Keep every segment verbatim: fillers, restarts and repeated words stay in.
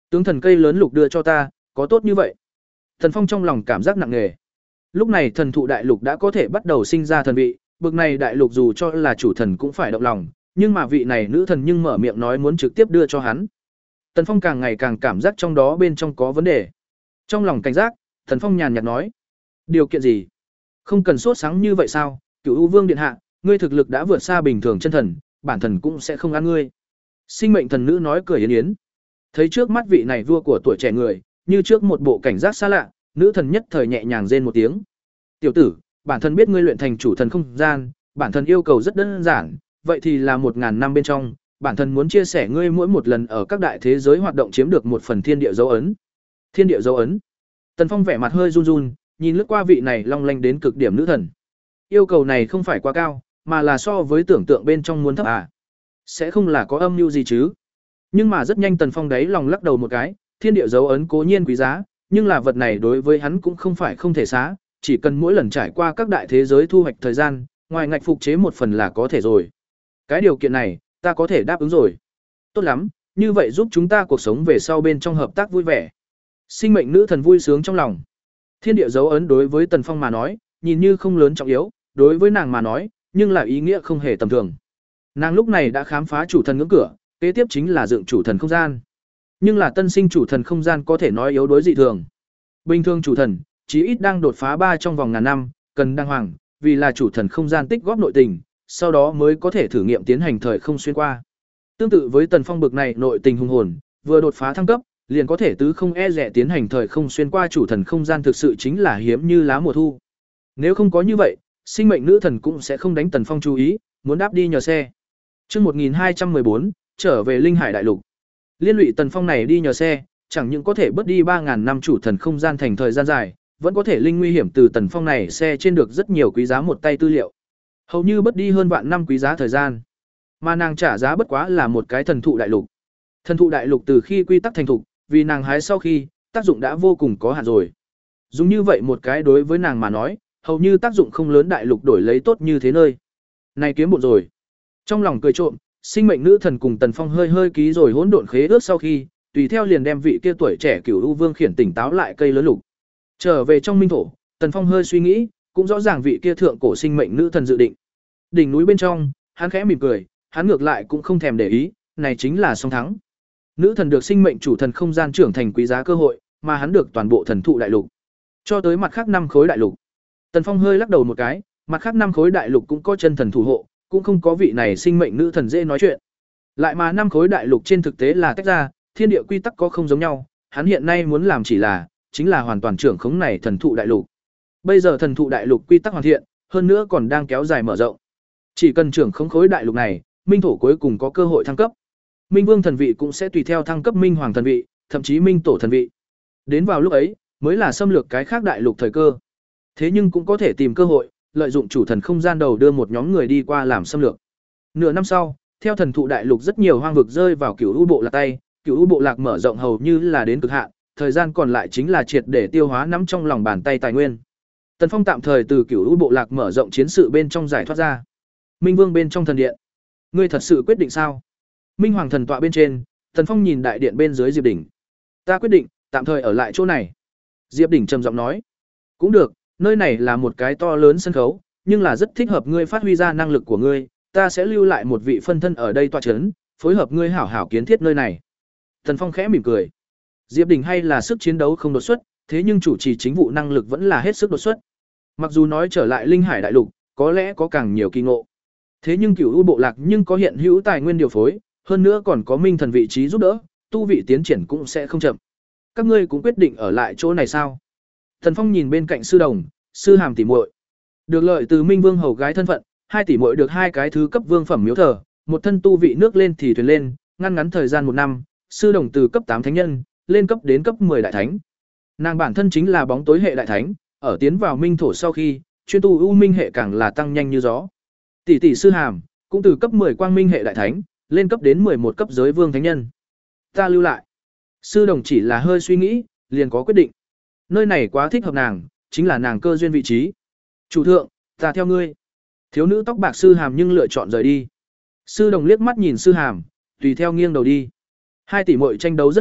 Tướng thần cây lớn lục đưa cho ta, có tốt như vậy? Tần Phong trong lòng cảm giác nặng nề. Lúc này thần thụ đại lục đã có thể bắt đầu sinh ra thần vị, bực này đại lục dù cho là chủ thần cũng phải động lòng, nhưng mà vị này nữ thần nhưng mở miệng nói muốn trực tiếp đưa cho hắn. Tần Phong càng ngày càng cảm giác trong đó bên trong có vấn đề. Trong lòng cảnh giác, Tần Phong nhàn nhạt nói: "Điều kiện gì? Không cần sốt sáng như vậy sao? Cửu U Vương điện hạ, ngươi thực lực đã vượt xa bình thường chân thần, bản thần cũng sẽ không ăn ngươi." Sinh mệnh thần nữ nói cười yến yến. Thấy trước mắt vị này vua của tuổi trẻ người, như trước một bộ cảnh giác xa lạ, nữ thần nhất thời nhẹ nhàng rên một tiếng. "Tiểu tử, bản thân biết ngươi luyện thành chủ thần không gian, bản thân yêu cầu rất đơn giản, vậy thì là một ngàn năm bên trong, bản thân muốn chia sẻ ngươi mỗi một lần ở các đại thế giới hoạt động chiếm được một phần thiên địa dấu ấn." Thiên địa dấu ấn? Tần Phong vẻ mặt hơi run run, nhìn lướt qua vị này long lanh đến cực điểm nữ thần. Yêu cầu này không phải quá cao, mà là so với tưởng tượng bên trong muốn thấp à? Sẽ không là có âm mưu gì chứ? Nhưng mà rất nhanh Tần Phong đấy lòng lắc đầu một cái, thiên địa dấu ấn cố nhiên quý giá, nhưng là vật này đối với hắn cũng không phải không thể xá, chỉ cần mỗi lần trải qua các đại thế giới thu hoạch thời gian, ngoài ngạch phục chế một phần là có thể rồi. Cái điều kiện này, ta có thể đáp ứng rồi. Tốt lắm, như vậy giúp chúng ta cuộc sống về sau bên trong hợp tác vui vẻ. Sinh mệnh nữ thần vui sướng trong lòng. Thiên địa dấu ấn đối với Tần Phong mà nói, nhìn như không lớn trọng yếu, đối với nàng mà nói, nhưng là ý nghĩa không hề tầm thường. Nàng lúc này đã khám phá chủ thần ngưỡng cửa, kế tiếp chính là dựng chủ thần không gian. Nhưng là tân sinh chủ thần không gian có thể nói yếu đối dị thường. Bình thường chủ thần, chí ít đang đột phá ba trong vòng ngàn năm, cần đăng hoàng, vì là chủ thần không gian tích góp nội tình, sau đó mới có thể thử nghiệm tiến hành thời không xuyên qua. Tương tự với Tần Phong bực này nội tình hùng hồn, vừa đột phá thăng cấp, liền có thể tứ không e rẻ tiến hành thời không xuyên qua chủ thần không gian thực sự chính là hiếm như lá mùa thu. Nếu không có như vậy, sinh mệnh nữ thần cũng sẽ không đánh Tần Phong chú ý, muốn đáp đi nhờ xe. Chương một nghìn hai trăm mười bốn, trở về Linh Hải đại lục. Liên lụy Tần Phong này đi nhờ xe, chẳng những có thể bớt đi ba ngàn năm chủ thần không gian thành thời gian dài, vẫn có thể linh nguy hiểm từ Tần Phong này xe trên được rất nhiều quý giá một tay tư liệu. Hầu như bớt đi hơn vạn năm quý giá thời gian. Mà nàng trả giá bất quá là một cái thần thụ đại lục. Thần thụ đại lục từ khi quy tắc thành thục, vì nàng hái sau khi, tác dụng đã vô cùng có hạn rồi. Dùng như vậy một cái đối với nàng mà nói, hầu như tác dụng không lớn đại lục đổi lấy tốt như thế nơi. Này kiếm bộn rồi. Trong lòng cười trộm, sinh mệnh nữ thần cùng Tần Phong hơi hơi ký rồi hỗn độn khế ước sau khi, tùy theo liền đem vị kia tuổi trẻ Cửu U Vương khiển tỉnh táo lại cây lớn lục. Trở về trong minh thổ, Tần Phong hơi suy nghĩ, cũng rõ ràng vị kia thượng cổ sinh mệnh nữ thần dự định. Đỉnh núi bên trong, hắn khẽ mỉm cười, hắn ngược lại cũng không thèm để ý, này chính là song thắng. Nữ thần được sinh mệnh chủ thần không gian trưởng thành quý giá cơ hội, mà hắn được toàn bộ thần thụ đại lục. Cho tới mặt khác năm khối đại lục. Tần Phong hơi lắc đầu một cái, mặt khác năm khối đại lục cũng có chân thần thủ hộ, cũng không có vị này sinh mệnh nữ thần dễ nói chuyện. Lại mà năm khối đại lục trên thực tế là tách ra, thiên địa quy tắc có không giống nhau, hắn hiện nay muốn làm chỉ là chính là hoàn toàn trưởng khống này thần thụ đại lục. Bây giờ thần thụ đại lục quy tắc hoàn thiện, hơn nữa còn đang kéo dài mở rộng. Chỉ cần trưởng khống khối đại lục này, minh thổ cuối cùng có cơ hội thăng cấp. Minh Vương thần vị cũng sẽ tùy theo thăng cấp Minh Hoàng thần vị, thậm chí Minh Tổ thần vị. Đến vào lúc ấy, mới là xâm lược cái khác đại lục thời cơ. Thế nhưng cũng có thể tìm cơ hội, lợi dụng chủ thần không gian đầu đưa một nhóm người đi qua làm xâm lược. Nửa năm sau, theo thần thụ đại lục rất nhiều hoang vực rơi vào Cửu U bộ lạc tay, Cửu U bộ lạc mở rộng hầu như là đến cực hạn, thời gian còn lại chính là triệt để tiêu hóa nắm trong lòng bàn tay tài nguyên. Tần Phong tạm thời từ Cửu U bộ lạc mở rộng chiến sự bên trong giải thoát ra. Minh Vương bên trong thần điện, ngươi thật sự quyết định sao? Minh Hoàng thần tọa bên trên, Tần Phong nhìn đại điện bên dưới Diệp Đỉnh. Ta quyết định, tạm thời ở lại chỗ này. Diệp Đỉnh trầm giọng nói. Cũng được, nơi này là một cái to lớn sân khấu, nhưng là rất thích hợp ngươi phát huy ra năng lực của ngươi, ta sẽ lưu lại một vị phân thân ở đây tọa chấn, phối hợp ngươi hảo hảo kiến thiết nơi này. Tần Phong khẽ mỉm cười. Diệp Đỉnh hay là sức chiến đấu không đột xuất, thế nhưng chủ trì chính vụ năng lực vẫn là hết sức đột xuất. Mặc dù nói trở lại Linh Hải đại lục, có lẽ có càng nhiều kỳ ngộ. Thế nhưng Cửu U bộ lạc nhưng có hiện hữu tài nguyên điều phối, hơn nữa còn có Minh thần vị trí giúp đỡ, tu vị tiến triển cũng sẽ không chậm. Các ngươi cũng quyết định ở lại chỗ này sao? Tần Phong nhìn bên cạnh sư đồng, sư hàm tỷ muội. Được lợi từ Minh Vương hầu gái thân phận, hai tỷ muội được hai cái thứ cấp vương phẩm miếu thờ, một thân tu vị nước lên thì thuyền lên, ngăn ngắn thời gian một năm, sư đồng từ cấp tám thánh nhân lên cấp đến cấp mười đại thánh. Nàng bản thân chính là bóng tối hệ đại thánh, ở tiến vào minh thổ sau khi, chuyên tu u minh hệ càng là tăng nhanh như gió. Tỷ tỷ sư hàm cũng từ cấp mười quang minh hệ đại thánh lên cấp đến mười một cấp giới vương thánh nhân. Ta lưu lại. Sư đồng chỉ là hơi suy nghĩ, liền có quyết định. Nơi này quá thích hợp nàng, chính là nàng cơ duyên vị trí. Chủ thượng, ta theo ngươi. Thiếu nữ tóc bạc sư hàm nhưng lựa chọn rời đi. Sư đồng liếc mắt nhìn sư hàm, tùy theo nghiêng đầu đi. Hai tỷ muội tranh đấu rất lâu,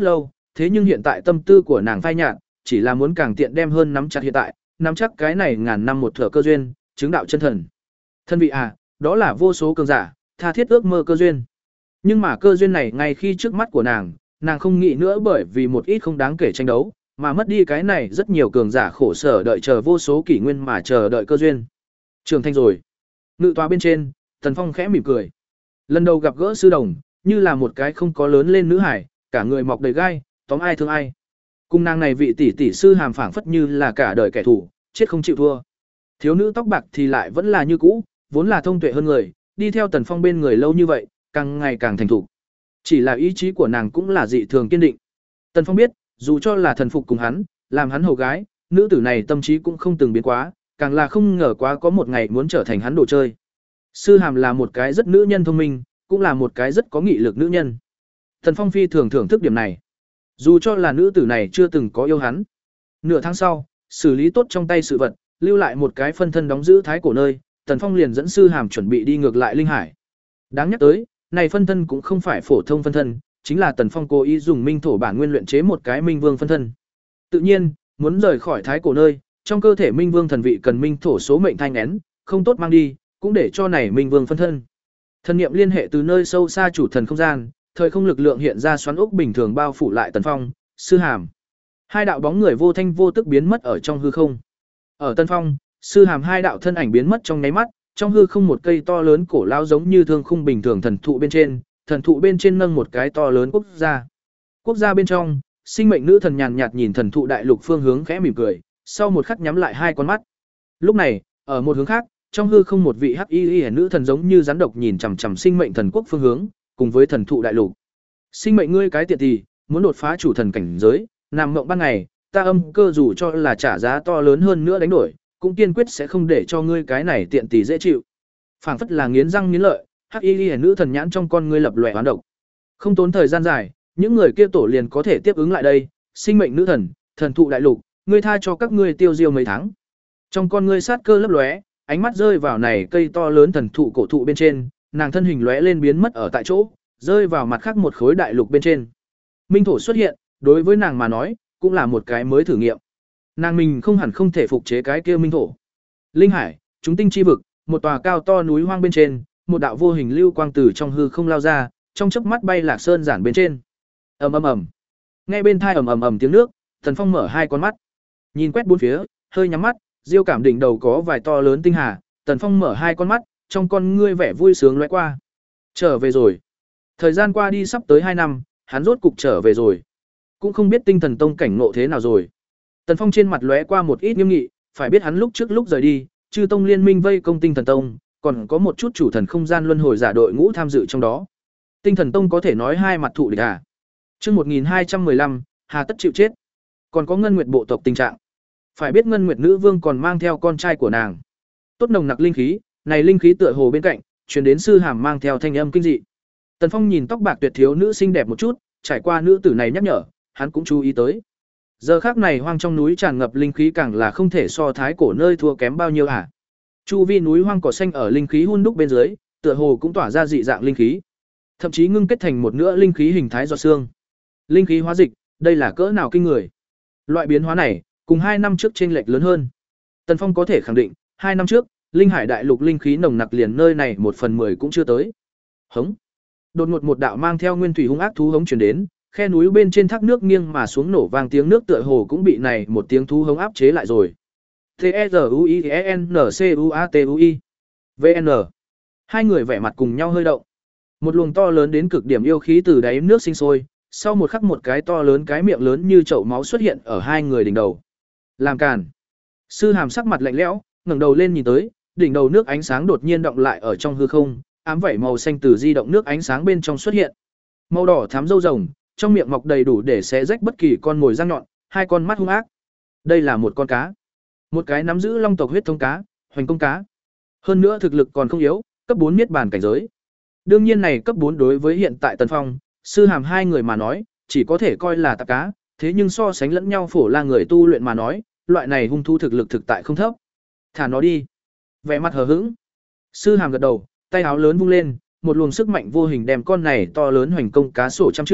thế nhưng hiện tại tâm tư của nàng phai nhạt, chỉ là muốn càng tiện đem hơn nắm chặt hiện tại, nắm chắc cái này ngàn năm một thửa cơ duyên, chứng đạo chân thần. Thân vị à, đó là vô số cường giả, tha thiết ước mơ cơ duyên. Nhưng mà cơ duyên này ngay khi trước mắt của nàng, nàng không nghĩ nữa bởi vì một ít không đáng kể tranh đấu, mà mất đi cái này rất nhiều cường giả khổ sở đợi chờ vô số kỷ nguyên mà chờ đợi cơ duyên. Trưởng thành rồi. Ngự tòa bên trên, Tần Phong khẽ mỉm cười. Lần đầu gặp gỡ sư đồng, như là một cái không có lớn lên nữ hải, cả người mọc đầy gai, tóm ai thương ai. Cùng nàng này vị tỷ tỷ sư hàm phảng phất như là cả đời kẻ thù, chết không chịu thua. Thiếu nữ tóc bạc thì lại vẫn là như cũ, vốn là thông tuệ hơn người, đi theo Tần Phong bên người lâu như vậy, càng ngày càng thành thục. Chỉ là ý chí của nàng cũng là dị thường kiên định. Tần Phong biết, dù cho là thần phục cùng hắn, làm hắn hầu gái, nữ tử này tâm trí cũng không từng biến quá, càng là không ngờ quá có một ngày muốn trở thành hắn đồ chơi. Sư Hàm là một cái rất nữ nhân thông minh, cũng là một cái rất có nghị lực nữ nhân. Tần Phong phi thường thưởng thức điểm này. Dù cho là nữ tử này chưa từng có yêu hắn. Nửa tháng sau, xử lý tốt trong tay sự vật, lưu lại một cái phân thân đóng giữ thái cổ nơi, Tần Phong liền dẫn Sư Hàm chuẩn bị đi ngược lại linh hải. Đáng nhắc tới, này phân thân cũng không phải phổ thông phân thân, chính là Tần Phong cố ý dùng minh thổ bản nguyên luyện chế một cái minh vương phân thân. Tự nhiên, muốn rời khỏi thái cổ nơi, trong cơ thể minh vương thần vị cần minh thổ số mệnh thanh én, không tốt mang đi, cũng để cho này minh vương phân thân. Thần niệm liên hệ từ nơi sâu xa chủ thần không gian, thời không lực lượng hiện ra xoắn ốc bình thường bao phủ lại Tần Phong, Sư Hàm. Hai đạo bóng người vô thanh vô tức biến mất ở trong hư không. Ở Tần Phong, Sư Hàm hai đạo thân ảnh biến mất trong nháy mắt, trong hư không một cây to lớn cổ lao giống như thương khung bình thường thần thụ bên trên, thần thụ bên trên nâng một cái to lớn quốc gia. Quốc gia bên trong, sinh mệnh nữ thần nhàn nhạt nhìn thần thụ đại lục phương hướng khẽ mỉm cười, sau một khắc nhắm lại hai con mắt. Lúc này, ở một hướng khác, trong hư không một vị hắc y y nữ thần giống như rắn độc nhìn chằm chằm sinh mệnh thần quốc phương hướng, cùng với thần thụ đại lục. Sinh mệnh ngươi cái tiện tỳ, muốn đột phá chủ thần cảnh giới, nằm mộng ban ngày, ta âm cơ dù cho là trả giá to lớn hơn nữa đánh đổi, cũng kiên quyết sẽ không để cho ngươi cái này tiện tỳ dễ chịu. Phảng phất là nghiến răng nghiến lợi, hắc y y nữ thần nhãn trong con ngươi lập lòe oán độc. Không tốn thời gian dài, những người kia tổ liền có thể tiếp ứng lại đây, sinh mệnh nữ thần, thần thụ đại lục, ngươi tha cho các ngươi tiêu diêu mấy tháng. Trong con ngươi sát cơ lấp lóe, ánh mắt rơi vào này cây to lớn thần thụ cổ thụ bên trên, nàng thân hình lóe lên biến mất ở tại chỗ, rơi vào mặt khác một khối đại lục bên trên. Minh thổ xuất hiện, đối với nàng mà nói, cũng là một cái mới thử nghiệm. Nàng mình không hẳn không thể phục chế cái kia minh thổ. Linh hải, chúng tinh chi vực, một tòa cao to núi hoang bên trên, một đạo vô hình lưu quang từ trong hư không lao ra, trong chớp mắt bay lạc sơn giản bên trên. Ầm ầm ầm. Nghe bên tai ầm ầm ầm tiếng nước, Tần Phong mở hai con mắt. Nhìn quét bốn phía, hơi nhắm mắt, Diêu Cảm đỉnh đầu có vài to lớn tinh hà, Tần Phong mở hai con mắt, trong con ngươi vẻ vui sướng lóe qua. Trở về rồi. Thời gian qua đi sắp tới hai năm, hắn rốt cục trở về rồi. Cũng không biết Tinh Thần Tông cảnh ngộ thế nào rồi. Tần Phong trên mặt lóe qua một ít nghiêm nghị, phải biết hắn lúc trước lúc rời đi, chư tông liên minh vây công Tinh Thần Tông, còn có một chút chủ thần không gian luân hồi giả đội ngũ tham dự trong đó. Tinh Thần Tông có thể nói hai mặt thụ địch à? Chương một nghìn hai trăm mười lăm, hà tất chịu chết. Còn có Ngân Nguyệt bộ tộc tình trạng. Phải biết Ngân Nguyệt nữ vương còn mang theo con trai của nàng. Tốt nồng nặc linh khí, này linh khí tựa hồ bên cạnh, truyền đến Sư Hàm mang theo thanh âm kinh dị. Tần Phong nhìn tóc bạc tuyệt thiếu nữ xinh đẹp một chút, trải qua nữ tử này nhắc nhở, hắn cũng chú ý tới. Giờ khắc này hoang trong núi tràn ngập linh khí càng là không thể so thái cổ nơi thua kém bao nhiêu hả? Chu vi núi hoang cỏ xanh ở linh khí hun đúc bên dưới, tựa hồ cũng tỏa ra dị dạng linh khí. Thậm chí ngưng kết thành một nữa linh khí hình thái giọt xương. Linh khí hóa dịch, đây là cỡ nào kinh người. Loại biến hóa này, cùng hai năm trước chênh lệch lớn hơn. Tần Phong có thể khẳng định, hai năm trước, linh hải đại lục linh khí nồng nặc liền nơi này một phần mười cũng chưa tới. Hống. Đột ngột một đạo mang theo nguyên thủy hung ác thú hống truyền đến, khe núi bên trên thác nước nghiêng mà xuống nổ vang tiếng nước tựa hồ cũng bị này một tiếng thú hống áp chế lại rồi. T E R U I E N C U A T U I V N. Hai người vẻ mặt cùng nhau hơi động. Một luồng to lớn đến cực điểm yêu khí từ đáy nước sinh sôi, sau một khắc một cái to lớn cái miệng lớn như chậu máu xuất hiện ở hai người đỉnh đầu. Làm càn. Sư Hàm sắc mặt lạnh lẽo, ngẩng đầu lên nhìn tới, đỉnh đầu nước ánh sáng đột nhiên động lại ở trong hư không, ám vảy màu xanh từ di động nước ánh sáng bên trong xuất hiện. Màu đỏ thắm râu rồng, trong miệng mọc đầy đủ để xé rách bất kỳ con mồi răng nhọn, hai con mắt hung ác. Đây là một con cá, một cái nắm giữ long tộc huyết thống cá, hoành công cá. Hơn nữa thực lực còn không yếu, cấp bốn niết bàn cảnh giới. Đương nhiên này cấp bốn đối với hiện tại Tần Phong, Sư Hàm hai người mà nói, chỉ có thể coi là tạp cá, thế nhưng so sánh lẫn nhau phổ là người tu luyện mà nói, loại này hung thú thực lực thực tại không thấp. Thả nó đi. Vẻ mặt hờ hững. Sư Hàm gật đầu, tay áo lớn vung lên, một luồng sức mạnh vô hình đem con này to lớn hoành công cá sổ trăm trượng,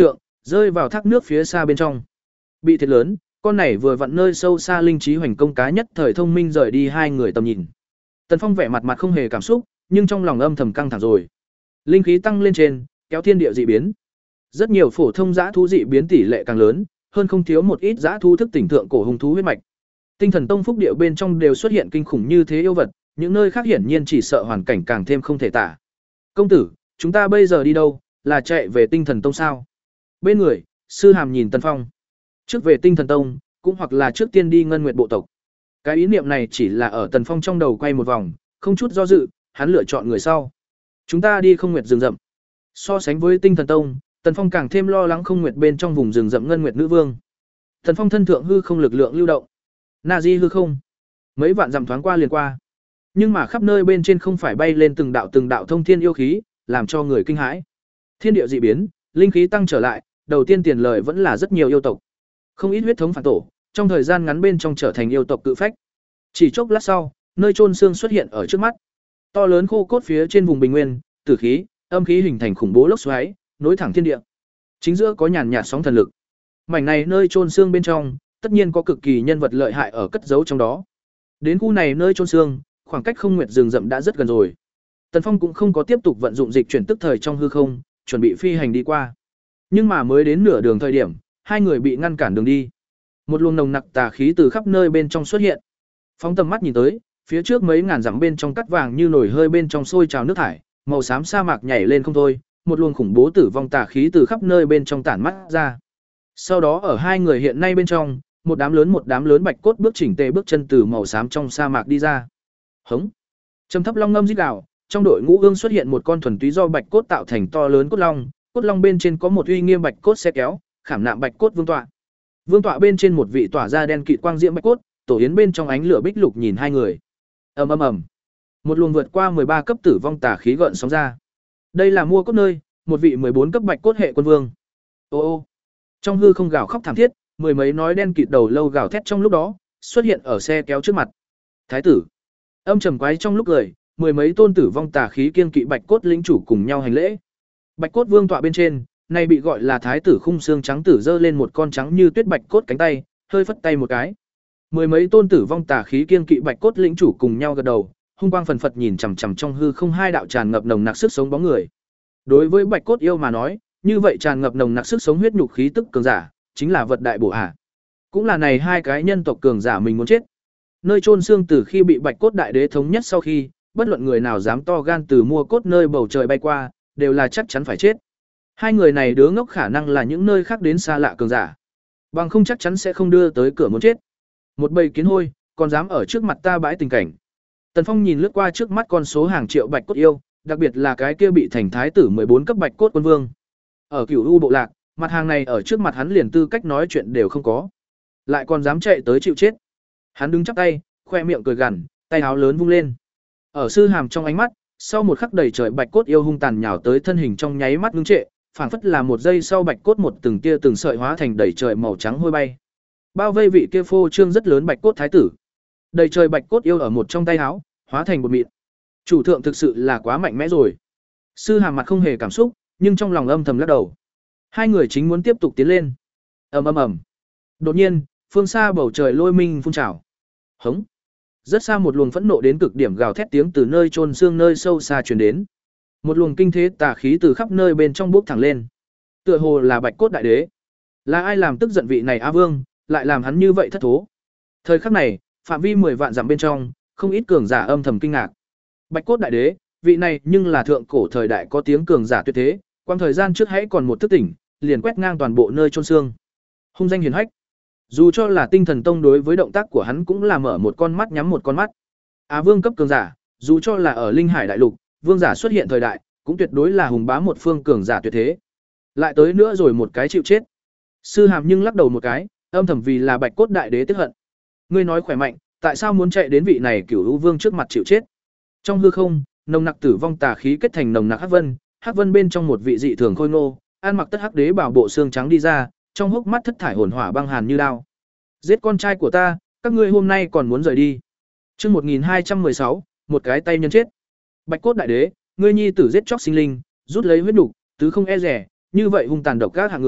rơi vào thác nước phía xa bên trong. Bị thiệt lớn, con này vừa vặn nơi sâu xa linh trí hoành công cá nhất thời thông minh rời đi hai người tầm nhìn. Tần Phong vẻ mặt mặt không hề cảm xúc, nhưng trong lòng âm thầm căng thẳng rồi. Linh khí tăng lên trên, kéo thiên địa dị biến. Rất nhiều phổ thông dã thú dị biến tỷ lệ càng lớn, hơn không thiếu một ít dã thú thức tỉnh thượng cổ hung thú huyết mạch. Tinh thần tông phúc điệu bên trong đều xuất hiện kinh khủng như thế yêu vật, những nơi khác hiển nhiên chỉ sợ hoàn cảnh càng thêm không thể tả. Công tử, chúng ta bây giờ đi đâu, là chạy về tinh thần tông sao? Bên người, Sư Hàm nhìn Tần Phong. Trước về tinh thần tông, cũng hoặc là trước tiên đi ngân nguyệt bộ tộc. Cái ý niệm này chỉ là ở Tần Phong trong đầu quay một vòng, không chút do dự, hắn lựa chọn người sau. Chúng ta đi không nguyệt rừng rậm. So sánh với tinh thần tông, Tần Phong càng thêm lo lắng không nguyệt bên trong vùng rừng rậm ngân nguyệt nữ vương. Tần Phong thân thượng hư không lực lượng lưu động. Na di hư không. Mấy vạn dặm thoáng qua liền qua. Nhưng mà khắp nơi bên trên không phải bay lên từng đạo từng đạo thông thiên yêu khí, làm cho người kinh hãi. Thiên địa dị biến, linh khí tăng trở lại, đầu tiên tiền lời vẫn là rất nhiều yêu tộc. Không ít huyết thống phản tổ, trong thời gian ngắn bên trong trở thành yêu tộc cự phách. Chỉ chốc lát sau, nơi chôn xương xuất hiện ở trước mắt. To lớn khô cốt phía trên vùng bình nguyên, tử khí, âm khí hình thành khủng bố lốc xoáy, nối thẳng thiên địa. Chính giữa có nhàn nhạt sóng thần lực. Mảnh này nơi chôn xương bên trong, tất nhiên có cực kỳ nhân vật lợi hại ở cất giấu trong đó. Đến khu này nơi chôn xương, khoảng cách không nguyệt rừng rậm đã rất gần rồi. Tần Phong cũng không có tiếp tục vận dụng dịch chuyển tức thời trong hư không, chuẩn bị phi hành đi qua. Nhưng mà mới đến nửa đường thời điểm, hai người bị ngăn cản đường đi. Một luồng nồng nặc tà khí từ khắp nơi bên trong xuất hiện. Phóng tầm mắt nhìn tới, phía trước mấy ngàn dặm bên trong cắt vàng như nổi hơi bên trong sôi trào nước thải, màu xám sa mạc nhảy lên không thôi, một luồng khủng bố tử vong tà khí từ khắp nơi bên trong tản mắt ra. Sau đó ở hai người hiện nay bên trong, một đám lớn một đám lớn bạch cốt bước chỉnh tề bước chân từ màu xám trong sa mạc đi ra. Hống. Trầm thấp long ngâm rít gào, trong đội ngũ ương xuất hiện một con thuần túy do bạch cốt tạo thành to lớn cốt long, cốt long bên trên có một uy nghiêm bạch cốt xe kéo, khảm nạm bạch cốt vương tọa. Vương tọa bên trên một vị tỏa ra đen kịt quang diễm bạch cốt, tổ yến bên trong ánh lửa bích lục nhìn hai người. Ầm ầm ầm. Một luồng vượt qua mười ba cấp tử vong tà khí gợn sóng ra. Đây là mua cốt nơi, một vị mười bốn cấp bạch cốt hệ quân vương. Ô ô. Trong hư không gào khóc thảm thiết, mười mấy nói đen kịt đầu lâu gào thét trong lúc đó, xuất hiện ở xe kéo trước mặt. Thái tử. Âm trầm quái trong lúc cười, mười mấy tôn tử vong tà khí kiên kỵ bạch cốt lĩnh chủ cùng nhau hành lễ. Bạch cốt vương tọa bên trên, này bị gọi là thái tử khung xương trắng tử giơ lên một con trắng như tuyết bạch cốt cánh tay, hơi phất tay một cái. Mười mấy tôn tử vong tà khí kiên kỵ bạch cốt lĩnh chủ cùng nhau gật đầu, hung quang phần phật nhìn chằm chằm trong hư không hai đạo tràn ngập nồng nặc sức sống bóng người. Đối với bạch cốt yêu mà nói, như vậy tràn ngập nồng nặc sức sống huyết nhục khí tức cường giả, chính là vật đại bổ hạ. Cũng là này hai cái nhân tộc cường giả mình muốn chết. Nơi chôn xương từ khi bị bạch cốt đại đế thống nhất sau khi, bất luận người nào dám to gan từ mua cốt nơi bầu trời bay qua, đều là chắc chắn phải chết. Hai người này đứa ngốc khả năng là những nơi khác đến xa lạ cường giả, bằng không chắc chắn sẽ không đưa tới cửa muốn chết. Một bầy kiến hôi, còn dám ở trước mặt ta bãi tình cảnh. Tần Phong nhìn lướt qua trước mắt con số hàng triệu bạch cốt yêu, đặc biệt là cái kia bị thành thái tử mười bốn cấp bạch cốt quân vương. Ở Cửu U bộ lạc, mặt hàng này ở trước mặt hắn liền tư cách nói chuyện đều không có, lại còn dám chạy tới chịu chết. Hắn đứng chắp tay, khoe miệng cười gằn, tay áo lớn vung lên. Ở Sư Hàm trong ánh mắt, sau một khắc đầy trời bạch cốt yêu hung tàn nhào tới thân hình trong nháy mắt ngưng trệ, phảng phất là một giây sau bạch cốt một từng tia từng sợi hóa thành đầy trời màu trắng hôi bay. Bao vây vị kia phô trương rất lớn bạch cốt thái tử. Đầy trời bạch cốt yêu ở một trong tay áo, hóa thành bột mịn. Chủ thượng thực sự là quá mạnh mẽ rồi. Sư Hàm mặt không hề cảm xúc, nhưng trong lòng âm thầm lắc đầu. Hai người chính muốn tiếp tục tiến lên. Ầm ầm ầm. Đột nhiên, phương xa bầu trời lôi minh phun trào. Hống. Rất xa một luồng phẫn nộ đến cực điểm gào thét tiếng từ nơi chôn xương nơi sâu xa truyền đến. Một luồng kinh thế tà khí từ khắp nơi bên trong bốc thẳng lên. Tựa hồ là bạch cốt đại đế. Là ai làm tức giận vị này A Vương, lại làm hắn như vậy thất thố. Thời khắc này, phạm vi mười vạn dặm bên trong, không ít cường giả âm thầm kinh ngạc. Bạch cốt đại đế, vị này nhưng là thượng cổ thời đại có tiếng cường giả tuyệt thế, quang thời gian trước hãy còn một thức tỉnh, liền quét ngang toàn bộ nơi chôn xương. Hung danh hiển hách. Dù cho là tinh thần tông đối với động tác của hắn cũng là mở một con mắt nhắm một con mắt. Á vương cấp cường giả, dù cho là ở Linh Hải đại lục, vương giả xuất hiện thời đại, cũng tuyệt đối là hùng bá một phương cường giả tuyệt thế. Lại tới nữa rồi một cái chịu chết. Sư Hàm nhưng lắc đầu một cái, âm thầm vì là bạch cốt đại đế tức hận. Ngươi nói khỏe mạnh, tại sao muốn chạy đến vị này Cửu U vương trước mặt chịu chết? Trong hư không, nồng nặc tử vong tà khí kết thành nồng nặc hắc vân, hắc vân bên trong một vị dị thường khôi ngô, ăn mặc tất hắc đế bảo bộ xương trắng đi ra, trong hốc mắt thất thải hồn hỏa băng hàn như đao. Giết con trai của ta, các ngươi hôm nay còn muốn rời đi. Chương một nghìn hai trăm mười sáu, một cái tay nhân chết. Bạch cốt đại đế, ngươi nhi tử giết chóc sinh linh, rút lấy huyết nục, tứ không e rẻ, như vậy hung tàn độc các hạng người,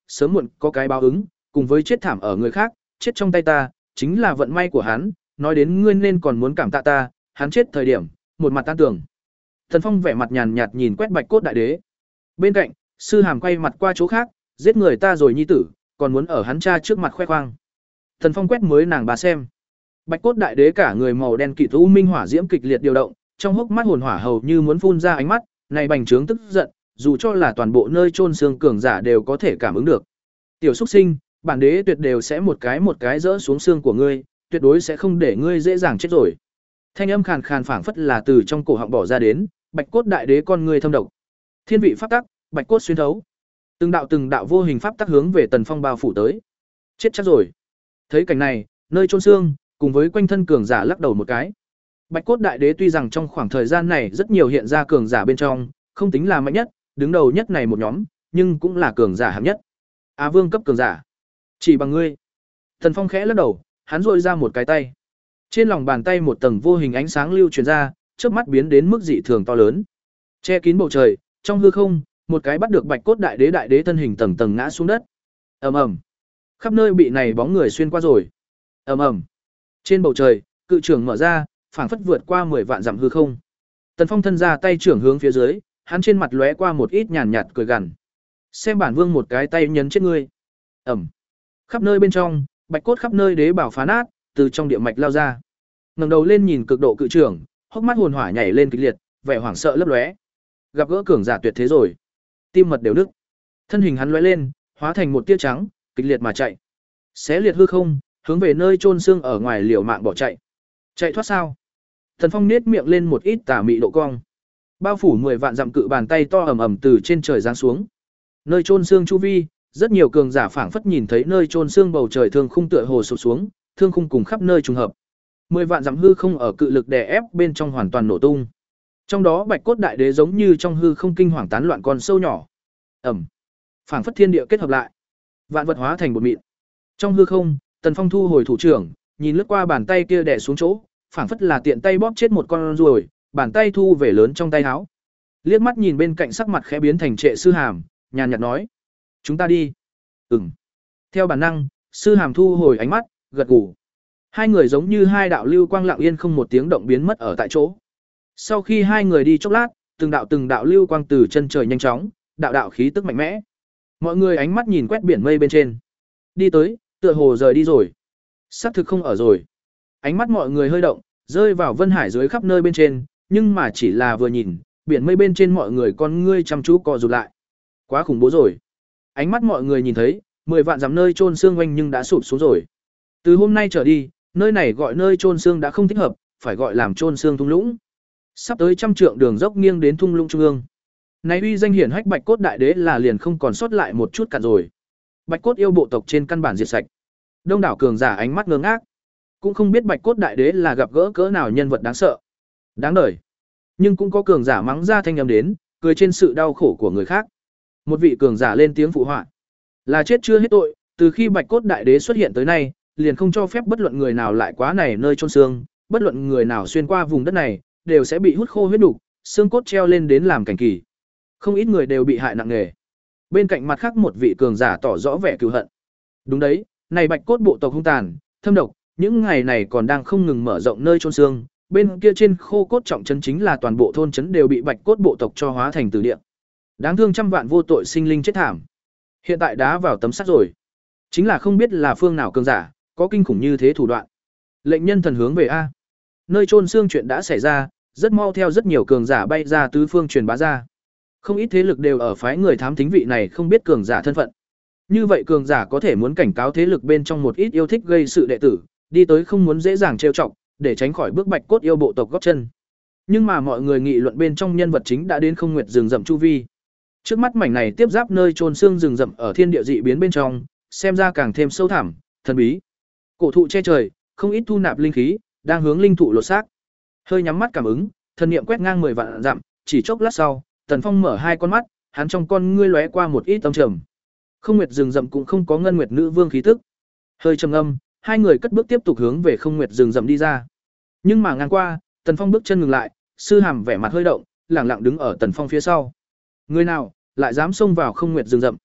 sớm muộn có cái báo ứng, cùng với chết thảm ở người khác, chết trong tay ta, chính là vận may của hắn, nói đến ngươi nên còn muốn cảm tạ ta, hắn chết thời điểm, một mặt tan tưởng. Tần Phong vẻ mặt nhàn nhạt nhìn quét Bạch Cốt Đại Đế. Bên cạnh, Sư Hàm quay mặt qua chỗ khác, giết người ta rồi nhi tử, còn muốn ở hắn cha trước mặt khoe khoang. Tần Phong quét mới nàng bà xem. Bạch Cốt Đại Đế cả người màu đen kịt u minh hỏa diễm kịch liệt điều động, trong hốc mắt hồn hỏa hầu như muốn phun ra ánh mắt, này bành trướng tức giận, dù cho là toàn bộ nơi chôn xương cường giả đều có thể cảm ứng được. Tiểu Súc Sinh, bản đế tuyệt đều sẽ một cái một cái rỡ xuống xương của ngươi, tuyệt đối sẽ không để ngươi dễ dàng chết rồi. Thanh âm khàn khàn phảng phất là từ trong cổ họng bỏ ra đến, Bạch Cốt Đại Đế con ngươi thâm độc. Thiên vị pháp tắc, bạch cốt xuyên thấu. Từng đạo từng đạo vô hình pháp tắc hướng về Tần Phong bao phủ tới. Chết chắc rồi. Thấy cảnh này, nơi chôn xương, cùng với quanh thân cường giả lắc đầu một cái. Bạch Cốt Đại Đế tuy rằng trong khoảng thời gian này rất nhiều hiện ra cường giả bên trong, không tính là mạnh nhất, đứng đầu nhất này một nhóm, nhưng cũng là cường giả hạng nhất. Á Vương cấp cường giả. Chỉ bằng ngươi. Tần Phong khẽ lắc đầu, hắn rội ra một cái tay. Trên lòng bàn tay một tầng vô hình ánh sáng lưu truyền ra, chớp mắt biến đến mức dị thường to lớn. Che kín bầu trời, trong hư không, một cái bắt được Bạch Cốt Đại Đế đại đế thân hình tầng tầng ngã xuống đất. Ầm ầm. Khắp nơi bị này bóng người xuyên qua rồi. Ầm ầm. Trên bầu trời, cự trưởng mở ra, phảng phất vượt qua mười vạn dặm hư không. Tần Phong thân ra tay trưởng hướng phía dưới, hắn trên mặt lóe qua một ít nhàn nhạt cười gằn. Xem bản vương một cái tay nhấn chết ngươi. Ầm. Khắp nơi bên trong, bạch cốt khắp nơi đế bảo phá nát, từ trong địa mạch lao ra. Ngẩng đầu lên nhìn cực độ cự trưởng, hốc mắt hồn hỏa nhảy lên kịch liệt, vẻ hoảng sợ lấp lóe. Gặp gỡ cường giả tuyệt thế rồi. Tim mật đều nức. Thân hình hắn lóe lên, hóa thành một tia trắng, kịch liệt mà chạy. Xé liệt hư không, hướng về nơi chôn xương ở ngoài liều mạng bỏ chạy. Chạy thoát sao? Thần Phong nhếch miệng lên một ít tà mị độ cong. Bao phủ mười vạn dặm cự bàn tay to ầm ầm từ trên trời giáng xuống. Nơi chôn xương chu vi, rất nhiều cường giả phảng phất nhìn thấy nơi chôn xương bầu trời thương khung tựa hồ sụp xuống, thương khung cùng khắp nơi trùng hợp. Mười vạn dặm hư không ở cự lực đè ép bên trong hoàn toàn nổ tung. Trong đó Bạch Cốt Đại Đế giống như trong hư không kinh hoàng tán loạn con sâu nhỏ. Ầm. Phảng phất thiên địa kết hợp lại. Vạn vật hóa thành bột mịn. Trong hư không, Tần Phong thu hồi thủ trưởng, nhìn lướt qua bàn tay kia đè xuống chỗ, phảng phất là tiện tay bóp chết một con ruồi, bàn tay thu về lớn trong tay áo. Liếc mắt nhìn bên cạnh sắc mặt khẽ biến thành trệ Sư Hàm, nhàn nhạt nói: "Chúng ta đi." Ừm. Theo bản năng, Sư Hàm thu hồi ánh mắt, gật gù. Hai người giống như hai đạo lưu quang lặng yên không một tiếng động biến mất ở tại chỗ. Sau khi hai người đi chốc lát, từng đạo từng đạo lưu quang từ chân trời nhanh chóng, đạo đạo khí tức mạnh mẽ. Mọi người ánh mắt nhìn quét biển mây bên trên. Đi tới, tựa hồ rời đi rồi. Xác thực không ở rồi. Ánh mắt mọi người hơi động, rơi vào vân hải dưới khắp nơi bên trên, nhưng mà chỉ là vừa nhìn, biển mây bên trên mọi người con ngươi chăm chú co rụt lại. Quá khủng bố rồi. Ánh mắt mọi người nhìn thấy, mười vạn dặm nơi chôn xương oanh nhưng đã sụp xuống rồi. Từ hôm nay trở đi, nơi này gọi nơi chôn xương đã không thích hợp, phải gọi làm chôn xương thung lũng. Sắp tới trăm trượng đường dốc nghiêng đến thung lũng trung ương. Này uy danh hiển hách Bạch Cốt Đại Đế là liền không còn sót lại một chút cạn rồi. Bạch Cốt yêu bộ tộc trên căn bản diệt sạch. Đông đảo cường giả ánh mắt ngơ ngác, cũng không biết Bạch Cốt Đại Đế là gặp gỡ cỡ nào nhân vật đáng sợ, đáng đời. Nhưng cũng có cường giả mắng ra thanh âm đến, cười trên sự đau khổ của người khác. Một vị cường giả lên tiếng phụ họa, là chết chưa hết tội, từ khi Bạch Cốt Đại Đế xuất hiện tới nay, liền không cho phép bất luận người nào lại quá này nơi chôn xương, bất luận người nào xuyên qua vùng đất này, đều sẽ bị hút khô huyết nục, xương cốt treo lên đến làm cảnh kỳ. Không ít người đều bị hại nặng nề. Bên cạnh mặt khác một vị cường giả tỏ rõ vẻ cừu hận. Đúng đấy, này Bạch Cốt bộ tộc hung tàn, thâm độc, những ngày này còn đang không ngừng mở rộng nơi chôn xương, bên kia trên khô cốt trọng trấn chính là toàn bộ thôn trấn đều bị Bạch Cốt bộ tộc cho hóa thành tử địa. Đáng thương trăm vạn vô tội sinh linh chết thảm. Hiện tại đá vào tấm sắt rồi. Chính là không biết là phương nào cường giả, có kinh khủng như thế thủ đoạn. Lệnh nhân thần hướng về a. Nơi chôn xương chuyện đã xảy ra, rất mau theo rất nhiều cường giả bay ra tứ phương truyền bá ra. Không ít thế lực đều ở phái người thám thính vị này không biết cường giả thân phận. Như vậy cường giả có thể muốn cảnh cáo thế lực bên trong một ít yêu thích gây sự đệ tử, đi tới không muốn dễ dàng trêu chọc, để tránh khỏi bước Bạch Cốt yêu bộ tộc góp chân. Nhưng mà mọi người nghị luận bên trong nhân vật chính đã đến không nguyệt rừng rậm chu vi. Trước mắt mảnh này tiếp giáp nơi chôn xương rừng rậm ở thiên địa dị biến bên trong, xem ra càng thêm sâu thẳm, thần bí. Cổ thụ che trời, không ít thu nạp linh khí, đang hướng linh thụ lột xác. Hơi nhắm mắt cảm ứng, thần niệm quét ngang mười vạn dặm, chỉ chốc lát sau, Tần Phong mở hai con mắt, hắn trong con ngươi lóe qua một ít âm trầm. Không nguyệt rừng rậm cũng không có ngân nguyệt nữ vương khí tức. Hơi trầm âm, hai người cất bước tiếp tục hướng về không nguyệt rừng rậm đi ra. Nhưng mà ngang qua, Tần Phong bước chân ngừng lại, Sư Hàm vẻ mặt hơi động, lẳng lặng đứng ở Tần Phong phía sau. Người nào lại dám xông vào không nguyệt rừng rậm?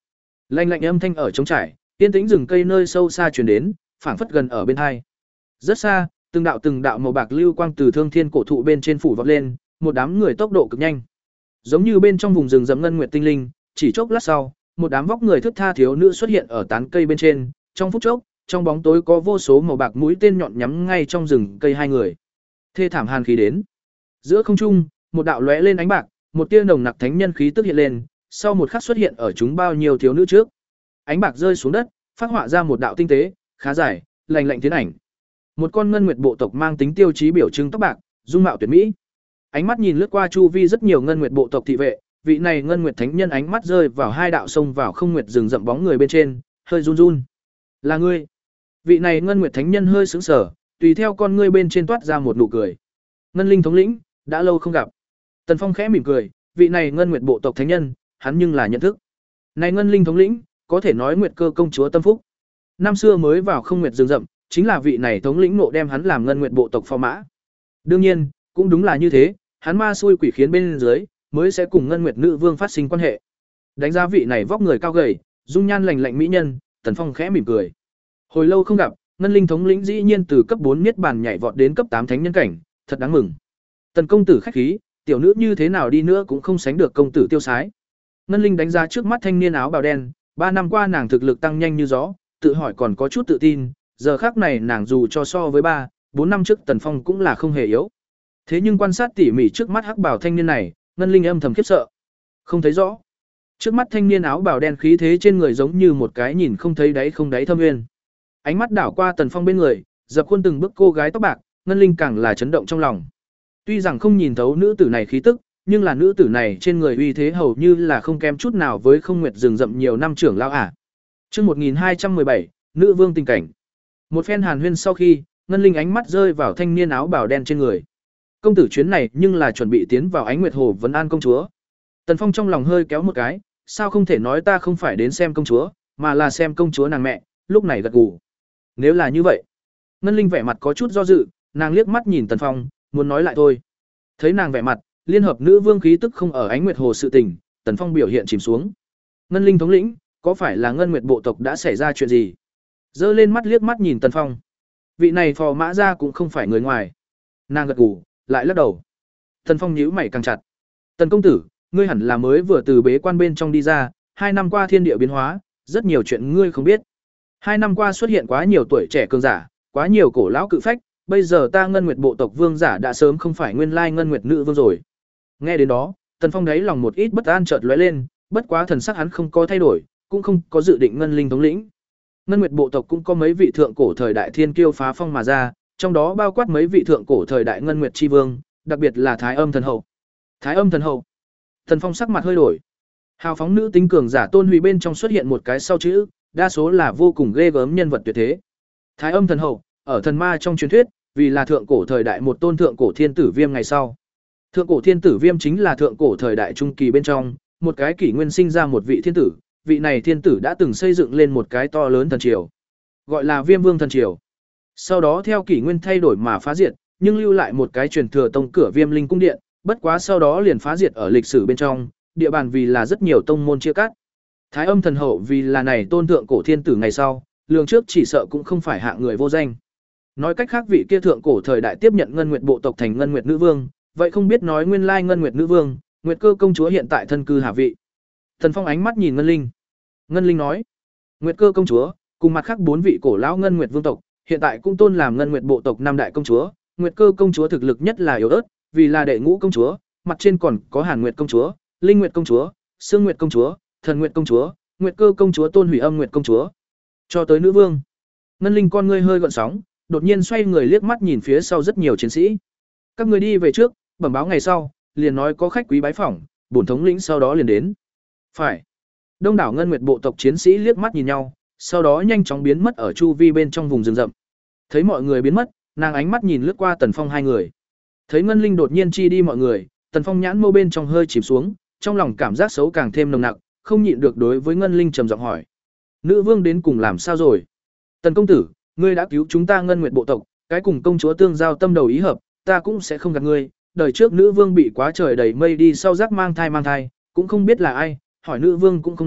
Lạnh lạnh âm thanh ở trống trải, yên tĩnh rừng cây nơi sâu xa truyền đến, phảng phất gần ở bên hai. Rất xa, từng đạo từng đạo màu bạc lưu quang từ thương thiên cổ thụ bên trên phủ vọt lên, một đám người tốc độ cực nhanh. Giống như bên trong vùng rừng rậm ngân nguyệt tinh linh, chỉ chốc lát sau, một đám vóc người thướt tha thiếu nữ xuất hiện ở tán cây bên trên, trong phút chốc, trong bóng tối có vô số màu bạc mũi tên nhọn nhắm ngay trong rừng cây hai người. Thê thảm hàn khí đến. Giữa không trung, một đạo lóe lên ánh bạc, một tia nồng nặc thánh nhân khí tức hiện lên, sau một khắc xuất hiện ở chúng bao nhiêu thiếu nữ trước. Ánh bạc rơi xuống đất, phát họa ra một đạo tinh tế, khá dài, lành lạnh tiến ảnh. Một con ngân nguyệt bộ tộc mang tính tiêu chí biểu trưng tóc bạc, dung mạo tuyệt mỹ. Ánh mắt nhìn lướt qua chu vi rất nhiều ngân nguyệt bộ tộc thị vệ, vị này ngân nguyệt thánh nhân ánh mắt rơi vào hai đạo sông vào không nguyệt rừng rậm bóng người bên trên, hơi run run. Là ngươi? Vị này ngân nguyệt thánh nhân hơi sững sờ, tùy theo con ngươi bên trên toát ra một nụ cười. Ngân linh thống lĩnh, đã lâu không gặp. Tần Phong khẽ mỉm cười, vị này ngân nguyệt bộ tộc thánh nhân, hắn nhưng là nhận thức. Này ngân linh thống lĩnh, có thể nói nguyệt cơ công chúa tâm phúc. Năm xưa mới vào không nguyệt rừng rậm, chính là vị này thống lĩnh nộ đem hắn làm ngân nguyệt bộ tộc phò mã. Đương nhiên, cũng đúng là như thế, hắn ma xui quỷ khiến bên dưới, mới sẽ cùng ngân nguyệt nữ vương phát sinh quan hệ. Đánh giá vị này vóc người cao gầy, dung nhan lành lạnh mỹ nhân, Tần Phong khẽ mỉm cười. Hồi lâu không gặp, ngân linh thống lĩnh dĩ nhiên từ cấp bốn niết bàn nhảy vọt đến cấp tám thánh nhân cảnh, thật đáng mừng. Tần công tử khách khí, tiểu nữ như thế nào đi nữa cũng không sánh được công tử tiêu sái. Ngân linh đánh giá trước mắt thanh niên áo bào đen, ba năm qua nàng thực lực tăng nhanh như gió, tự hỏi còn có chút tự tin, giờ khác này nàng dù cho so với ba, bốn năm trước Tần Phong cũng là không hề yếu. Thế nhưng quan sát tỉ mỉ trước mắt hắc bào thanh niên này, ngân linh âm thầm khiếp sợ. Không thấy rõ. Trước mắt thanh niên áo bào đen khí thế trên người giống như một cái nhìn không thấy đáy không đáy thâm nguyên. Ánh mắt đảo qua Tần Phong bên người, dập khuôn từng bước cô gái tóc bạc, ngân linh càng là chấn động trong lòng. Tuy rằng không nhìn thấu nữ tử này khí tức, nhưng là nữ tử này trên người uy thế hầu như là không kém chút nào với không nguyệt rừng rậm nhiều năm trưởng lão ả. Chương một nghìn hai trăm mười bảy, nữ vương tình cảnh. Một phen hàn huyên sau khi, ngân linh ánh mắt rơi vào thanh niên áo bào đen trên người. Công tử chuyến này nhưng là chuẩn bị tiến vào Ánh Nguyệt Hồ vấn an công chúa. Tần Phong trong lòng hơi kéo một cái, sao không thể nói ta không phải đến xem công chúa, mà là xem công chúa nàng mẹ, lúc này gật gù. Nếu là như vậy, ngân linh vẻ mặt có chút do dự, nàng liếc mắt nhìn Tần Phong, muốn nói lại thôi. Thấy nàng vẻ mặt, liên hợp nữ vương khí tức không ở Ánh Nguyệt Hồ sự tình, Tần Phong biểu hiện chìm xuống. Ngân linh thống lĩnh, có phải là ngân nguyệt bộ tộc đã xảy ra chuyện gì? Giơ lên mắt liếc mắt nhìn Tần Phong. Vị này phò mã ra cũng không phải người ngoài. Nàng gật gù, lại lắc đầu. Tần Phong nhíu mày càng chặt. Tần công tử, ngươi hẳn là mới vừa từ bế quan bên trong đi ra, hai năm qua thiên địa biến hóa, rất nhiều chuyện ngươi không biết. Hai năm qua xuất hiện quá nhiều tuổi trẻ cường giả, quá nhiều cổ lão cự phách, bây giờ ta ngân nguyệt bộ tộc vương giả đã sớm không phải nguyên lai ngân nguyệt nữ vương rồi. Nghe đến đó, Tần Phong đáy lòng một ít bất an chợt lóe lên, bất quá thần sắc hắn không có thay đổi, cũng không có dự định ngân linh thống lĩnh. Ngân nguyệt bộ tộc cũng có mấy vị thượng cổ thời đại thiên kiêu phá phong mà ra, trong đó bao quát mấy vị thượng cổ thời đại ngân nguyệt chi vương, đặc biệt là Thái Âm thần hậu. Thái Âm thần hậu. Tần Phong sắc mặt hơi đổi. Hào phóng nữ tính cường giả Tôn Hủy bên trong xuất hiện một cái sau chữ, đa số là vô cùng ghê gớm nhân vật tuyệt thế. Thái Âm thần hậu, ở thần ma trong truyền thuyết, vì là thượng cổ thời đại một tôn thượng cổ thiên tử viêm ngày sau. Thượng cổ thiên tử viêm chính là thượng cổ thời đại trung kỳ bên trong, một cái kỷ nguyên sinh ra một vị thiên tử, vị này thiên tử đã từng xây dựng lên một cái to lớn thần triều, gọi là Viêm Vương thần triều. Sau đó theo kỷ nguyên thay đổi mà phá diệt, nhưng lưu lại một cái truyền thừa tông cửa Viêm Linh cung điện, bất quá sau đó liền phá diệt ở lịch sử bên trong, địa bàn vì là rất nhiều tông môn chia cắt. Thái Âm thần hậu vì là này tôn thượng cổ thiên tử ngày sau, lường trước chỉ sợ cũng không phải hạng người vô danh. Nói cách khác vị kia thượng cổ thời đại tiếp nhận Ngân Nguyệt bộ tộc thành Ngân Nguyệt nữ vương, vậy không biết nói nguyên lai Ngân Nguyệt nữ vương, Nguyệt Cơ công chúa hiện tại thân cư hà vị. Thần Phong ánh mắt nhìn Ngân Linh. Ngân Linh nói: "Nguyệt Cơ công chúa, cùng mặt khác bốn vị cổ lão Ngân Nguyệt vương tộc, hiện tại cũng tôn làm Ngân Nguyệt bộ tộc năm đại công chúa, Nguyệt Cơ công chúa thực lực nhất là yếu ớt, vì là đệ ngũ công chúa, mặt trên còn có Hàn Nguyệt công chúa, Linh Nguyệt công chúa, Sương Nguyệt công chúa, Thần Nguyệt công chúa, Nguyệt Cơ công chúa Tôn Hủy Âm Nguyệt công chúa, cho tới nữ vương." Ngân Linh con ngươi hơi gợn sóng, đột nhiên xoay người liếc mắt nhìn phía sau rất nhiều chiến sĩ. "Các ngươi đi về trước, bẩm báo ngày sau, liền nói có khách quý bái phỏng, bổn thống lĩnh sau đó liền đến." "Phải." Đông đảo Ngân Nguyệt bộ tộc chiến sĩ liếc mắt nhìn nhau, sau đó nhanh chóng biến mất ở chu vi bên trong vùng rừng rậm. Thấy mọi người biến mất, nàng ánh mắt nhìn lướt qua Tần Phong hai người. Thấy Ngân Linh đột nhiên chi đi mọi người, Tần Phong nhãn mâu bên trong hơi chìm xuống, trong lòng cảm giác xấu càng thêm nồng nặc, không nhịn được đối với Ngân Linh trầm giọng hỏi: "Nữ vương đến cùng làm sao rồi?" "Tần công tử, ngươi đã cứu chúng ta Ngân Nguyệt bộ tộc, cái cùng công chúa tương giao tâm đầu ý hợp, ta cũng sẽ không gạt ngươi, đời trước nữ vương bị quá trời đầy mây đi sau rắc mang thai mang thai, cũng không biết là ai, hỏi nữ vương cũng không nói,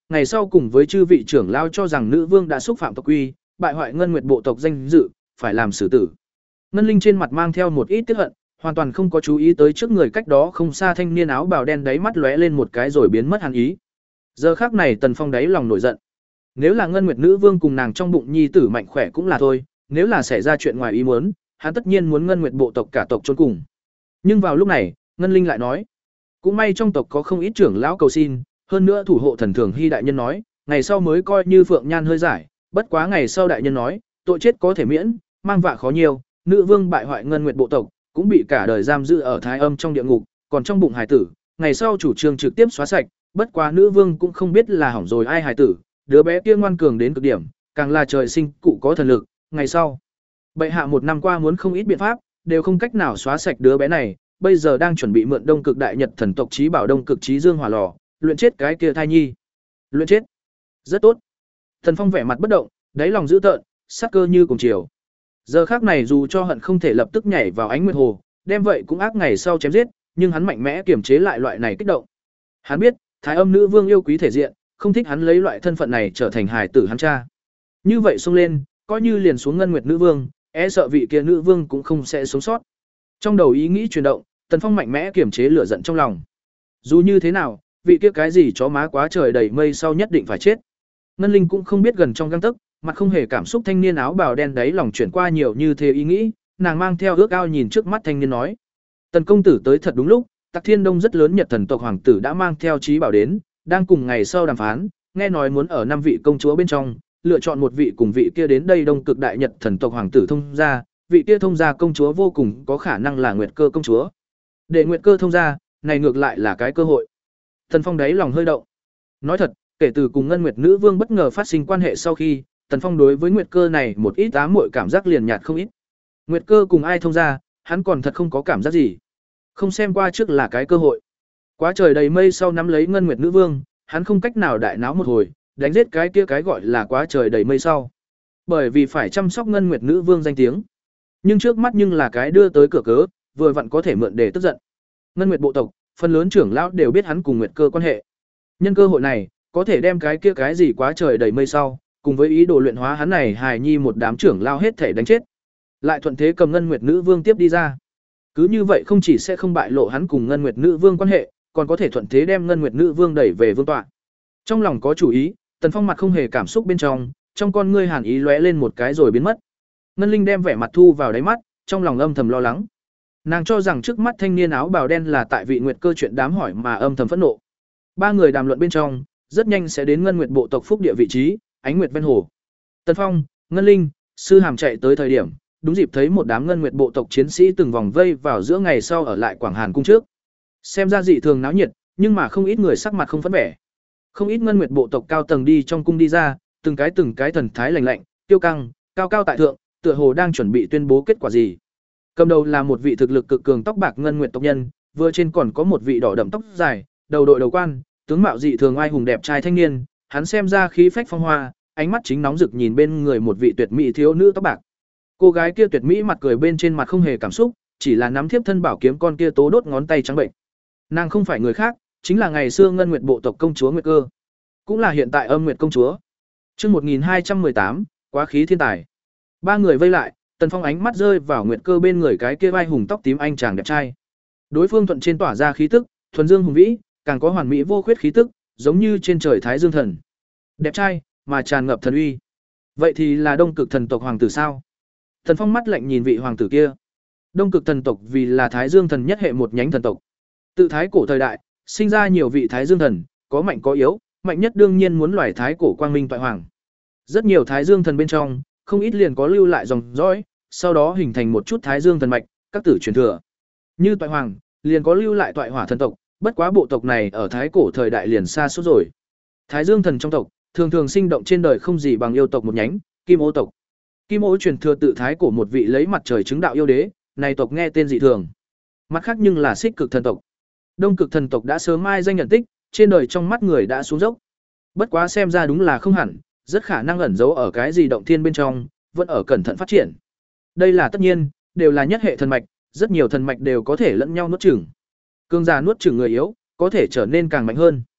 ngày sau cùng với chư vị trưởng lao cho rằng nữ vương đã xúc phạm tộc quy, bại hoại Ngân Nguyệt bộ tộc danh dự, phải làm xử tử. Ngân Linh trên mặt mang theo một ít tiếc hận, hoàn toàn không có chú ý tới trước người cách đó không xa thanh niên áo bào đen đáy mắt lóe lên một cái rồi biến mất hàn ý. Giờ khắc này Tần Phong đáy lòng nổi giận. Nếu là Ngân Nguyệt nữ vương cùng nàng trong bụng nhi tử mạnh khỏe cũng là thôi, nếu là xảy ra chuyện ngoài ý muốn, hắn tất nhiên muốn Ngân Nguyệt bộ tộc cả tộc chôn cùng. Nhưng vào lúc này, Ngân Linh lại nói, cũng may trong tộc có không ít trưởng lão cầu xin, hơn nữa thủ hộ thần thường hy đại nhân nói, ngày sau mới coi như Phượng Nhan hơi giải, bất quá ngày sau đại nhân nói, tội chết có thể miễn, mang vạ khó nhiều, nữ vương bại hoại Ngân Nguyệt bộ tộc, cũng bị cả đời giam giữ ở Thái Âm trong địa ngục, còn trong bụng hải tử, ngày sau chủ trương trực tiếp xóa sạch, bất quá nữ vương cũng không biết là hỏng rồi ai hải tử, đứa bé kia ngoan cường đến cực điểm, càng là trời sinh cụ có thần lực, ngày sau bệ hạ một năm qua muốn không ít biện pháp, đều không cách nào xóa sạch đứa bé này, bây giờ đang chuẩn bị mượn Đông Cực Đại Nhật thần tộc chí bảo Đông Cực Chí Dương hỏa lò, luyện chết cái kia thai nhi. Luyện chết. Rất tốt. Thần Phong vẻ mặt bất động, đáy lòng dữ tợn, sát cơ như cùng chiều. Giờ khắc này dù cho hận không thể lập tức nhảy vào ánh nguyệt hồ, đem vậy cũng ác ngày sau chém giết, nhưng hắn mạnh mẽ kiềm chế lại loại này kích động. Hắn biết, Thái Âm nữ vương yêu quý thể diện, không thích hắn lấy loại thân phận này trở thành hài tử hắn cha. Như vậy xông lên, coi như liền xuống Ngân Nguyệt nữ vương, e sợ vị kia nữ vương cũng không sẽ sống sót. Trong đầu ý nghĩ chuyển động, Tần Phong mạnh mẽ kiềm chế lửa giận trong lòng. Dù như thế nào, vị kia cái gì chó má quá trời đầy mây sau nhất định phải chết. Ngân Linh cũng không biết gần trong gang tấc, mặt không hề cảm xúc thanh niên áo bào đen đấy lòng chuyển qua nhiều như thế ý nghĩ, nàng mang theo ước ao nhìn trước mắt thanh niên nói: "Tần công tử tới thật đúng lúc, Tặc Thiên Đông rất lớn Nhật thần tộc hoàng tử đã mang theo chí bảo đến, đang cùng ngày sau đàm phán, nghe nói muốn ở năm vị công chúa bên trong, lựa chọn một vị cùng vị kia đến đây Đông Cực Đại Nhật thần tộc hoàng tử thông gia, vị kia thông gia công chúa vô cùng có khả năng là Nguyệt Cơ công chúa. Để Nguyệt Cơ thông gia, này ngược lại là cái cơ hội." Tần Phong đáy lòng hơi động. Nói thật, kể từ cùng Ngân Nguyệt nữ vương bất ngờ phát sinh quan hệ sau khi, Tần Phong đối với Nguyệt Cơ này một ít ám muội cảm giác liền nhạt không ít. Nguyệt Cơ cùng ai thông gia, hắn còn thật không có cảm giác gì. Không xem qua trước là cái cơ hội. Quá trời đầy mây sau nắm lấy Ngân Nguyệt nữ vương, hắn không cách nào đại náo một hồi, đánh giết cái kia cái gọi là quá trời đầy mây sau. Bởi vì phải chăm sóc Ngân Nguyệt nữ vương danh tiếng. Nhưng trước mắt nhưng là cái đưa tới cửa cớ, vừa vặn có thể mượn để tức giận. Ngân Nguyệt bộ tộc, phần lớn trưởng lão đều biết hắn cùng Nguyệt Cơ quan hệ. Nhân cơ hội này, có thể đem cái kia cái gì quá trời đầy mây sau, cùng với ý đồ luyện hóa hắn này hài nhi một đám trưởng lao hết thể đánh chết. Lại thuận thế cầm Ngân Nguyệt nữ vương tiếp đi ra. Cứ như vậy không chỉ sẽ không bại lộ hắn cùng Ngân Nguyệt nữ vương quan hệ, còn có thể thuận thế đem Ngân Nguyệt nữ vương đẩy về vương tọa. Trong lòng có chủ ý, Tần Phong mặt không hề cảm xúc bên trong, trong con ngươi hàn ý lóe lên một cái rồi biến mất. Ngân Linh đem vẻ mặt thu vào đáy mắt, trong lòng âm thầm lo lắng. Nàng cho rằng trước mắt thanh niên áo bào đen là tại vị Nguyệt Cơ chuyện đám hỏi mà âm thầm phẫn nộ. Ba người đàm luận bên trong, rất nhanh sẽ đến Ngân Nguyệt bộ tộc phúc địa vị trí, Ánh Nguyệt ven hồ. Tần Phong, Ngân Linh, Sư Hàm chạy tới thời điểm, đúng dịp thấy một đám Ngân Nguyệt bộ tộc chiến sĩ từng vòng vây vào giữa ngày sau ở lại Quảng Hàn cung trước. Xem ra dị thường náo nhiệt, nhưng mà không ít người sắc mặt không phấn vẻ. Không ít Ngân Nguyệt bộ tộc cao tầng đi trong cung đi ra, từng cái từng cái thần thái lạnh lạnh, tiêu căng, cao cao tại thượng, tựa hồ đang chuẩn bị tuyên bố kết quả gì. Cầm đầu là một vị thực lực cực cường tóc bạc Ngân Nguyệt tộc nhân, vừa trên còn có một vị đỏ đậm tóc dài, đầu đội đầu quan, tướng mạo dị thường oai hùng đẹp trai thanh niên, hắn xem ra khí phách phong hoa, ánh mắt chính nóng rực nhìn bên người một vị tuyệt mỹ thiếu nữ tóc bạc. Cô gái kia tuyệt mỹ mặt cười bên trên mặt không hề cảm xúc, chỉ là nắm thiếp thân bảo kiếm con kia tố đốt ngón tay trắng bệnh. Nàng không phải người khác, chính là ngày xưa Ngân Nguyệt bộ tộc công chúa Nguyệt Cơ, cũng là hiện tại Âm Nguyệt công chúa. Chương một nghìn hai trăm mười tám, quá khí thiên tài. Ba người vây lại, Tần Phong ánh mắt rơi vào Nguyệt Cơ bên người cái kia vai hùng tóc tím anh chàng đẹp trai. Đối phương thuận trên tỏa ra khí tức, thuần dương hùng vĩ, càng có hoàn mỹ vô khuyết khí tức, giống như trên trời thái dương thần. Đẹp trai, mà tràn ngập thần uy. Vậy thì là Đông Cực thần tộc hoàng tử sao? Tần Phong mắt lạnh nhìn vị hoàng tử kia. Đông Cực thần tộc vì là thái dương thần nhất hệ một nhánh thần tộc. Tự thái cổ thời đại, sinh ra nhiều vị thái dương thần, có mạnh có yếu, mạnh nhất đương nhiên muốn loài thái cổ quang minh toại hoàng. Rất nhiều thái dương thần bên trong, không ít liền có lưu lại dòng dõi, sau đó hình thành một chút thái dương thần mạch, các tử truyền thừa. Như toại hoàng, liền có lưu lại toại hỏa thần tộc, bất quá bộ tộc này ở thái cổ thời đại liền xa suốt rồi. Thái dương thần trong tộc, thường thường sinh động trên đời không gì bằng yêu tộc một nhánh, Kim Ô tộc. Kim Ô truyền thừa tự thái cổ một vị lấy mặt trời chứng đạo yêu đế, này tộc nghe tên dị thường. Mặt khác nhưng là Xích Cực thần tộc. Đông Cực thần tộc đã sớm mai danh nhận tích, trên đời trong mắt người đã xuống dốc. Bất quá xem ra đúng là không hẳn, rất khả năng ẩn giấu ở cái gì động thiên bên trong, vẫn ở cẩn thận phát triển. Đây là tất nhiên, đều là nhất hệ thần mạch, rất nhiều thần mạch đều có thể lẫn nhau nuốt chửng. Cường giả nuốt chửng người yếu, có thể trở nên càng mạnh hơn.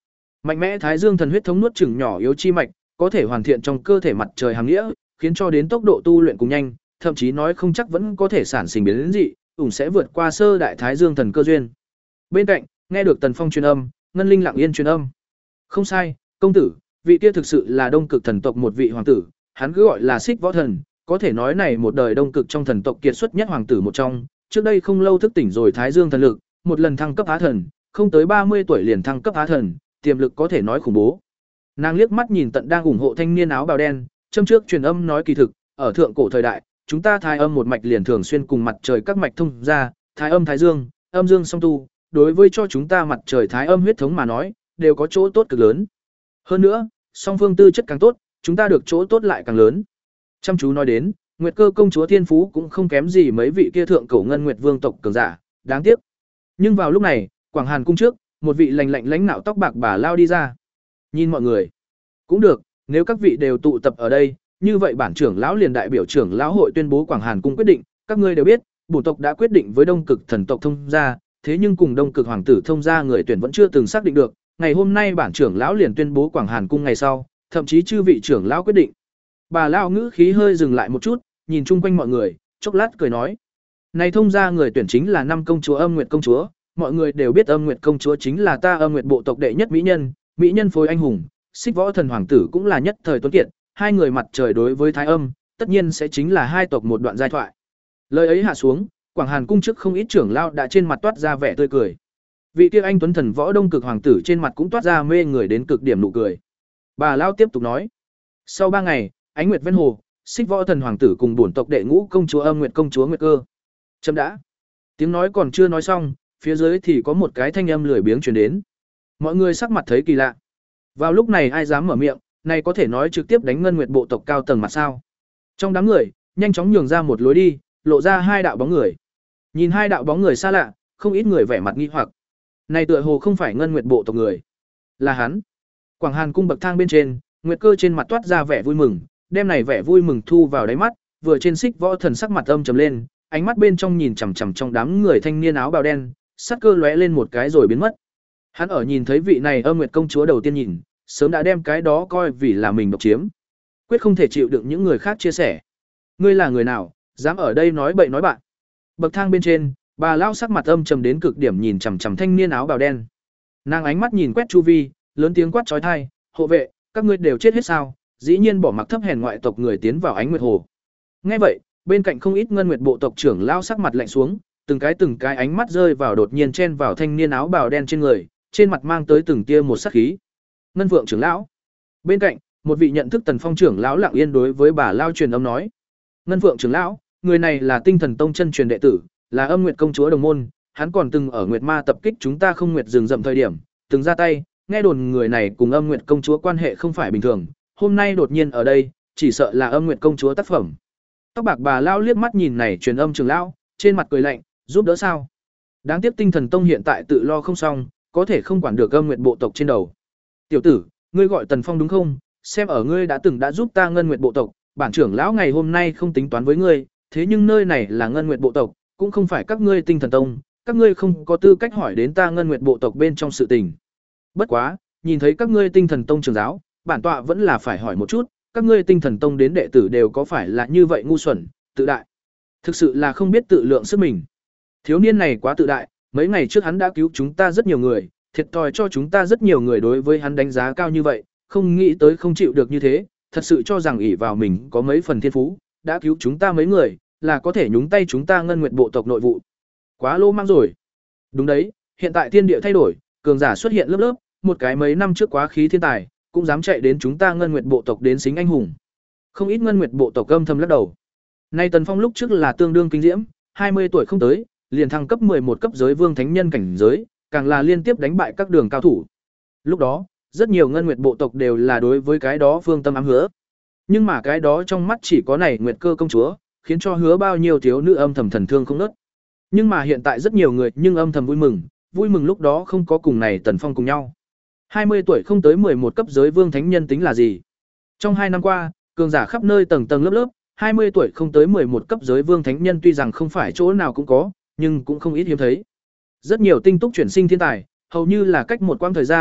Mạnh mẽ Thái Dương thần huyết thống nuốt chửng nhỏ yếu chi mạch, có thể hoàn thiện trong cơ thể mặt trời hàng nghĩa, khiến cho đến tốc độ tu luyện cùng nhanh, thậm chí nói không chắc vẫn có thể sản sinh biến dị, ủng sẽ vượt qua sơ đại Thái Dương thần cơ duyên. Bên cạnh, nghe được Tần Phong truyền âm, Ngân Linh lặng yên truyền âm. Không sai, công tử, vị kia thực sự là Đông Cực thần tộc một vị hoàng tử, hắn cứ gọi là Xích Võ thần, có thể nói này một đời Đông Cực trong thần tộc kiệt xuất nhất hoàng tử một trong, trước đây không lâu thức tỉnh rồi Thái Dương thần lực, một lần thăng cấp Á thần, không tới ba mươi tuổi liền thăng cấp Á thần, tiềm lực có thể nói khủng bố. Nàng liếc mắt nhìn tận đang ủng hộ thanh niên áo bào đen, châm trước truyền âm nói kỳ thực, ở thượng cổ thời đại, chúng ta thái âm một mạch liền thường xuyên cùng mặt trời các mạch thông ra, thái âm thái dương, âm dương song tu, đối với cho chúng ta mặt trời thái âm huyết thống mà nói, đều có chỗ tốt cực lớn. Hơn nữa, song phương tư chất càng tốt, chúng ta được chỗ tốt lại càng lớn. Chăm chú nói đến, Nguyệt Cơ công chúa thiên phú cũng không kém gì mấy vị kia thượng cổ ngân nguyệt vương tộc cường giả, đáng tiếc. Nhưng vào lúc này, Quảng Hàn cung trước, một vị lành lạnh lãnh nạo tóc bạc bà lao đi ra. Nhìn mọi người, cũng được, nếu các vị đều tụ tập ở đây, như vậy bản trưởng lão liền đại biểu trưởng lão hội tuyên bố Quảng Hàn cung quyết định, các ngươi đều biết, bổn tộc đã quyết định với Đông Cực thần tộc thông gia, thế nhưng cùng Đông Cực hoàng tử thông gia người tuyển vẫn chưa từng xác định được, ngày hôm nay bản trưởng lão liền tuyên bố Quảng Hàn cung ngày sau, thậm chí chư vị trưởng lão quyết định. Bà lão ngữ khí hơi dừng lại một chút, nhìn chung quanh mọi người, chốc lát cười nói: "Này thông gia người tuyển chính là năm công chúa Âm Nguyệt công chúa, mọi người đều biết Âm Nguyệt công chúa chính là ta Âm Nguyệt bộ tộc đệ nhất mỹ nhân, mỹ nhân phối anh hùng, Xích Võ thần hoàng tử cũng là nhất thời tuấn kiệt, hai người mặt trời đối với Thái Âm, tất nhiên sẽ chính là hai tộc một đoạn giai thoại." Lời ấy hạ xuống, Quảng Hàn cung trước không ít trưởng lão đã trên mặt toát ra vẻ tươi cười. Vị kia anh tuấn thần võ Đông Cực hoàng tử trên mặt cũng toát ra mê người đến cực điểm nụ cười. Bà lão tiếp tục nói: "Sau ba ngày, Ánh Nguyệt Vân Hồ, Xích Võ thần hoàng tử cùng bổn tộc đệ ngũ công chúa Âm Nguyệt công chúa Nguyệt Cơ." Chấm đã. Tiếng nói còn chưa nói xong, phía dưới thì có một cái thanh âm lười biếng truyền đến. Mọi người sắc mặt thấy kỳ lạ. Vào lúc này ai dám mở miệng, này có thể nói trực tiếp đánh Ngân Nguyệt bộ tộc cao tầng mặt sao? Trong đám người, nhanh chóng nhường ra một lối đi, lộ ra hai đạo bóng người. Nhìn hai đạo bóng người xa lạ, không ít người vẻ mặt nghi hoặc. Này tựa hồ không phải Ngân Nguyệt bộ tộc người, là hắn. Quảng Hàn cung bậc thang bên trên, Nguyệt Cơ trên mặt toát ra vẻ vui mừng, đem này vẻ vui mừng thu vào đáy mắt, vừa trên Xích Võ thần sắc mặt âm trầm lên, ánh mắt bên trong nhìn chằm chằm trong đám người thanh niên áo bào đen, sắc cơ lóe lên một cái rồi biến mất. Hắn ở nhìn thấy vị này Âm Nguyệt công chúa đầu tiên nhìn, sớm đã đem cái đó coi vì là mình độc chiếm, quyết không thể chịu đựng những người khác chia sẻ. Ngươi là người nào, dám ở đây nói bậy nói bạn? Bậc thang bên trên, bà lão sắc mặt âm trầm đến cực điểm nhìn chằm chằm thanh niên áo bào đen. Nàng ánh mắt nhìn quét chu vi, lớn tiếng quát chói tai: "Hộ vệ, các ngươi đều chết hết sao? Dĩ nhiên bỏ mặc thấp hèn ngoại tộc người tiến vào Ánh Nguyệt hồ." Nghe vậy, bên cạnh không ít Ngân Nguyệt bộ tộc trưởng lão sắc mặt lạnh xuống, từng cái từng cái ánh mắt rơi vào đột nhiên chen vào thanh niên áo bào đen trên người, trên mặt mang tới từng tia một sát khí. Ngân Vượng trưởng lão. Bên cạnh, một vị nhận thức Tần Phong trưởng lão lặng yên đối với bà lao truyền âm nói: "Ngân Vượng trưởng lão, người này là Tinh Thần Tông chân truyền đệ tử, là Âm Nguyệt công chúa đồng môn, hắn còn từng ở Nguyệt Ma tập kích chúng ta Không Nguyệt rừng rậm thời điểm, từng ra tay, nghe đồn người này cùng Âm Nguyệt công chúa quan hệ không phải bình thường, hôm nay đột nhiên ở đây, chỉ sợ là Âm Nguyệt công chúa tác phẩm." Tóc bạc bà lao liếc mắt nhìn này truyền âm trưởng lão, trên mặt cười lạnh: "Giúp đỡ sao? Đáng tiếc Tinh Thần Tông hiện tại tự lo không xong, có thể không quản được Âm Nguyệt bộ tộc trên đầu. Tiểu tử, ngươi gọi Tần Phong đúng không? Xem ở ngươi đã từng đã giúp ta Ngân Nguyệt bộ tộc, bản trưởng lão ngày hôm nay không tính toán với ngươi, thế nhưng nơi này là Ngân Nguyệt bộ tộc, cũng không phải các ngươi Tinh Thần Tông, các ngươi không có tư cách hỏi đến ta Ngân Nguyệt bộ tộc bên trong sự tình. Bất quá, nhìn thấy các ngươi Tinh Thần Tông trưởng giáo, bản tọa vẫn là phải hỏi một chút, các ngươi Tinh Thần Tông đến đệ tử đều có phải là như vậy ngu xuẩn, tự đại? Thực sự là không biết tự lượng sức mình. Thiếu niên này quá tự đại, mấy ngày trước hắn đã cứu chúng ta rất nhiều người, thiệt thòi cho chúng ta rất nhiều người đối với hắn đánh giá cao như vậy, không nghĩ tới không chịu được như thế, thật sự cho rằng ỷ vào mình có mấy phần thiên phú, đã cứu chúng ta mấy người, là có thể nhúng tay chúng ta Ngân Nguyệt bộ tộc nội vụ. Quá lô mang rồi. Đúng đấy, hiện tại thiên địa thay đổi, cường giả xuất hiện lớp lớp, một cái mấy năm trước quá khí thiên tài, cũng dám chạy đến chúng ta Ngân Nguyệt bộ tộc đến xính anh hùng. Không ít Ngân Nguyệt bộ tộc âm thầm lắc đầu. Nay Tần Phong lúc trước là tương đương kinh diễm, hai mươi tuổi không tới, liền thăng cấp mười một cấp giới vương thánh nhân cảnh giới, càng là liên tiếp đánh bại các đường cao thủ. Lúc đó, rất nhiều Ngân Nguyệt bộ tộc đều là đối với cái đó phương tâm ám hứa. Nhưng mà cái đó trong mắt chỉ có này Nguyệt Cơ công chúa, khiến cho hứa bao nhiêu thiếu nữ âm thầm thần thương không nớt. Nhưng mà hiện tại rất nhiều người nhưng âm thầm vui mừng, vui mừng lúc đó không có cùng này Tần Phong cùng nhau. hai mươi tuổi không tới mười một cấp giới vương thánh nhân tính là gì? Trong hai năm qua, cường giả khắp nơi tầng tầng lớp lớp, hai mươi tuổi không tới mười một cấp giới vương thánh nhân tuy rằng không phải chỗ nào cũng có, nhưng cũng không ít hiếm thấy. Rất nhiều tinh túc chuyển sinh thiên tài, hầu như là cách một quãng thời gian,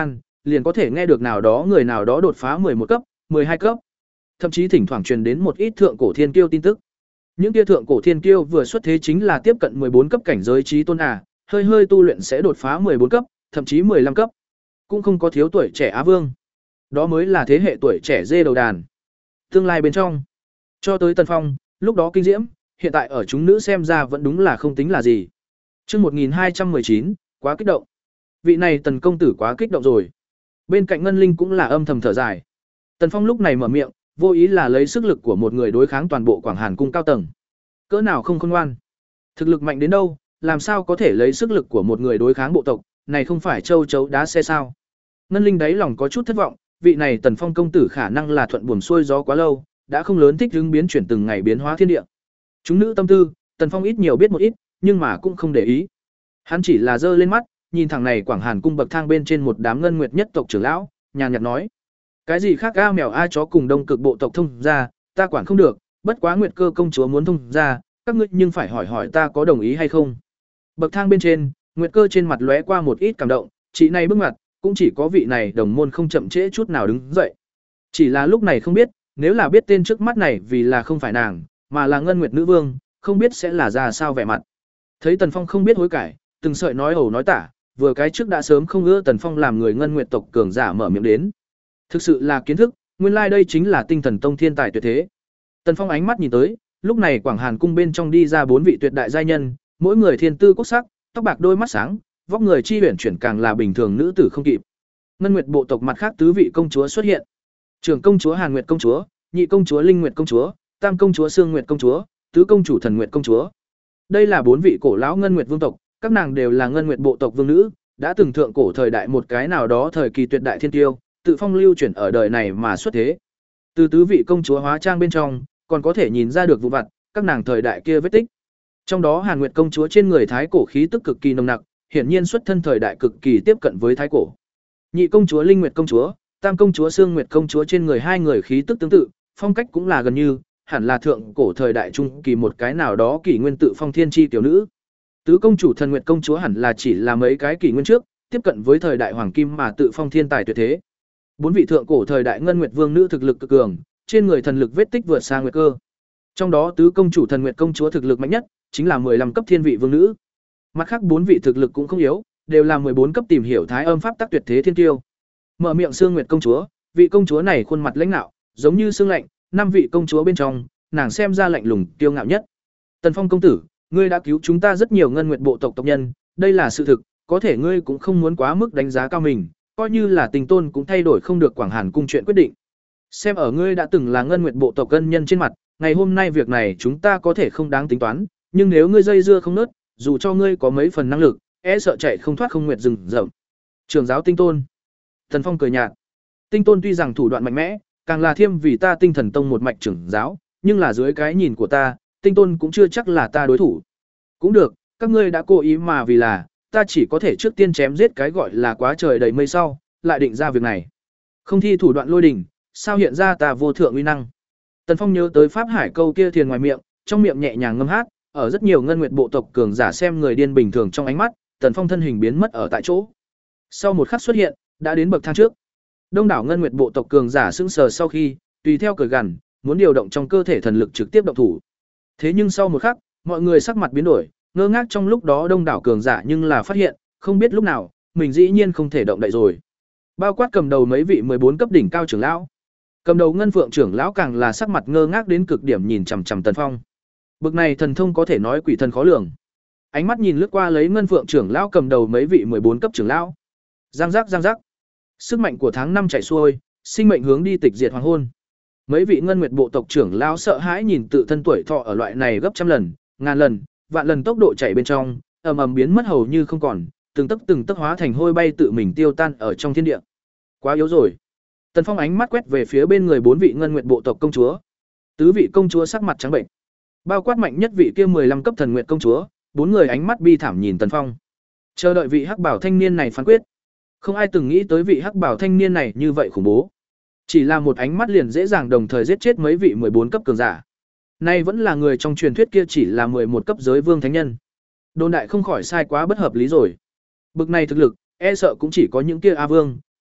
liền có thể nghe được nào đó người nào đó đột phá mười một cấp, mười hai cấp. Thậm chí thỉnh thoảng truyền đến một ít thượng cổ thiên kiêu tin tức. Những kia thượng cổ thiên kiêu vừa xuất thế chính là tiếp cận mười bốn cấp cảnh giới chí tôn à, hơi hơi tu luyện sẽ đột phá mười bốn cấp, thậm chí mười lăm cấp. Cũng không có thiếu tuổi trẻ Á Vương. Đó mới là thế hệ tuổi trẻ dê đầu đàn. Tương lai bên trong, cho tới Tần Phong, lúc đó kinh diễm, hiện tại ở chúng nữ xem ra vẫn đúng là không tính là gì. Chương một nghìn hai trăm mười chín, quá kích động. Vị này Tần công tử quá kích động rồi. Bên cạnh Ngân Linh cũng là âm thầm thở dài. Tần Phong lúc này mở miệng, vô ý là lấy sức lực của một người đối kháng toàn bộ Quảng Hàn cung cao tầng. Cỡ nào không khôn ngoan. Thực lực mạnh đến đâu, làm sao có thể lấy sức lực của một người đối kháng bộ tộc, này không phải châu chấu đá xe sao? Ngân Linh đáy lòng có chút thất vọng, vị này Tần Phong công tử khả năng là thuận buồm xuôi gió quá lâu, đã không lớn thích ứng biến chuyển từng ngày biến hóa thiên địa. Chúng nữ tâm tư, Tần Phong ít nhiều biết một ít, nhưng mà cũng không để ý. Hắn chỉ là giơ lên mắt, nhìn thẳng này Quảng Hàn cung bậc thang bên trên một đám ngân nguyệt nhất tộc trưởng lão, nhàn nhạt nói: "Cái gì khác a mèo a chó cùng Đông Cực bộ tộc thông ra, ta quản không được, bất quá Nguyệt Cơ công chúa muốn thông ra, các ngươi nhưng phải hỏi hỏi ta có đồng ý hay không." Bậc thang bên trên, Nguyệt Cơ trên mặt lóe qua một ít cảm động, chị này bước mặt, cũng chỉ có vị này đồng môn không chậm trễ chút nào đứng dậy. Chỉ là lúc này không biết, nếu là biết tên trước mắt này vì là không phải nàng, mà là Ngân Nguyệt nữ vương, không biết sẽ là ra sao vẻ mặt. Thấy Tần Phong không biết hối cải, từng sợi nói ẩu nói tả, vừa cái trước đã sớm không ưa Tần Phong làm người Ngân Nguyệt tộc cường giả mở miệng đến. Thực sự là kiến thức, nguyên lai like đây chính là tinh thần tông thiên tài tuyệt thế. Tần Phong ánh mắt nhìn tới, lúc này Quảng Hàn cung bên trong đi ra bốn vị tuyệt đại giai nhân, mỗi người thiên tư quốc sắc, tóc bạc đôi mắt sáng, vóc người chi huyền chuyển càng là bình thường nữ tử không kịp. Ngân Nguyệt bộ tộc mặt khác tứ vị công chúa xuất hiện. Trưởng công chúa Hàn Nguyệt công chúa, nhị công chúa Linh Nguyệt công chúa, tam công chúa Sương Nguyệt công chúa, tứ công chủ Thần Nguyệt công chúa. Đây là bốn vị cổ lão Ngân Nguyệt vương tộc, các nàng đều là Ngân Nguyệt bộ tộc vương nữ, đã từng thượng cổ thời đại một cái nào đó thời kỳ tuyệt đại thiên tiêu, tự phong lưu chuyển ở đời này mà xuất thế. Từ tứ vị công chúa hóa trang bên trong, còn có thể nhìn ra được vụ vặt, các nàng thời đại kia vết tích. Trong đó Hàn Nguyệt công chúa trên người thái cổ khí tức cực kỳ nồng nặc, hiển nhiên xuất thân thời đại cực kỳ tiếp cận với thái cổ. Nhị công chúa Linh Nguyệt công chúa, tam công chúa Sương Nguyệt công chúa trên người hai người khí tức tương tự, phong cách cũng là gần như, hẳn là thượng cổ thời đại trung kỳ một cái nào đó kỷ nguyên tự phong thiên chi tiểu nữ. Tứ công chủ Thần Nguyệt công chúa hẳn là chỉ là mấy cái kỷ nguyên trước, tiếp cận với thời đại hoàng kim mà tự phong thiên tài tuyệt thế. Bốn vị thượng cổ thời đại Ngân Nguyệt vương nữ thực lực cực cường, trên người thần lực vết tích vượt xa Nguyệt Cơ. Trong đó tứ công chủ Thần Nguyệt công chúa thực lực mạnh nhất, chính là mười lăm cấp thiên vị vương nữ. Mặt khác bốn vị thực lực cũng không yếu, đều là mười bốn cấp tìm hiểu thái âm pháp tắc tuyệt thế thiên tiêu. Mở miệng Sương Nguyệt công chúa, vị công chúa này khuôn mặt lãnh nạo, giống như sương lạnh, năm vị công chúa bên trong, nàng xem ra lạnh lùng, kiêu ngạo nhất. Tần Phong công tử, ngươi đã cứu chúng ta rất nhiều Ngân Nguyệt bộ tộc tộc nhân, đây là sự thực, có thể ngươi cũng không muốn quá mức đánh giá cao mình, coi như là tình tôn cũng thay đổi không được Quảng Hàn cung chuyện quyết định. Xem ở ngươi đã từng là Ngân Nguyệt bộ tộc cân nhân trên mặt, ngày hôm nay việc này chúng ta có thể không đáng tính toán, nhưng nếu ngươi dây dưa không nớt, dù cho ngươi có mấy phần năng lực, e sợ chạy không thoát không nguyệt rừng rậm. Trường giáo Tinh Tôn. Tần Phong cười nhạt. Tinh Tôn tuy rằng thủ đoạn mạnh mẽ, càng là thiêm vì ta Tinh Thần Tông một mạch trưởng giáo, nhưng là dưới cái nhìn của ta, Tinh Tôn cũng chưa chắc là ta đối thủ. Cũng được, các ngươi đã cố ý mà vì là, ta chỉ có thể trước tiên chém giết cái gọi là quá trời đầy mây sau, lại định ra việc này. Không thi thủ đoạn lôi đỉnh, sao hiện ra ta vô thượng uy năng. Tần Phong nhớ tới Pháp Hải câu kia thiền ngoài miệng, trong miệng nhẹ nhàng ngâm hát, ở rất nhiều Ngân Nguyệt bộ tộc cường giả xem người điên bình thường trong ánh mắt, Tần Phong thân hình biến mất ở tại chỗ. Sau một khắc xuất hiện, đã đến bậc thang trước. Đông đảo Ngân Nguyệt bộ tộc cường giả sững sờ sau khi, tùy theo cười gằn, muốn điều động trong cơ thể thần lực trực tiếp động thủ. Thế nhưng sau một khắc, mọi người sắc mặt biến đổi, ngơ ngác trong lúc đó đông đảo cường giả nhưng là phát hiện, không biết lúc nào, mình dĩ nhiên không thể động đậy rồi. Bao quát cầm đầu mấy vị mười bốn cấp đỉnh cao trưởng lão. Cầm đầu Ngân Phượng trưởng lão càng là sắc mặt ngơ ngác đến cực điểm nhìn chằm chằm Tần Phong. Bực này thần thông có thể nói quỷ thần khó lường. Ánh mắt nhìn lướt qua lấy Ngân Phượng trưởng lão cầm đầu mấy vị mười bốn cấp trưởng lão. Giang giác giang giác. Sức mạnh của tháng năm chảy xuôi, sinh mệnh hướng đi tịch diệt hoàng hôn. Mấy vị Ngân Nguyệt bộ tộc trưởng lão sợ hãi nhìn tự thân tuổi thọ ở loại này gấp trăm lần, ngàn lần, vạn lần tốc độ chạy bên trong, ầm ầm biến mất hầu như không còn, từng tấc từng tấc hóa thành hôi bay tự mình tiêu tan ở trong thiên địa. Quá yếu rồi. Tần Phong ánh mắt quét về phía bên người bốn vị Ngân Nguyệt bộ tộc công chúa. Tứ vị công chúa sắc mặt trắng bệnh. Bao quát mạnh nhất vị kia mười lăm cấp Thần Nguyệt công chúa, bốn người ánh mắt bi thảm nhìn Tần Phong. Chờ đợi vị hắc bảo thanh niên này phán quyết. Không ai từng nghĩ tới vị hắc bảo thanh niên này như vậy khủng bố. Chỉ là một ánh mắt liền dễ dàng đồng thời giết chết mấy vị mười bốn cấp cường giả. Nay vẫn là người trong truyền thuyết kia chỉ là mười một cấp giới vương thánh nhân. Đồn đại không khỏi sai quá bất hợp lý rồi. Bực này thực lực, e sợ cũng chỉ có những kia A vương,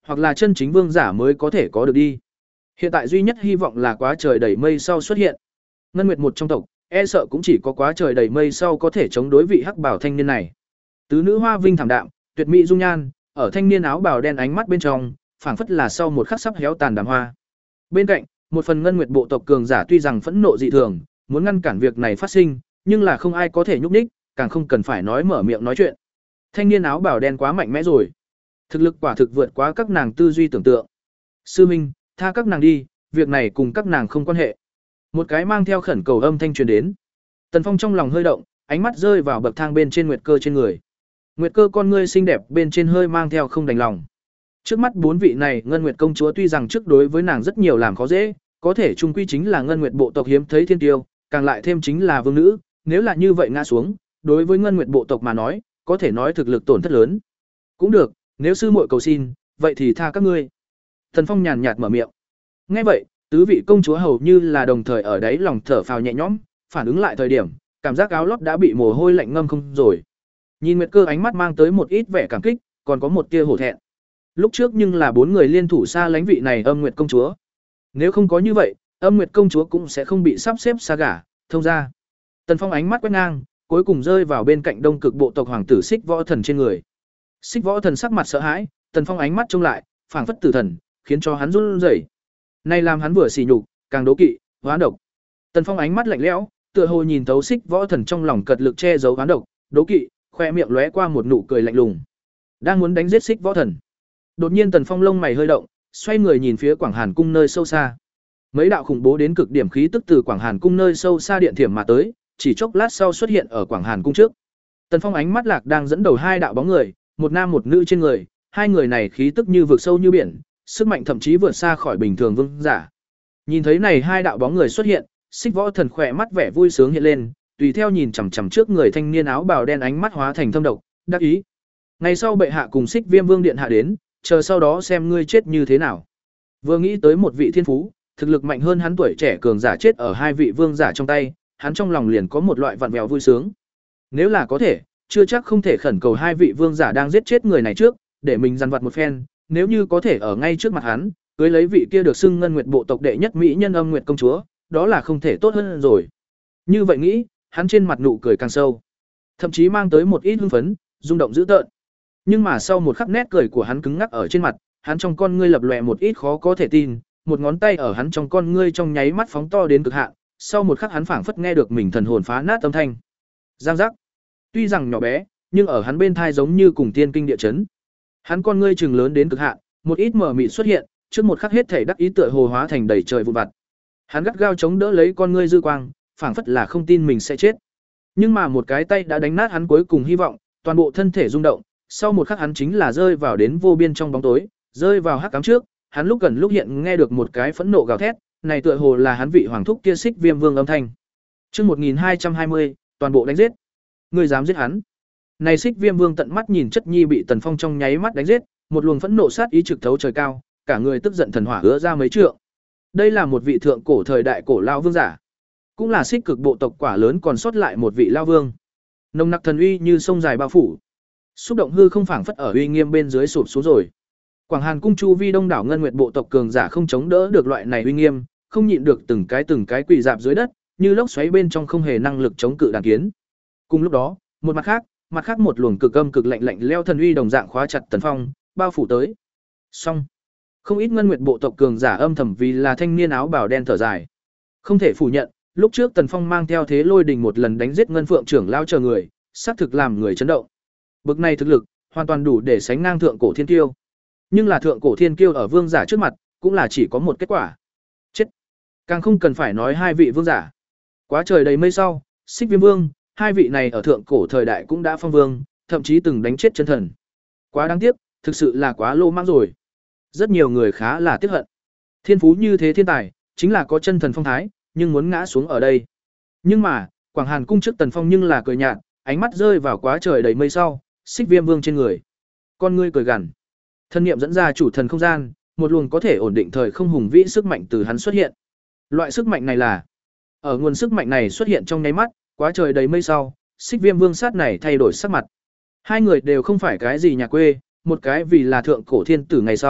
hoặc là chân chính vương giả mới có thể có được đi. Hiện tại duy nhất hy vọng là quá trời đầy mây sau xuất hiện. Ngân Nguyệt một trong tộc, e sợ cũng chỉ có quá trời đầy mây sau có thể chống đối vị hắc bảo thanh niên này. Tứ nữ hoa vinh thảm đạm, tuyệt mỹ dung nhan, ở thanh niên áo bào đen ánh mắt bên trong, phảng phất là sau một khắc sắp héo tàn đàm hoa. Bên cạnh, một phần Ngân Nguyệt bộ tộc cường giả tuy rằng phẫn nộ dị thường, muốn ngăn cản việc này phát sinh, nhưng là không ai có thể nhúc nhích, càng không cần phải nói mở miệng nói chuyện. Thanh niên áo bào đen quá mạnh mẽ rồi, thực lực quả thực vượt quá các nàng tư duy tưởng tượng. Sư minh, tha các nàng đi, việc này cùng các nàng không quan hệ. Một cái mang theo khẩn cầu âm thanh truyền đến. Tần Phong trong lòng hơi động, ánh mắt rơi vào bậc thang bên trên Nguyệt Cơ trên người. Nguyệt Cơ con ngươi xinh đẹp bên trên hơi mang theo không đành lòng. Trước mắt bốn vị này Ngân Nguyệt công chúa tuy rằng trước đối với nàng rất nhiều làm khó dễ, có thể chung quy chính là Ngân Nguyệt bộ tộc hiếm thấy thiên tiêu, càng lại thêm chính là vương nữ, nếu là như vậy ngã xuống, đối với Ngân Nguyệt bộ tộc mà nói, có thể nói thực lực tổn thất lớn. Cũng được, nếu sư muội cầu xin, vậy thì tha các ngươi. Tần Phong nhàn nhạt mở miệng. Nghe vậy, tứ vị công chúa hầu như là đồng thời ở đấy lòng thở phào nhẹ nhõm, phản ứng lại thời điểm, cảm giác áo lót đã bị mồ hôi lạnh ngâm không rồi. Nhìn Nguyệt Cơ ánh mắt mang tới một ít vẻ cảm kích, còn có một tia hổ thẹn. Lúc trước nhưng là bốn người liên thủ xa lánh vị này Âm Nguyệt công chúa. Nếu không có như vậy, Âm Nguyệt công chúa cũng sẽ không bị sắp xếp xa gả, thông ra. Tần Phong ánh mắt quét ngang, cuối cùng rơi vào bên cạnh Đông Cực bộ tộc hoàng tử Xích Võ Thần trên người. Xích Võ Thần sắc mặt sợ hãi, Tần Phong ánh mắt trông lại, phảng phất tử thần, khiến cho hắn run rẩy. Nay làm hắn vừa sỉ nhục, càng đố kỵ, hoán độc. Tần Phong ánh mắt lạnh lẽo, tựa hồ nhìn thấu Xích Võ Thần trong lòng cật lực che giấu hoán độc, đố kỵ, khoe miệng lóe qua một nụ cười lạnh lùng. Đang muốn đánh giết Xích Võ Thần. Đột nhiên Tần Phong lông mày hơi động, xoay người nhìn phía Quảng Hàn cung nơi sâu xa. Mấy đạo khủng bố đến cực điểm khí tức từ Quảng Hàn cung nơi sâu xa điện thiểm mà tới, chỉ chốc lát sau xuất hiện ở Quảng Hàn cung trước. Tần Phong ánh mắt lạc đang dẫn đầu hai đạo bóng người, một nam một nữ trên người, hai người này khí tức như vực sâu như biển, sức mạnh thậm chí vượt xa khỏi bình thường vương giả. Nhìn thấy này hai đạo bóng người xuất hiện, Xích Võ Thần khỏe mắt vẻ vui sướng hiện lên, tùy theo nhìn chằm chằm trước người thanh niên áo bào đen ánh mắt hóa thành thâm độc, đắc ý. Ngày sau bệ hạ cùng Xích Viêm Vương điện hạ đến, chờ sau đó xem ngươi chết như thế nào. Vừa nghĩ tới một vị thiên phú, thực lực mạnh hơn hắn tuổi trẻ cường giả chết ở hai vị vương giả trong tay, hắn trong lòng liền có một loại vặn vẹo vui sướng. Nếu là có thể, chưa chắc không thể khẩn cầu hai vị vương giả đang giết chết người này trước, để mình dằn vặt một phen, nếu như có thể ở ngay trước mặt hắn, cưới lấy vị kia được xưng Ngân Nguyệt bộ tộc đệ nhất mỹ nhân Âm Nguyệt công chúa, đó là không thể tốt hơn rồi. Như vậy nghĩ, hắn trên mặt nụ cười càng sâu, thậm chí mang tới một ít hưng phấn, rung động dữ tợn. Nhưng mà sau một khắc nét cười của hắn cứng ngắc ở trên mặt, hắn trong con ngươi lập lòe một ít khó có thể tin, một ngón tay ở hắn trong con ngươi trong nháy mắt phóng to đến cực hạn, sau một khắc hắn phảng phất nghe được mình thần hồn phá nát âm thanh. Giang giác. Tuy rằng nhỏ bé, nhưng ở hắn bên thai giống như cùng tiên kinh địa chấn. Hắn con ngươi trừng lớn đến cực hạn, một ít mờ mịt xuất hiện, trước một khắc hết thể đắc ý tựa hồ hóa thành đầy trời vụn vặt. Hắn gắt gao chống đỡ lấy con ngươi dư quang, phảng phất là không tin mình sẽ chết. Nhưng mà một cái tay đã đánh nát hắn cuối cùng hy vọng, toàn bộ thân thể rung động, sau một khắc hắn chính là rơi vào đến vô biên trong bóng tối, rơi vào hắc ám trước, hắn lúc gần lúc hiện nghe được một cái phẫn nộ gào thét, này tựa hồ là hắn vị hoàng thúc kia Xích Viêm Vương âm thanh. Chương một nghìn hai trăm hai mươi, toàn bộ đánh giết. Ngươi dám giết hắn? Này Xích Viêm Vương tận mắt nhìn chất nhi bị Tần Phong trong nháy mắt đánh giết, một luồng phẫn nộ sát ý trực thấu trời cao, cả người tức giận thần hỏa ứa ra mấy trượng. Đây là một vị thượng cổ thời đại cổ lao vương giả, cũng là Xích Cực bộ tộc quả lớn còn sót lại một vị lao vương. Nồng nặc thần uy như sông dài bao phủ, xúc động hư không phảng phất ở uy nghiêm bên dưới sụp xuống rồi. Quảng Hàn cung chu vi đông đảo Ngân Nguyệt bộ tộc cường giả không chống đỡ được loại này uy nghiêm, không nhịn được từng cái từng cái quỳ dạp dưới đất, như lốc xoáy bên trong không hề năng lực chống cự đàn kiến. Cùng lúc đó, một mặt khác, mặt khác một luồng cực âm cực lạnh lạnh leo thần uy đồng dạng khóa chặt Tần Phong, bao phủ tới. Xong, không ít Ngân Nguyệt bộ tộc cường giả âm thầm vì là thanh niên áo bào đen thở dài. Không thể phủ nhận, lúc trước Tần Phong mang theo thế lôi đình một lần đánh giết Ngân Phượng trưởng lao chờ người, xác thực làm người chấn động. Bực này thực lực, hoàn toàn đủ để sánh ngang thượng cổ thiên kiêu. Nhưng là thượng cổ thiên kiêu ở vương giả trước mặt, cũng là chỉ có một kết quả. Chết. Càng không cần phải nói hai vị vương giả. Quá trời đầy mây sau, Xích Viêm Vương, hai vị này ở thượng cổ thời đại cũng đã phong vương, thậm chí từng đánh chết chân thần. Quá đáng tiếc, thực sự là quá lô mang rồi. Rất nhiều người khá là tiếc hận. Thiên phú như thế thiên tài, chính là có chân thần phong thái, nhưng muốn ngã xuống ở đây. Nhưng mà, Quảng Hàn cung trước Tần Phong nhưng là cười nhạt, ánh mắt rơi vào quá trời đầy mây sau, Xích Viêm Vương trên người. Con ngươi cười gằn. Thân niệm dẫn ra chủ thần không gian, một luồng có thể ổn định thời không hùng vĩ sức mạnh từ hắn xuất hiện. Loại sức mạnh này là, ở nguồn sức mạnh này xuất hiện trong nháy mắt, quá trời đầy mây sau, Xích Viêm Vương sát này thay đổi sắc mặt. Hai người đều không phải cái gì nhà quê, một cái vì là thượng cổ thiên tử ngày sau,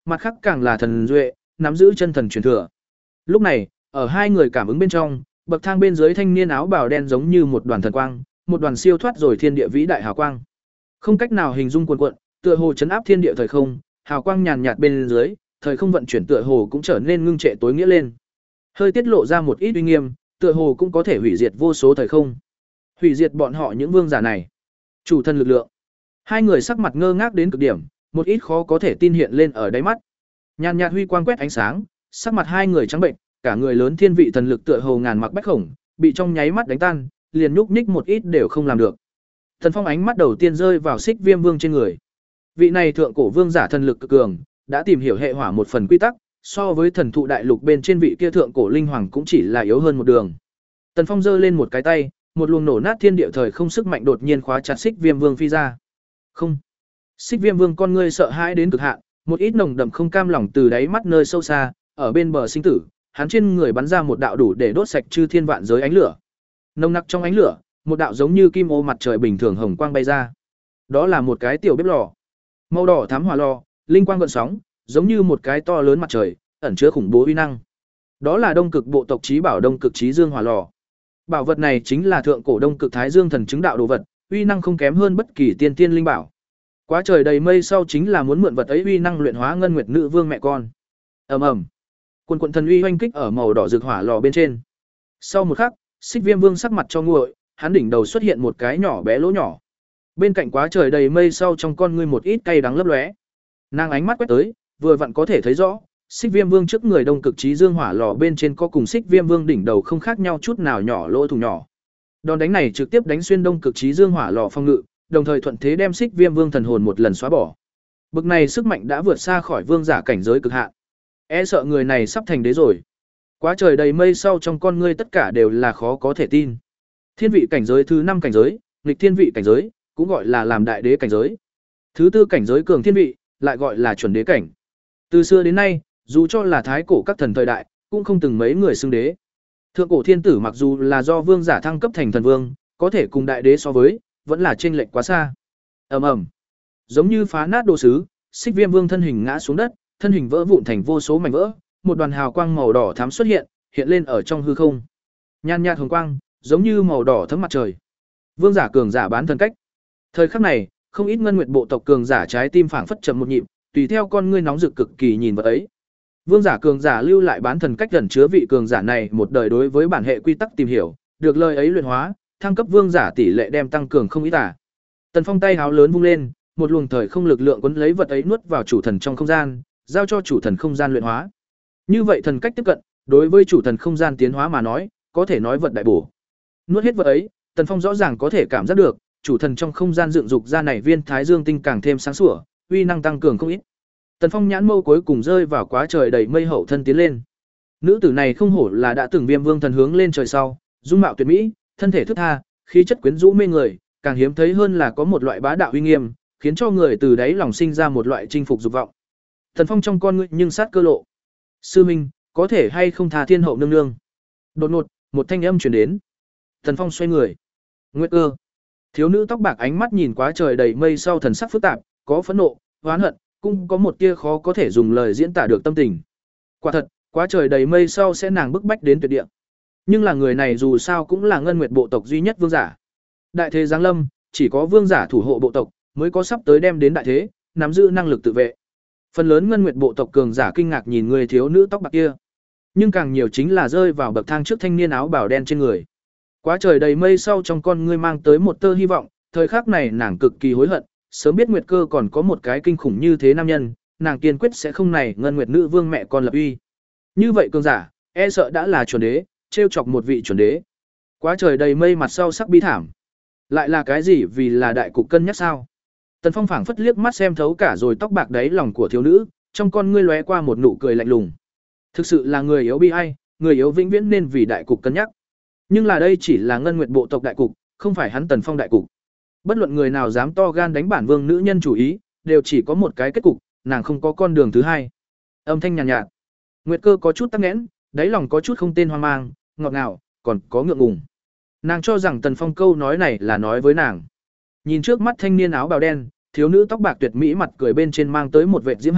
mặt khác càng là thần duệ, nắm giữ chân thần truyền thừa. Lúc này, ở hai người cảm ứng bên trong, bậc thang bên dưới thanh niên áo bào đen giống như một đoàn thần quang, một đoàn siêu thoát rồi thiên địa vĩ đại hào quang. Không cách nào hình dung cuồn cuộn, tựa hồ chấn áp thiên địa thời không, hào quang nhàn nhạt bên dưới, thời không vận chuyển tựa hồ cũng trở nên ngưng trệ tối nghĩa lên. Hơi tiết lộ ra một ít uy nghiêm, tựa hồ cũng có thể hủy diệt vô số thời không. Hủy diệt bọn họ những vương giả này. Chủ thần lực lượng. Hai người sắc mặt ngơ ngác đến cực điểm, một ít khó có thể tin hiện lên ở đáy mắt. Nhàn nhạt huy quang quét ánh sáng, sắc mặt hai người trắng bệnh, cả người lớn thiên vị thần lực tựa hồ ngàn mặc bách khổng, bị trong nháy mắt đánh tan, liền nhúc nhích một ít đều không làm được. Thần Phong ánh mắt đầu tiên rơi vào Xích Viêm Vương trên người. Vị này thượng cổ vương giả thần lực cực cường, đã tìm hiểu hệ hỏa một phần quy tắc, so với thần thụ đại lục bên trên vị kia thượng cổ linh hoàng cũng chỉ là yếu hơn một đường. Tần Phong giơ lên một cái tay, một luồng nổ nát thiên địa thời không sức mạnh đột nhiên khóa chặt Xích Viêm Vương phi ra. Không. Xích Viêm Vương con ngươi sợ hãi đến cực hạn, một ít nồng đậm không cam lòng từ đáy mắt nơi sâu xa, ở bên bờ sinh tử, hắn trên người bắn ra một đạo đủ để đốt sạch chư thiên vạn giới ánh lửa. Nồng nặc trong ánh lửa, một đạo giống như kim ô mặt trời bình thường hồng quang bay ra. Đó là một cái tiểu bếp lò. Màu đỏ thắm hỏa lò, linh quang gợn sóng, giống như một cái to lớn mặt trời, ẩn chứa khủng bố uy năng. Đó là Đông Cực bộ tộc chí bảo Đông Cực Chí Dương hỏa lò. Bảo vật này chính là thượng cổ Đông Cực Thái Dương thần chứng đạo đồ vật, uy năng không kém hơn bất kỳ tiên tiên linh bảo. Quá trời đầy mây sau chính là muốn mượn vật ấy uy năng luyện hóa Ngân Nguyệt Nữ Vương mẹ con. Ầm ầm. Quần quần thần uy hoành kích ở màu đỏ rực hỏa lò bên trên. Sau một khắc, Xích Viêm Vương sắc mặt cho nguội, hắn đỉnh đầu xuất hiện một cái nhỏ bé lỗ nhỏ. Bên cạnh quá trời đầy mây sau trong con ngươi một ít cay đắng lấp lóe. Nàng ánh mắt quét tới, vừa vặn có thể thấy rõ, Xích Viêm Vương trước người Đông Cực Chí Dương hỏa lò bên trên có cùng Xích Viêm Vương đỉnh đầu không khác nhau chút nào nhỏ lỗ thủng nhỏ. Đòn đánh này trực tiếp đánh xuyên Đông Cực Chí Dương hỏa lò phòng ngự, đồng thời thuận thế đem Xích Viêm Vương thần hồn một lần xóa bỏ. Bực này sức mạnh đã vượt xa khỏi vương giả cảnh giới cực hạn. E sợ người này sắp thành đế rồi. Quá trời đầy mây sau trong con ngươi tất cả đều là khó có thể tin. Thiên vị cảnh giới thứ năm cảnh giới, nghịch thiên vị cảnh giới, cũng gọi là làm đại đế cảnh giới. Thứ tư cảnh giới cường thiên vị, lại gọi là chuẩn đế cảnh. Từ xưa đến nay, dù cho là thái cổ các thần thời đại, cũng không từng mấy người xưng đế. Thượng cổ thiên tử mặc dù là do vương giả thăng cấp thành thần vương, có thể cùng đại đế so với, vẫn là chênh lệch quá xa. Ầm ầm. Giống như phá nát đồ sứ, Xích Viêm Vương thân hình ngã xuống đất, thân hình vỡ vụn thành vô số mảnh vỡ, một đoàn hào quang màu đỏ thắm xuất hiện, hiện lên ở trong hư không. Nhan nhạt hồng quang, giống như màu đỏ thấm mặt trời. Vương giả cường giả bán thần cách. Thời khắc này, không ít ngân nguyệt bộ tộc cường giả trái tim phảng phất chậm một nhịp, tùy theo con ngươi nóng rực cực kỳ nhìn vật ấy. Vương giả cường giả lưu lại bán thần cách gần chứa vị cường giả này một đời đối với bản hệ quy tắc tìm hiểu, được lời ấy luyện hóa, thăng cấp vương giả tỷ lệ đem tăng cường không ít à. Tần Phong tay háo lớn vung lên, một luồng thời không lực lượng cuốn lấy vật ấy nuốt vào chủ thần trong không gian, giao cho chủ thần không gian luyện hóa. Như vậy thần cách tiếp cận, đối với chủ thần không gian tiến hóa mà nói, có thể nói vật đại bổ. Nuốt hết vật ấy, Tần Phong rõ ràng có thể cảm giác được, chủ thần trong không gian dựng dục ra này viên Thái Dương tinh càng thêm sáng sủa, uy năng tăng cường không ít. Tần Phong nhãn mâu cuối cùng rơi vào quá trời đầy mây hậu thân tiến lên. Nữ tử này không hổ là đã từng Viêm Vương thần hướng lên trời sau, dung mạo tuyệt mỹ, thân thể thướt tha, khí chất quyến rũ mê người, càng hiếm thấy hơn là có một loại bá đạo uy nghiêm, khiến cho người từ đáy lòng sinh ra một loại chinh phục dục vọng. Tần Phong trong con ngươi nhưng sát cơ lộ. Sư minh, có thể hay không tha thiên hậu nương nương? Đột ngột, một thanh âm truyền đến. Tần Phong xoay người. Nguyệt Cơ. Thiếu nữ tóc bạc ánh mắt nhìn quá trời đầy mây sau thần sắc phức tạp, có phẫn nộ, oán hận, cũng có một tia khó có thể dùng lời diễn tả được tâm tình. Quả thật, quá trời đầy mây sau sẽ nàng bức bách đến tuyệt địa. Nhưng là người này dù sao cũng là ngân nguyệt bộ tộc duy nhất vương giả. Đại thế giáng lâm, chỉ có vương giả thủ hộ bộ tộc mới có sắp tới đem đến đại thế, nắm giữ năng lực tự vệ. Phần lớn ngân nguyệt bộ tộc cường giả kinh ngạc nhìn người thiếu nữ tóc bạc kia, nhưng càng nhiều chính là rơi vào bậc thang trước thanh niên áo bào đen trên người. Quá trời đầy mây sau trong con ngươi mang tới một tơ hy vọng, thời khắc này nàng cực kỳ hối hận, sớm biết Nguyệt Cơ còn có một cái kinh khủng như thế nam nhân, nàng kiên quyết sẽ không này ngân nguyệt nữ vương mẹ con lập uy. Như vậy cường giả, e sợ đã là chuẩn đế, trêu chọc một vị chuẩn đế. Quá trời đầy mây mặt sau sắc bi thảm. Lại là cái gì vì là đại cục cân nhắc sao? Tần Phong phảng phất liếc mắt xem thấu cả rồi tóc bạc đáy lòng của thiếu nữ, trong con ngươi lóe qua một nụ cười lạnh lùng. Thực sự là người yếu bi ai, người yếu vĩnh viễn nên vì đại cục cân nhắc. Nhưng là đây chỉ là ngân nguyệt bộ tộc đại cục, không phải hắn Tần Phong đại cục. Bất luận người nào dám to gan đánh bản vương nữ nhân chủ ý, đều chỉ có một cái kết cục, nàng không có con đường thứ hai. Âm thanh nhàn nhạt, nhạt. Nguyệt Cơ có chút tắc nghẽn, đáy lòng có chút không tên hoang mang, ngọt ngào, còn có ngượng ngùng. Nàng cho rằng Tần Phong câu nói này là nói với nàng. Nhìn trước mắt thanh niên áo bào đen, thiếu nữ tóc bạc tuyệt mỹ mặt cười bên trên mang tới một vệt diễm hà,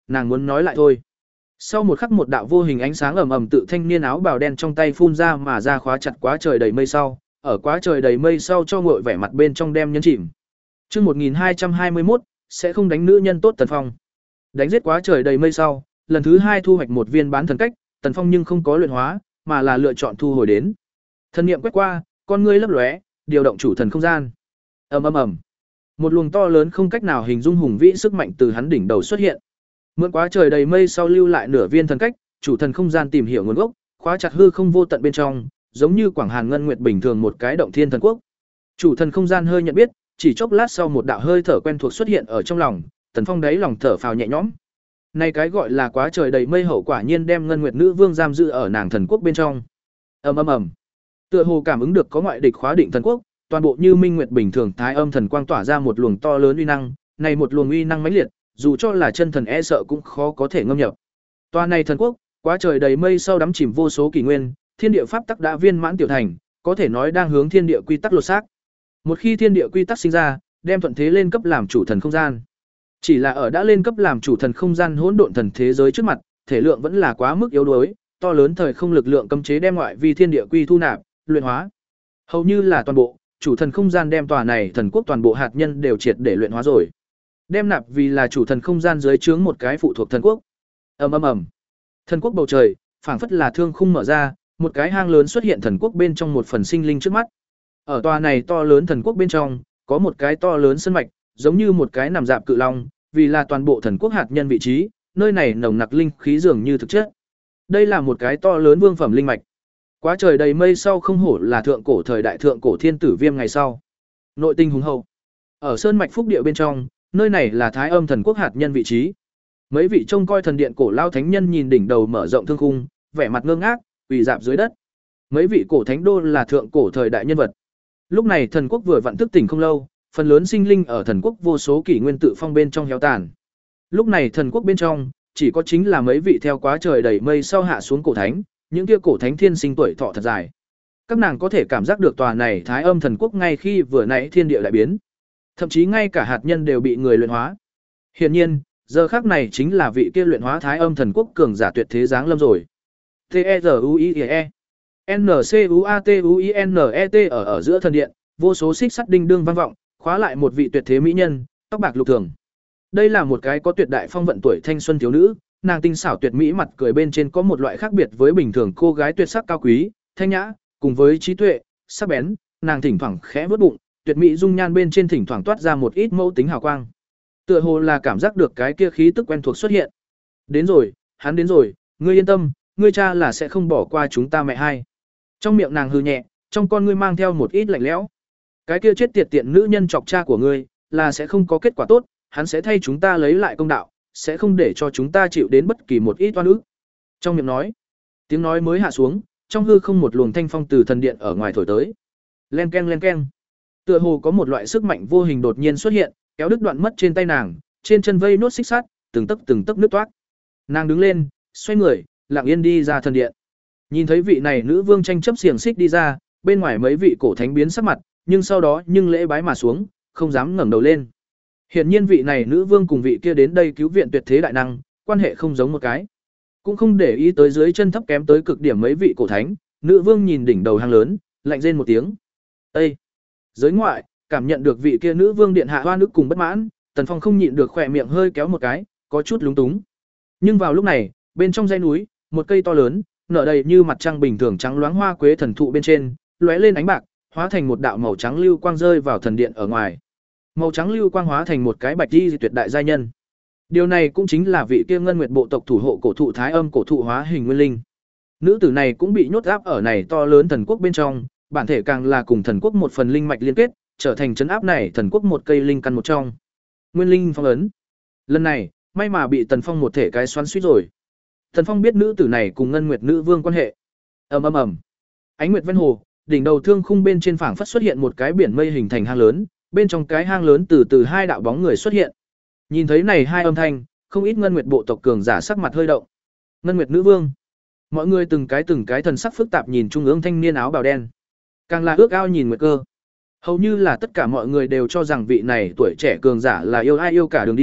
nàng muốn nói lại thôi. Sau một khắc một đạo vô hình ánh sáng ầm ầm tự thanh niên áo bào đen trong tay phun ra mà ra khóa chặt quá trời đầy mây sau, ở quá trời đầy mây sau cho ngội vẻ mặt bên trong đem nhấn chìm. Chương một nghìn hai trăm hai mươi mốt sẽ không đánh nữ nhân tốt Tần Phong. Đánh giết quá trời đầy mây sau, lần thứ hai thu hoạch một viên bán thần cách, Tần Phong nhưng không có luyện hóa, mà là lựa chọn thu hồi đến. Thần niệm quét qua, con ngươi lấp lóe, điều động chủ thần không gian. Ầm ầm ầm. Một luồng to lớn không cách nào hình dung hùng vĩ sức mạnh từ hắn đỉnh đầu xuất hiện. Mượn quá trời đầy mây sau lưu lại nửa viên thần cách, chủ thần không gian tìm hiểu nguồn gốc, khóa chặt hư không vô tận bên trong, giống như Quảng Hàn Ngân Nguyệt bình thường một cái động thiên thần quốc. Chủ thần không gian hơi nhận biết, chỉ chốc lát sau một đạo hơi thở quen thuộc xuất hiện ở trong lòng, Tần Phong đáy lòng thở phào nhẹ nhõm. Này cái gọi là quá trời đầy mây hậu quả nhiên đem Ngân Nguyệt nữ vương giam giữ ở nàng thần quốc bên trong. Ầm ầm ầm. Tựa hồ cảm ứng được có ngoại địch khóa định thần quốc, toàn bộ như minh nguyệt bình thường thái âm thần quang tỏa ra một luồng to lớn uy năng, này một luồng uy năng mãnh liệt, dù cho là chân thần e sợ cũng khó có thể ngâm nhập. Tòa này thần quốc, quá trời đầy mây sau đắm chìm vô số kỷ nguyên, thiên địa pháp tắc đã viên mãn tiểu thành, có thể nói đang hướng thiên địa quy tắc lột xác. Một khi thiên địa quy tắc sinh ra, đem thuận thế lên cấp làm chủ thần không gian. Chỉ là ở đã lên cấp làm chủ thần không gian hỗn độn thần thế giới trước mặt, thể lượng vẫn là quá mức yếu đuối, to lớn thời không lực lượng cấm chế đem ngoại vi thiên địa quy thu nạp, luyện hóa. Hầu như là toàn bộ, chủ thần không gian đem tòa này thần quốc toàn bộ hạt nhân đều triệt để luyện hóa rồi. Đem nạp vì là chủ thần không gian dưới trướng một cái phụ thuộc thần quốc. Ầm ầm ầm. Thần quốc bầu trời, phảng phất là thương khung mở ra, một cái hang lớn xuất hiện thần quốc bên trong một phần sinh linh trước mắt. Ở tòa này to lớn thần quốc bên trong, có một cái to lớn sân mạch, giống như một cái nằm dạp cự long, vì là toàn bộ thần quốc hạt nhân vị trí, nơi này nồng nặc linh khí dường như thực chất. Đây là một cái to lớn vương phẩm linh mạch. Quá trời đầy mây sau không hổ là thượng cổ thời đại thượng cổ thiên tử viêm ngày sau. Nội tinh hùng hậu. Ở sơn mạch phúc địa bên trong, nơi này là Thái Âm thần quốc hạt nhân vị trí. Mấy vị trông coi thần điện cổ lao thánh nhân nhìn đỉnh đầu mở rộng thương khung, vẻ mặt ngơ ngác, quỳ rạp dưới đất. Mấy vị cổ thánh đô là thượng cổ thời đại nhân vật. Lúc này thần quốc vừa vặn thức tỉnh không lâu, phần lớn sinh linh ở thần quốc vô số kỷ nguyên tự phong bên trong héo tàn. Lúc này thần quốc bên trong, chỉ có chính là mấy vị theo quá trời đầy mây sau hạ xuống cổ thánh, những kia cổ thánh thiên sinh tuổi thọ thật dài. Các nàng có thể cảm giác được tòa này Thái Âm thần quốc ngay khi vừa nãy thiên địa đại biến. Thậm chí ngay cả hạt nhân đều bị người luyện hóa. Hiển nhiên, giờ khắc này chính là vị kia luyện hóa Thái Âm thần quốc cường giả tuyệt thế giáng lâm rồi. T E R U I E N C U A T U I N E T ở ở giữa thần điện, vô số xích sắt đinh đương vang vọng, khóa lại một vị tuyệt thế mỹ nhân, tóc bạc lục thường. Đây là một cái có tuyệt đại phong vận tuổi thanh xuân thiếu nữ, nàng tinh xảo tuyệt mỹ mặt cười bên trên có một loại khác biệt với bình thường cô gái tuyệt sắc cao quý, thanh nhã, cùng với trí tuệ, sắc bén, nàng thỉnh thoảng khẽ vớt bụng, tuyệt mỹ dung nhan bên trên thỉnh thoảng toát ra một ít mẫu tính hào quang. Tựa hồ là cảm giác được cái kia khí tức quen thuộc xuất hiện. Đến rồi, hắn đến rồi, ngươi yên tâm, ngươi cha là sẽ không bỏ qua chúng ta mẹ hai. Trong miệng nàng hừ nhẹ, trong con ngươi mang theo một ít lạnh lẽo. Cái kia chết tiệt tiện nữ nhân chọc cha của ngươi, là sẽ không có kết quả tốt, hắn sẽ thay chúng ta lấy lại công đạo, sẽ không để cho chúng ta chịu đến bất kỳ một ít oan ức. Trong miệng nói, tiếng nói mới hạ xuống, trong hư không một luồng thanh phong từ thần điện ở ngoài thổi tới. Len keng len keng. Tựa hồ có một loại sức mạnh vô hình đột nhiên xuất hiện, kéo đứt đoạn mất trên tay nàng, trên chân vây nốt xích sắt, từng tấc từng tấc nứt toát. Nàng đứng lên, xoay người, lặng yên đi ra thần điện. Nhìn thấy vị này nữ vương tranh chấp xiềng xích đi ra, bên ngoài mấy vị cổ thánh biến sắc mặt, nhưng sau đó nhưng lễ bái mà xuống, không dám ngẩng đầu lên. Hiển nhiên vị này nữ vương cùng vị kia đến đây cứu viện tuyệt thế đại năng, quan hệ không giống một cái. Cũng không để ý tới dưới chân thấp kém tới cực điểm mấy vị cổ thánh, nữ vương nhìn đỉnh đầu hang lớn, lạnh rên một tiếng. Ê! Giới ngoại, cảm nhận được vị kia nữ vương điện hạ hoa nước cùng bất mãn, Tần Phong không nhịn được khỏe miệng hơi kéo một cái, có chút lúng túng. Nhưng vào lúc này, bên trong dãy núi, một cây to lớn, nở đầy như mặt trăng bình thường trắng loáng hoa quế thần thụ bên trên, lóe lên ánh bạc, hóa thành một đạo màu trắng lưu quang rơi vào thần điện ở ngoài. Màu trắng lưu quang hóa thành một cái bạch y tuyệt đại giai nhân. Điều này cũng chính là vị kia Ngân Nguyệt bộ tộc thủ hộ cổ thụ Thái Âm cổ thụ hóa hình nguyên linh. Nữ tử này cũng bị nhốt áp ở này to lớn thần quốc bên trong, bản thể càng là cùng thần quốc một phần linh mạch liên kết, trở thành trấn áp này thần quốc một cây linh căn một trong. Nguyên linh phong ấn. Lần này, may mà bị Tần Phong một thể cái xoắn suýt rồi. Tần Phong biết nữ tử này cùng Ngân Nguyệt nữ vương quan hệ. Ầm ầm ầm. Ánh nguyệt ven hồ, đỉnh đầu thương khung bên trên phảng phất xuất hiện một cái biển mây hình thành hang lớn, bên trong cái hang lớn từ từ hai đạo bóng người xuất hiện. Nhìn thấy này hai âm thanh, không ít Ngân Nguyệt bộ tộc cường giả sắc mặt hơi động. Ngân Nguyệt nữ vương. Mọi người từng cái từng cái thần sắc phức tạp nhìn trung ương thanh niên áo bào đen. Càng là ước ao nhìn Nguyệt Cơ. Hầu như là tất cả mọi người đều cho rằng vị này tuổi trẻ cường giả là yêu ai yêu cả đường đi,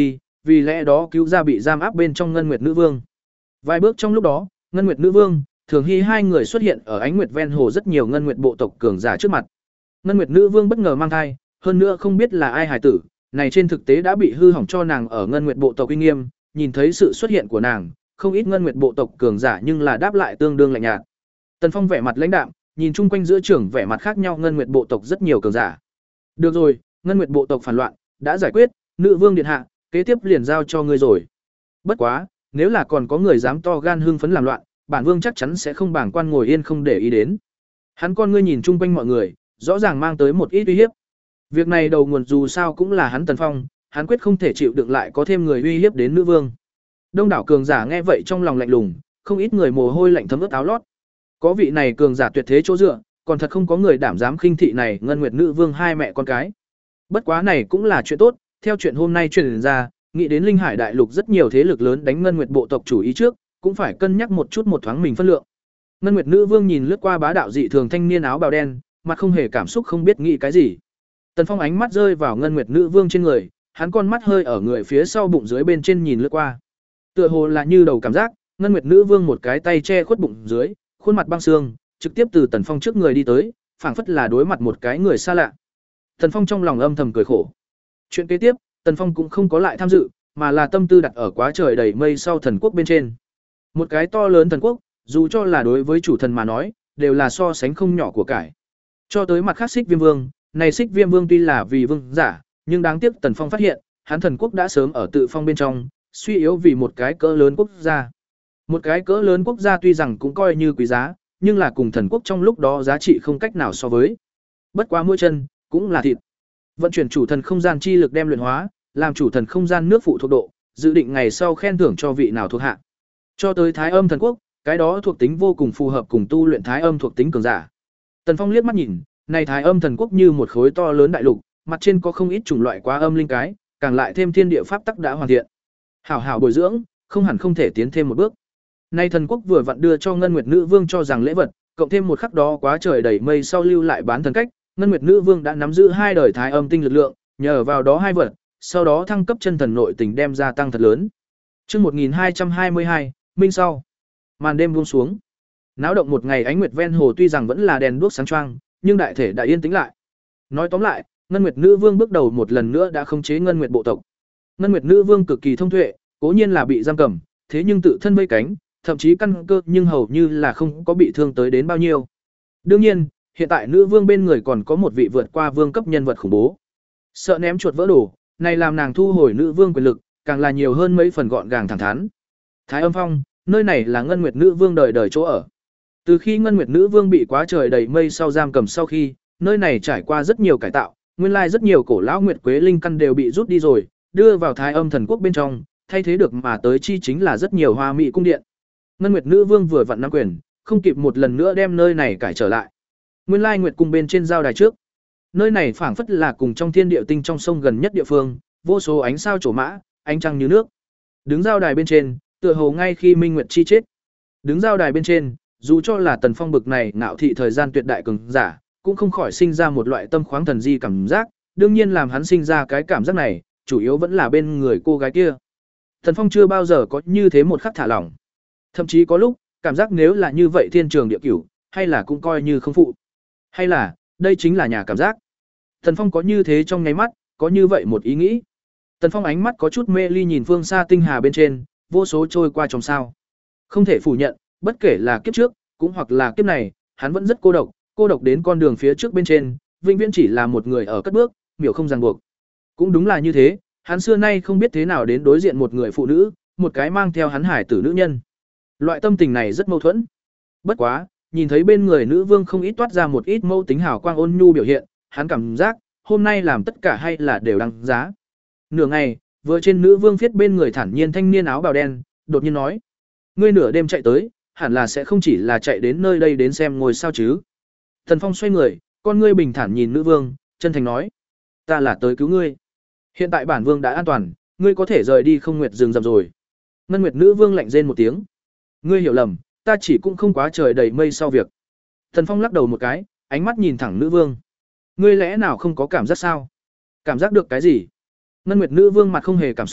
vì lẽ đó cứu ra bị giam áp bên trong Ngân Nguyệt Nữ Vương. Vài bước trong lúc đó, Ngân Nguyệt Nữ Vương, Thường Hy hai người xuất hiện ở ánh nguyệt ven hồ rất nhiều Ngân Nguyệt bộ tộc cường giả trước mặt. Ngân Nguyệt Nữ Vương bất ngờ mang thai, hơn nữa không biết là ai hài tử, này trên thực tế đã bị hư hỏng cho nàng ở Ngân Nguyệt bộ tộc uy nghiêm, nhìn thấy sự xuất hiện của nàng, không ít Ngân Nguyệt bộ tộc cường giả nhưng là đáp lại tương đương lạnh nhạt. Tần Phong vẻ mặt lãnh đạm, nhìn chung quanh giữa trưởng vẻ mặt khác nhau Ngân Nguyệt bộ tộc rất nhiều cường giả. Được rồi, Ngân Nguyệt bộ tộc phản loạn đã giải quyết, Nữ Vương điện hạ, kế tiếp liền giao cho ngươi rồi. Bất quá, nếu là còn có người dám to gan hưng phấn làm loạn, bản vương chắc chắn sẽ không bảng quan ngồi yên không để ý đến. Hắn con ngươi nhìn chung quanh mọi người, rõ ràng mang tới một ít uy hiếp. Việc này đầu nguồn dù sao cũng là hắn Tần Phong, hắn quyết không thể chịu đựng lại có thêm người uy hiếp đến Nữ Vương. Đông đảo cường giả nghe vậy trong lòng lạnh lùng, không ít người mồ hôi lạnh thấm ướt áo lót. Có vị này cường giả tuyệt thế chỗ dựa, còn thật không có người đảm dám khinh thị này Ngân Nguyệt Nữ Vương hai mẹ con cái. Bất quá này cũng là chuyện tốt, theo chuyện hôm nay truyền ra, nghĩ đến Linh Hải đại lục rất nhiều thế lực lớn đánh Ngân Nguyệt bộ tộc chủ ý trước, cũng phải cân nhắc một chút một thoáng mình phân lượng. Ngân Nguyệt Nữ Vương nhìn lướt qua bá đạo dị thường thanh niên áo bào đen, mặt không hề cảm xúc không biết nghĩ cái gì. Tần Phong ánh mắt rơi vào Ngân Nguyệt Nữ Vương trên người, hắn con mắt hơi ở người phía sau bụng dưới bên trên nhìn lướt qua. Tựa hồ là như đầu cảm giác, Ngân Nguyệt Nữ Vương một cái tay che khuất bụng dưới, khuôn mặt băng xương, trực tiếp từ Tần Phong trước người đi tới, phảng phất là đối mặt một cái người xa lạ. Tần Phong trong lòng âm thầm cười khổ. Chuyện kế tiếp, Tần Phong cũng không có lại tham dự, mà là tâm tư đặt ở quá trời đầy mây sau thần quốc bên trên. Một cái to lớn thần quốc, dù cho là đối với chủ thần mà nói, đều là so sánh không nhỏ của cải. Cho tới mặt khác Xích Viêm Vương, này Xích Viêm Vương tuy là vì vương giả, nhưng đáng tiếc Tần Phong phát hiện, hắn thần quốc đã sớm ở tự phong bên trong, suy yếu vì một cái cỡ lớn quốc gia. Một cái cỡ lớn quốc gia tuy rằng cũng coi như quý giá, nhưng là cùng thần quốc trong lúc đó giá trị không cách nào so với. Bất quá mỗi chân, cũng là thịt. Vận chuyển chủ thần không gian chi lực đem luyện hóa, làm chủ thần không gian nước phụ thuộc độ, dự định ngày sau khen thưởng cho vị nào thuộc hạ. Cho tới Thái Âm thần quốc, cái đó thuộc tính vô cùng phù hợp cùng tu luyện Thái Âm thuộc tính cường giả. Tần Phong liếc mắt nhìn, này Thái Âm thần quốc như một khối to lớn đại lục, mặt trên có không ít chủng loại quá âm linh cái, càng lại thêm thiên địa pháp tắc đã hoàn thiện. Hảo hảo bồi dưỡng, không hẳn không thể tiến thêm một bước. Nay thần quốc vừa vặn đưa cho Ngân Nguyệt Nữ Vương cho rằng lễ vật, cộng thêm một khắc đó quá trời đầy mây sau lưu lại bán thần cách, Ngân Nguyệt Nữ Vương đã nắm giữ hai đời Thái Âm tinh lực lượng, nhờ vào đó hai vật, sau đó thăng cấp chân thần nội tình đem gia tăng thật lớn. Chương một nghìn hai trăm hai mươi hai, minh sau. Màn đêm buông xuống. Náo động một ngày ánh nguyệt ven hồ tuy rằng vẫn là đèn đuốc sáng choang, nhưng đại thể đã yên tĩnh lại. Nói tóm lại, Ngân Nguyệt Nữ Vương bước đầu một lần nữa đã khống chế Ngân Nguyệt bộ tộc. Ngân Nguyệt Nữ Vương cực kỳ thông tuệ, cố nhiên là bị giam cầm, thế nhưng tự thân vây cánh, thậm chí căn cơ nhưng hầu như là không có bị thương tới đến bao nhiêu. Đương nhiên, hiện tại nữ vương bên người còn có một vị vượt qua vương cấp nhân vật khủng bố. Sợ ném chuột vỡ đồ, này làm nàng thu hồi nữ vương quyền lực, càng là nhiều hơn mấy phần gọn gàng thẳng thắn. Thái Âm Phong, nơi này là Ngân Nguyệt Nữ Vương đời đời chỗ ở. Từ khi Ngân Nguyệt Nữ Vương bị quá trời đầy mây sau giam cầm sau khi, nơi này trải qua rất nhiều cải tạo, nguyên lai rất nhiều cổ lão nguyệt quế linh căn đều bị rút đi rồi, đưa vào Thái Âm thần quốc bên trong, thay thế được mà tới chi chính là rất nhiều hoa mỹ cung điện. Ngân Nguyệt Nữ Vương vừa vặn nắm quyền, không kịp một lần nữa đem nơi này cải trở lại. Nguyên lai Nguyệt cung bên trên giao đài trước. Nơi này phảng phất là cùng trong thiên địa tinh trong sông gần nhất địa phương, vô số ánh sao trổ mã, ánh trăng như nước. Đứng giao đài bên trên, tựa hồ ngay khi Minh Nguyệt chi chết. Đứng giao đài bên trên, dù cho là Tần Phong bực này ngạo thị thời gian tuyệt đại cường giả, cũng không khỏi sinh ra một loại tâm khoáng thần di cảm giác, đương nhiên làm hắn sinh ra cái cảm giác này, chủ yếu vẫn là bên người cô gái kia. Tần Phong chưa bao giờ có như thế một khắc thả lỏng. Thậm chí có lúc, cảm giác nếu là như vậy thiên trường địa cửu, hay là cũng coi như không phụ. Hay là, đây chính là nhà cảm giác. Tần Phong có như thế trong nháy mắt, có như vậy một ý nghĩ. Tần Phong ánh mắt có chút mê ly nhìn phương xa tinh hà bên trên, vô số trôi qua trong sao. Không thể phủ nhận, bất kể là kiếp trước, cũng hoặc là kiếp này, hắn vẫn rất cô độc, cô độc đến con đường phía trước bên trên, vĩnh viễn chỉ là một người ở cất bước, miểu không ràng buộc. Cũng đúng là như thế, hắn xưa nay không biết thế nào đến đối diện một người phụ nữ, một cái mang theo hắn hải tử nữ nhân. Loại tâm tình này rất mâu thuẫn. Bất quá, nhìn thấy bên người nữ vương không ít toát ra một ít mâu tính hào quang ôn nhu biểu hiện, hắn cảm giác, hôm nay làm tất cả hay là đều đăng giá. Nửa ngày, vừa trên nữ vương viết bên người thản nhiên thanh niên áo bào đen, đột nhiên nói: "Ngươi nửa đêm chạy tới, hẳn là sẽ không chỉ là chạy đến nơi đây đến xem ngôi sao chứ?" Thần Phong xoay người, con ngươi bình thản nhìn nữ vương, chân thành nói: "Ta là tới cứu ngươi. Hiện tại bản vương đã an toàn, ngươi có thể rời đi Không Nguyệt rừng rậm rồi." Ngân Nguyệt nữ vương lạnh rên một tiếng: "Ngươi hiểu lầm, ta chỉ cũng không quá trời đầy mây sau việc." Thần Phong lắc đầu một cái, ánh mắt nhìn thẳng nữ vương: "Ngươi lẽ nào không có cảm giác sao?" "Cảm giác được cái gì?" Ngân Nguyệt nữ vương mặt không hề cảm xúc,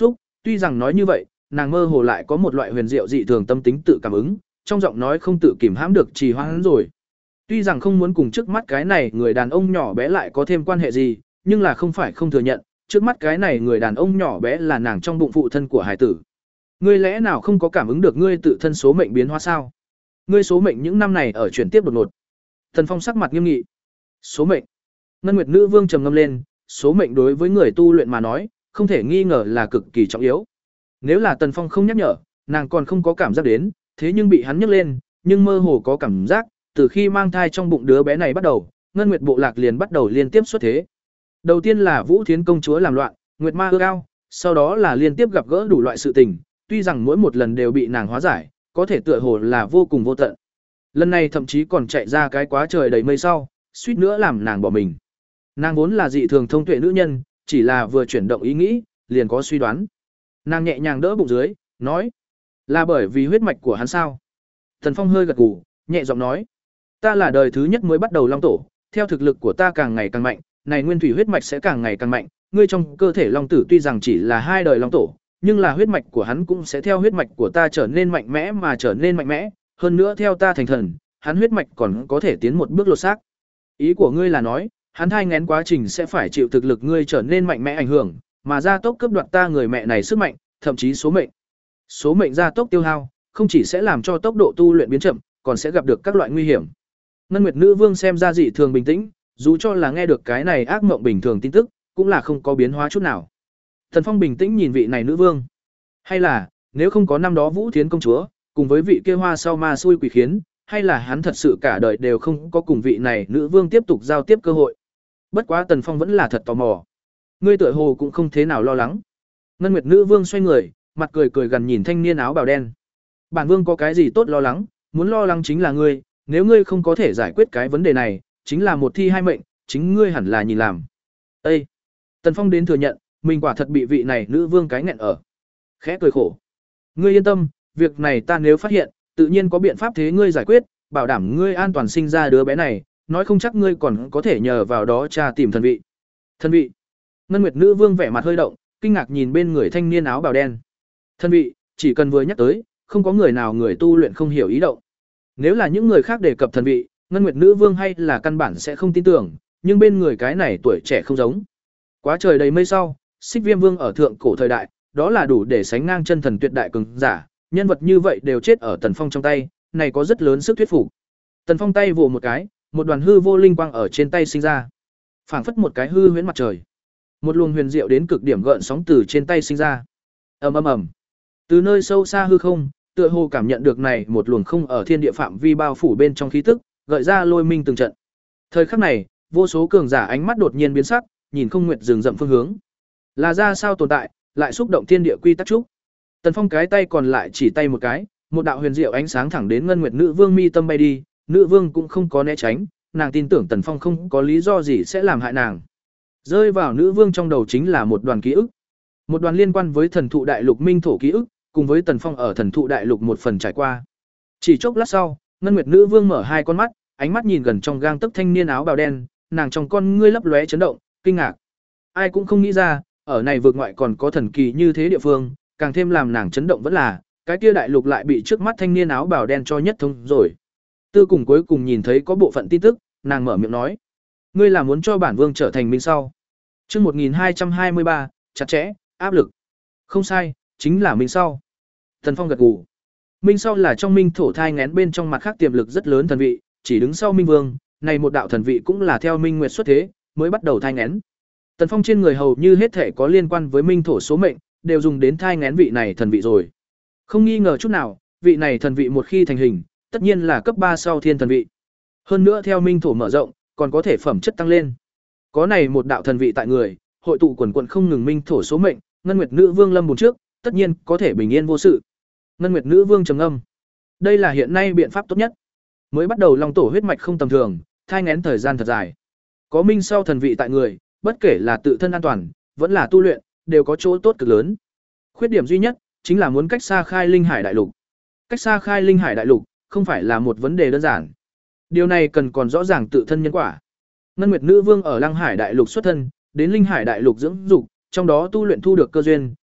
Tuy rằng nói như vậy, nàng mơ hồ lại có một loại huyền diệu dị thường tâm tính tự cảm ứng, trong giọng nói không tự kìm hãm được trì hoãn rồi. Tuy rằng không muốn cùng trước mắt cái này người đàn ông nhỏ bé lại có thêm quan hệ gì, nhưng là không phải không thừa nhận, trước mắt cái này người đàn ông nhỏ bé là nàng trong bụng phụ thân của hải tử. Ngươi lẽ nào không có cảm ứng được ngươi tự thân số mệnh biến hóa sao? Ngươi số mệnh những năm này ở chuyển tiếp đột ngột. Thần Phong sắc mặt nghiêm nghị. Số mệnh. Ngân Nguyệt Nữ Vương trầm ngâm lên, số mệnh đối với người tu luyện mà nói, không thể nghi ngờ là cực kỳ trọng yếu. Nếu là Tần Phong không nhắc nhở, nàng còn không có cảm giác đến, thế nhưng bị hắn nhắc lên, nhưng mơ hồ có cảm giác, từ khi mang thai trong bụng đứa bé này bắt đầu, Ngân Nguyệt bộ lạc liền bắt đầu liên tiếp xuất thế. Đầu tiên là Vũ Thiến công chúa làm loạn, Nguyệt Ma ưa ao, sau đó là liên tiếp gặp gỡ đủ loại sự tình, tuy rằng mỗi một lần đều bị nàng hóa giải, có thể tựa hồ là vô cùng vô tận. Lần này thậm chí còn chạy ra cái quá trời đầy mây sau, suýt nữa làm nàng bỏ mình. Nàng vốn là dị thường thông tuệ nữ nhân, chỉ là vừa chuyển động ý nghĩ, liền có suy đoán. Nàng nhẹ nhàng đỡ bụng dưới, nói: "Là bởi vì huyết mạch của hắn sao?" Thần Phong hơi gật gù, nhẹ giọng nói: "Ta là đời thứ nhất mới bắt đầu long tổ, theo thực lực của ta càng ngày càng mạnh, này nguyên thủy huyết mạch sẽ càng ngày càng mạnh, ngươi trong cơ thể long tử tuy rằng chỉ là hai đời long tổ, nhưng là huyết mạch của hắn cũng sẽ theo huyết mạch của ta trở nên mạnh mẽ mà trở nên mạnh mẽ, hơn nữa theo ta thành thần, hắn huyết mạch còn có thể tiến một bước lột xác. Ý của ngươi là nói, hắn thai nghén quá trình sẽ phải chịu thực lực ngươi trở nên mạnh mẽ ảnh hưởng, mà gia tốc cướp đoạt ta người mẹ này sức mạnh, thậm chí số mệnh. Số mệnh gia tốc tiêu hao, không chỉ sẽ làm cho tốc độ tu luyện biến chậm, còn sẽ gặp được các loại nguy hiểm." Ngân Nguyệt Nữ Vương xem ra dị thường bình tĩnh, dù cho là nghe được cái này ác mộng bình thường tin tức, cũng là không có biến hóa chút nào. Thần Phong bình tĩnh nhìn vị này nữ vương. Hay là, nếu không có năm đó Vũ Thiến công chúa, cùng với vị kia hoa sau ma xui quỷ khiến, hay là hắn thật sự cả đời đều không có cùng vị này nữ vương tiếp tục giao tiếp cơ hội. Bất quá Tần Phong vẫn là thật tò mò. Ngươi tựa hồ cũng không thế nào lo lắng. Ngân Nguyệt Nữ Vương xoay người, mặt cười cười gần nhìn thanh niên áo bào đen. Bản vương có cái gì tốt lo lắng, muốn lo lắng chính là ngươi, nếu ngươi không có thể giải quyết cái vấn đề này, chính là một thi hai mệnh, chính ngươi hẳn là nhìn làm. Ê! Tần Phong đến thừa nhận, mình quả thật bị vị này nữ vương cái nghẹn ở. Khẽ cười khổ. Ngươi yên tâm, việc này ta nếu phát hiện, tự nhiên có biện pháp thế ngươi giải quyết, bảo đảm ngươi an toàn sinh ra đứa bé này, nói không chắc ngươi còn có thể nhờ vào đó tra tìm thần vị. Thần vị? Ngân Nguyệt Nữ Vương vẻ mặt hơi động, kinh ngạc nhìn bên người thanh niên áo bào đen. Thần vị, chỉ cần vừa nhắc tới, không có người nào người tu luyện không hiểu ý động. Nếu là những người khác đề cập thần vị, Ngân Nguyệt Nữ Vương hay là căn bản sẽ không tin tưởng, nhưng bên người cái này tuổi trẻ không giống. Quá trời đầy mây sau, Xích Viêm Vương ở thượng cổ thời đại, đó là đủ để sánh ngang chân thần tuyệt đại cường giả, nhân vật như vậy đều chết ở Tần Phong trong tay, này có rất lớn sức thuyết phục. Tần Phong tay vồ một cái, một đoàn hư vô linh quang ở trên tay sinh ra, phảng phất một cái hư huyễn mặt trời. Một luồng huyền diệu đến cực điểm gợn sóng từ trên tay sinh ra. Ầm ầm ầm. Từ nơi sâu xa hư không, tựa hồ cảm nhận được này một luồng không ở thiên địa phạm vi bao phủ bên trong khí tức, gợi ra lôi minh từng trận. Thời khắc này, vô số cường giả ánh mắt đột nhiên biến sắc, nhìn không nguyệt rừng rậm phương hướng. Là ra sao tồn tại, lại xúc động thiên địa quy tắc trúc. Tần Phong cái tay còn lại chỉ tay một cái, một đạo huyền diệu ánh sáng thẳng đến Ngân Nguyệt Nữ Vương mi tâm bay đi, Nữ Vương cũng không có né tránh, nàng tin tưởng Tần Phong không có lý do gì sẽ làm hại nàng. Rơi vào Nữ Vương trong đầu chính là một đoàn ký ức. Một đoàn liên quan với thần thụ đại lục minh thổ ký ức, cùng với Tần Phong ở thần thụ đại lục một phần trải qua. Chỉ chốc lát sau, Ngân Nguyệt Nữ Vương mở hai con mắt, ánh mắt nhìn gần trong gang tấc thanh niên áo bào đen, nàng trong con ngươi lấp lóe chấn động, kinh ngạc. Ai cũng không nghĩ ra, ở này vượt ngoại còn có thần kỳ như thế địa phương, càng thêm làm nàng chấn động vẫn là, cái kia đại lục lại bị trước mắt thanh niên áo bào đen cho nhất thông rồi. Tư cùng cuối cùng nhìn thấy có bộ phận tin tức, nàng mở miệng nói: "Ngươi là muốn cho bản vương trở thành minh sau?" Chương một nghìn hai trăm hai mươi ba, chặt chẽ, áp lực. Không sai, chính là minh sau. Thần Phong gật gù. Minh sau là trong minh thổ thai ngén bên trong mặt khác tiềm lực rất lớn thần vị, chỉ đứng sau minh vương, này một đạo thần vị cũng là theo minh nguyệt xuất thế, mới bắt đầu thai ngén. Tần Phong trên người hầu như hết thể có liên quan với minh thổ số mệnh, đều dùng đến thai ngén vị này thần vị rồi. Không nghi ngờ chút nào, vị này thần vị một khi thành hình, tất nhiên là cấp ba sau thiên thần vị. Hơn nữa theo minh thổ mở rộng, còn có thể phẩm chất tăng lên. Có này một đạo thần vị tại người, hội tụ quần quần không ngừng minh thổ số mệnh, Ngân Nguyệt Nữ Vương lâm bốn trước, tất nhiên có thể bình yên vô sự. Ngân Nguyệt Nữ Vương trầm ngâm. Đây là hiện nay biện pháp tốt nhất. Mới bắt đầu long tổ huyết mạch không tầm thường, thai ngén thời gian thật dài. Có minh sau thần vị tại người, bất kể là tự thân an toàn, vẫn là tu luyện, đều có chỗ tốt cực lớn. Khuyết điểm duy nhất chính là muốn cách xa khai linh hải đại lục. Cách xa khai linh hải đại lục không phải là một vấn đề đơn giản. Điều này cần còn rõ ràng tự thân nhân quả. Ngân Nguyệt Nữ Vương ở Lăng Hải đại lục xuất thân, đến linh hải đại lục dưỡng dục, trong đó tu luyện thu được cơ duyên,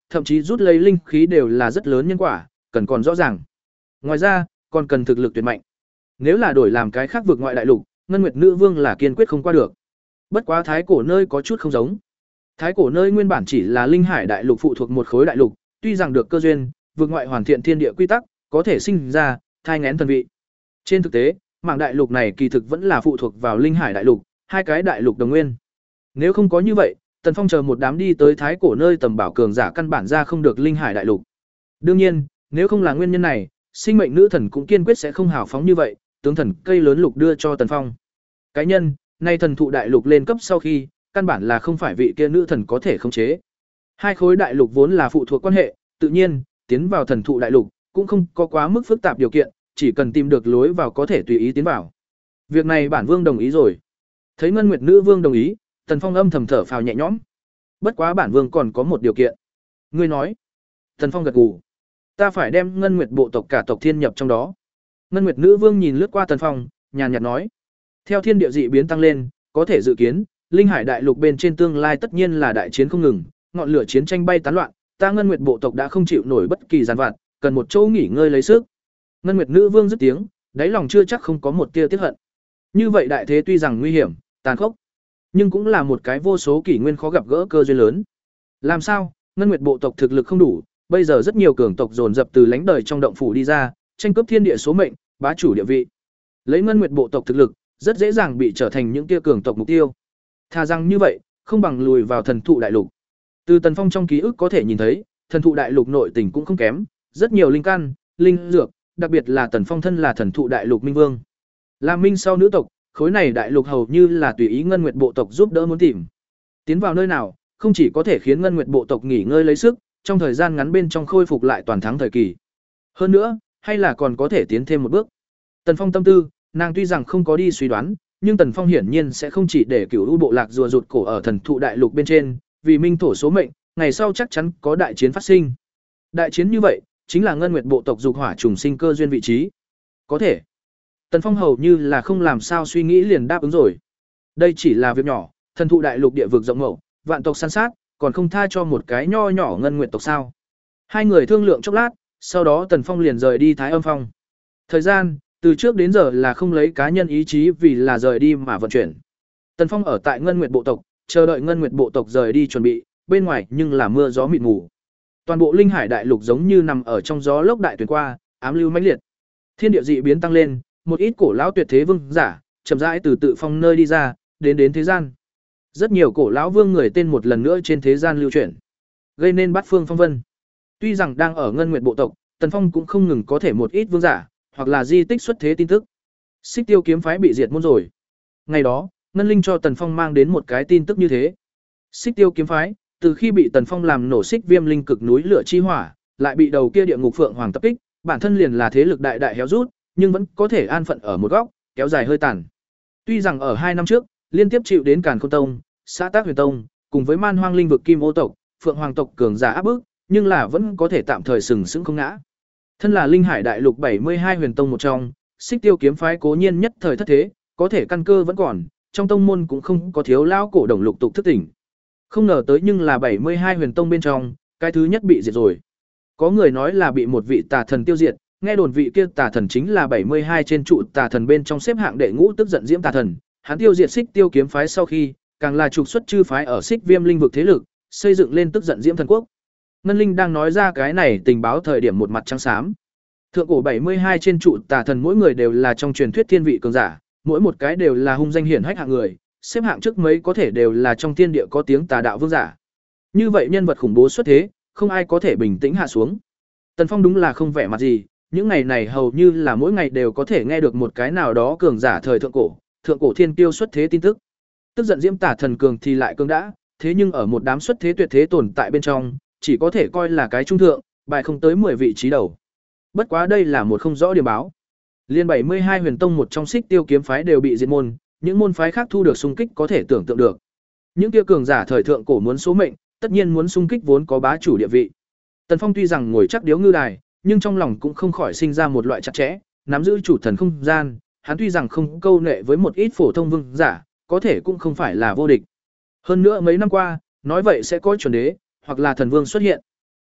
thậm chí rút lấy linh khí đều là rất lớn nhân quả, cần còn rõ ràng. Ngoài ra, còn cần thực lực tuyệt mạnh. Nếu là đổi làm cái khác vực ngoại đại lục, Ngân Nguyệt Nữ Vương là kiên quyết không qua được. Bất quá thái cổ nơi có chút không giống. Thái cổ nơi nguyên bản chỉ là linh hải đại lục phụ thuộc một khối đại lục, tuy rằng được cơ duyên, vực ngoại hoàn thiện thiên địa quy tắc, có thể sinh ra thai nghén thần vị. Trên thực tế, mảng đại lục này kỳ thực vẫn là phụ thuộc vào linh hải đại lục, hai cái đại lục đồng nguyên. Nếu không có như vậy, Tần Phong chờ một đám đi tới thái cổ nơi tầm bảo cường giả căn bản ra không được linh hải đại lục. Đương nhiên, nếu không là nguyên nhân này, sinh mệnh nữ thần cũng kiên quyết sẽ không hào phóng như vậy, tướng thần cây lớn lục đưa cho Tần Phong. Cái nhân, nay thần thụ đại lục lên cấp sau khi, căn bản là không phải vị kia nữ thần có thể khống chế. Hai khối đại lục vốn là phụ thuộc quan hệ, tự nhiên, tiến vào thần thụ đại lục cũng không có quá mức phức tạp điều kiện, chỉ cần tìm được lối vào có thể tùy ý tiến vào. Việc này bản vương đồng ý rồi. Thấy Ngân Nguyệt Nữ Vương đồng ý, Tần Phong âm thầm thở phào nhẹ nhõm. Bất quá bản vương còn có một điều kiện. Ngươi nói? Tần Phong gật gù. Ta phải đem Ngân Nguyệt bộ tộc cả tộc thiên nhập trong đó. Ngân Nguyệt Nữ Vương nhìn lướt qua Tần Phong, nhàn nhạt nói: theo thiên địa dị biến tăng lên, có thể dự kiến, linh hải đại lục bên trên tương lai tất nhiên là đại chiến không ngừng, ngọn lửa chiến tranh bay tán loạn, ta Ngân Nguyệt bộ tộc đã không chịu nổi bất kỳ giàn vặt, cần một chỗ nghỉ ngơi lấy sức. Ngân Nguyệt Nữ Vương dứt tiếng, đáy lòng chưa chắc không có một tia tiếc hận. Như vậy đại thế tuy rằng nguy hiểm, tàn khốc, nhưng cũng là một cái vô số kỷ nguyên khó gặp gỡ cơ duyên lớn. Làm sao? Ngân Nguyệt bộ tộc thực lực không đủ, bây giờ rất nhiều cường tộc dồn dập từ lãnh đời trong động phủ đi ra, tranh cướp thiên địa số mệnh, bá chủ địa vị. Lấy Ngân Nguyệt bộ tộc thực lực, rất dễ dàng bị trở thành những tia cường tộc mục tiêu. Thà rằng như vậy, không bằng lùi vào thần thụ đại lục. Từ Tần Phong trong ký ức có thể nhìn thấy, thần thụ đại lục nội tình cũng không kém, rất nhiều linh căn, linh dược, đặc biệt là Tần Phong thân là thần thụ đại lục minh vương. Là minh sau nữ tộc, khối này đại lục hầu như là tùy ý Ngân Nguyệt bộ tộc giúp đỡ muốn tìm. Tiến vào nơi nào, không chỉ có thể khiến Ngân Nguyệt bộ tộc nghỉ ngơi lấy sức, trong thời gian ngắn bên trong khôi phục lại toàn thắng thời kỳ. Hơn nữa, hay là còn có thể tiến thêm một bước. Tần Phong tâm tư, nàng tuy rằng không có đi suy đoán, nhưng Tần Phong hiển nhiên sẽ không chỉ để Cửu U bộ lạc rùa rụt cổ ở thần thụ đại lục bên trên, vì minh thổ số mệnh, ngày sau chắc chắn có đại chiến phát sinh. Đại chiến như vậy, chính là Ngân Nguyệt bộ tộc dục hỏa trùng sinh cơ duyên vị trí. Có thể. Tần Phong hầu như là không làm sao suy nghĩ liền đáp ứng rồi. Đây chỉ là việc nhỏ, thần thụ đại lục địa vực rộng mậu, vạn tộc săn sát, còn không tha cho một cái nho nhỏ Ngân Nguyệt tộc sao? Hai người thương lượng chốc lát, sau đó Tần Phong liền rời đi Thái Âm Phong. Thời gian từ trước đến giờ là không lấy cá nhân ý chí vì là rời đi mà vận chuyển. Tần Phong ở tại Ngân Nguyệt bộ tộc, chờ đợi Ngân Nguyệt bộ tộc rời đi chuẩn bị, bên ngoài nhưng là mưa gió mịt mù. Toàn bộ linh hải đại lục giống như nằm ở trong gió lốc đại tuyển qua, ám lưu mãnh liệt. Thiên địa dị biến tăng lên, một ít cổ lão tuyệt thế vương giả, chậm rãi từ tự phong nơi đi ra, đến đến thế gian. Rất nhiều cổ lão vương người tên một lần nữa trên thế gian lưu chuyển, gây nên bát phương phong vân. Tuy rằng đang ở Ngân Nguyệt bộ tộc, Tần Phong cũng không ngừng có thể một ít vương giả, hoặc là di tích xuất thế tin tức. Xích Tiêu kiếm phái bị diệt môn rồi. Ngày đó, Ngân Linh cho Tần Phong mang đến một cái tin tức như thế. Xích Tiêu kiếm phái, từ khi bị Tần Phong làm nổ xích viêm linh cực núi lửa chi hỏa, lại bị đầu kia địa ngục phượng hoàng tập kích, bản thân liền là thế lực đại đại héo rút, nhưng vẫn có thể an phận ở một góc, kéo dài hơi tàn. Tuy rằng ở hai năm trước, liên tiếp chịu đến Càn Khôn Tông, Xã Tác Huyền Tông, cùng với Man Hoang linh vực Kim Ô tộc, Phượng Hoàng tộc cường giả áp bức, nhưng là vẫn có thể tạm thời sừng sững không ngã. Thân là Linh Hải đại lục bảy mươi hai huyền tông một trong, Xích Tiêu kiếm phái cố nhiên nhất thời thất thế, có thể căn cơ vẫn còn, trong tông môn cũng không có thiếu lão cổ đồng lục tục thức tỉnh. Không ngờ tới nhưng là bảy mươi hai huyền tông bên trong, cái thứ nhất bị diệt rồi. Có người nói là bị một vị tà thần tiêu diệt, nghe đồn vị kia tà thần chính là bảy mươi hai trên trụ tà thần bên trong xếp hạng đệ ngũ tức giận diễm tà thần. Hắn tiêu diệt Xích Tiêu kiếm phái sau khi, càng là trục xuất chư phái ở Xích Viêm linh vực thế lực, xây dựng lên tức giận diễm thần quốc. Ngân Linh đang nói ra cái này tình báo thời điểm một mặt trắng xám. Thượng cổ bảy mươi hai trên trụ tà thần mỗi người đều là trong truyền thuyết thiên vị cường giả, mỗi một cái đều là hung danh hiển hách hạng người, xếp hạng trước mấy có thể đều là trong thiên địa có tiếng tà đạo vương giả. Như vậy nhân vật khủng bố xuất thế, không ai có thể bình tĩnh hạ xuống. Tần Phong đúng là không vẻ mặt gì, những ngày này hầu như là mỗi ngày đều có thể nghe được một cái nào đó cường giả thời thượng cổ, thượng cổ thiên kiêu xuất thế tin tức. Tức giận diễm tà thần cường thì lại cường đã, thế nhưng ở một đám xuất thế tuyệt thế tồn tại bên trong, chỉ có thể coi là cái trung thượng, bài không tới mười vị trí đầu. Bất quá đây là một không rõ điểm báo. Liên bảy mươi hai huyền tông một trong Xích Tiêu kiếm phái đều bị diệt môn, những môn phái khác thu được xung kích có thể tưởng tượng được. Những kia cường giả thời thượng cổ muốn số mệnh, tất nhiên muốn xung kích vốn có bá chủ địa vị. Tần Phong tuy rằng ngồi chắc điếu ngư đài, nhưng trong lòng cũng không khỏi sinh ra một loại chặt chẽ, nắm giữ chủ thần không gian, hắn tuy rằng không câu nệ với một ít phổ thông vương giả, có thể cũng không phải là vô địch. Hơn nữa mấy năm qua, nói vậy sẽ có chuẩn đế, hoặc là thần vương xuất hiện.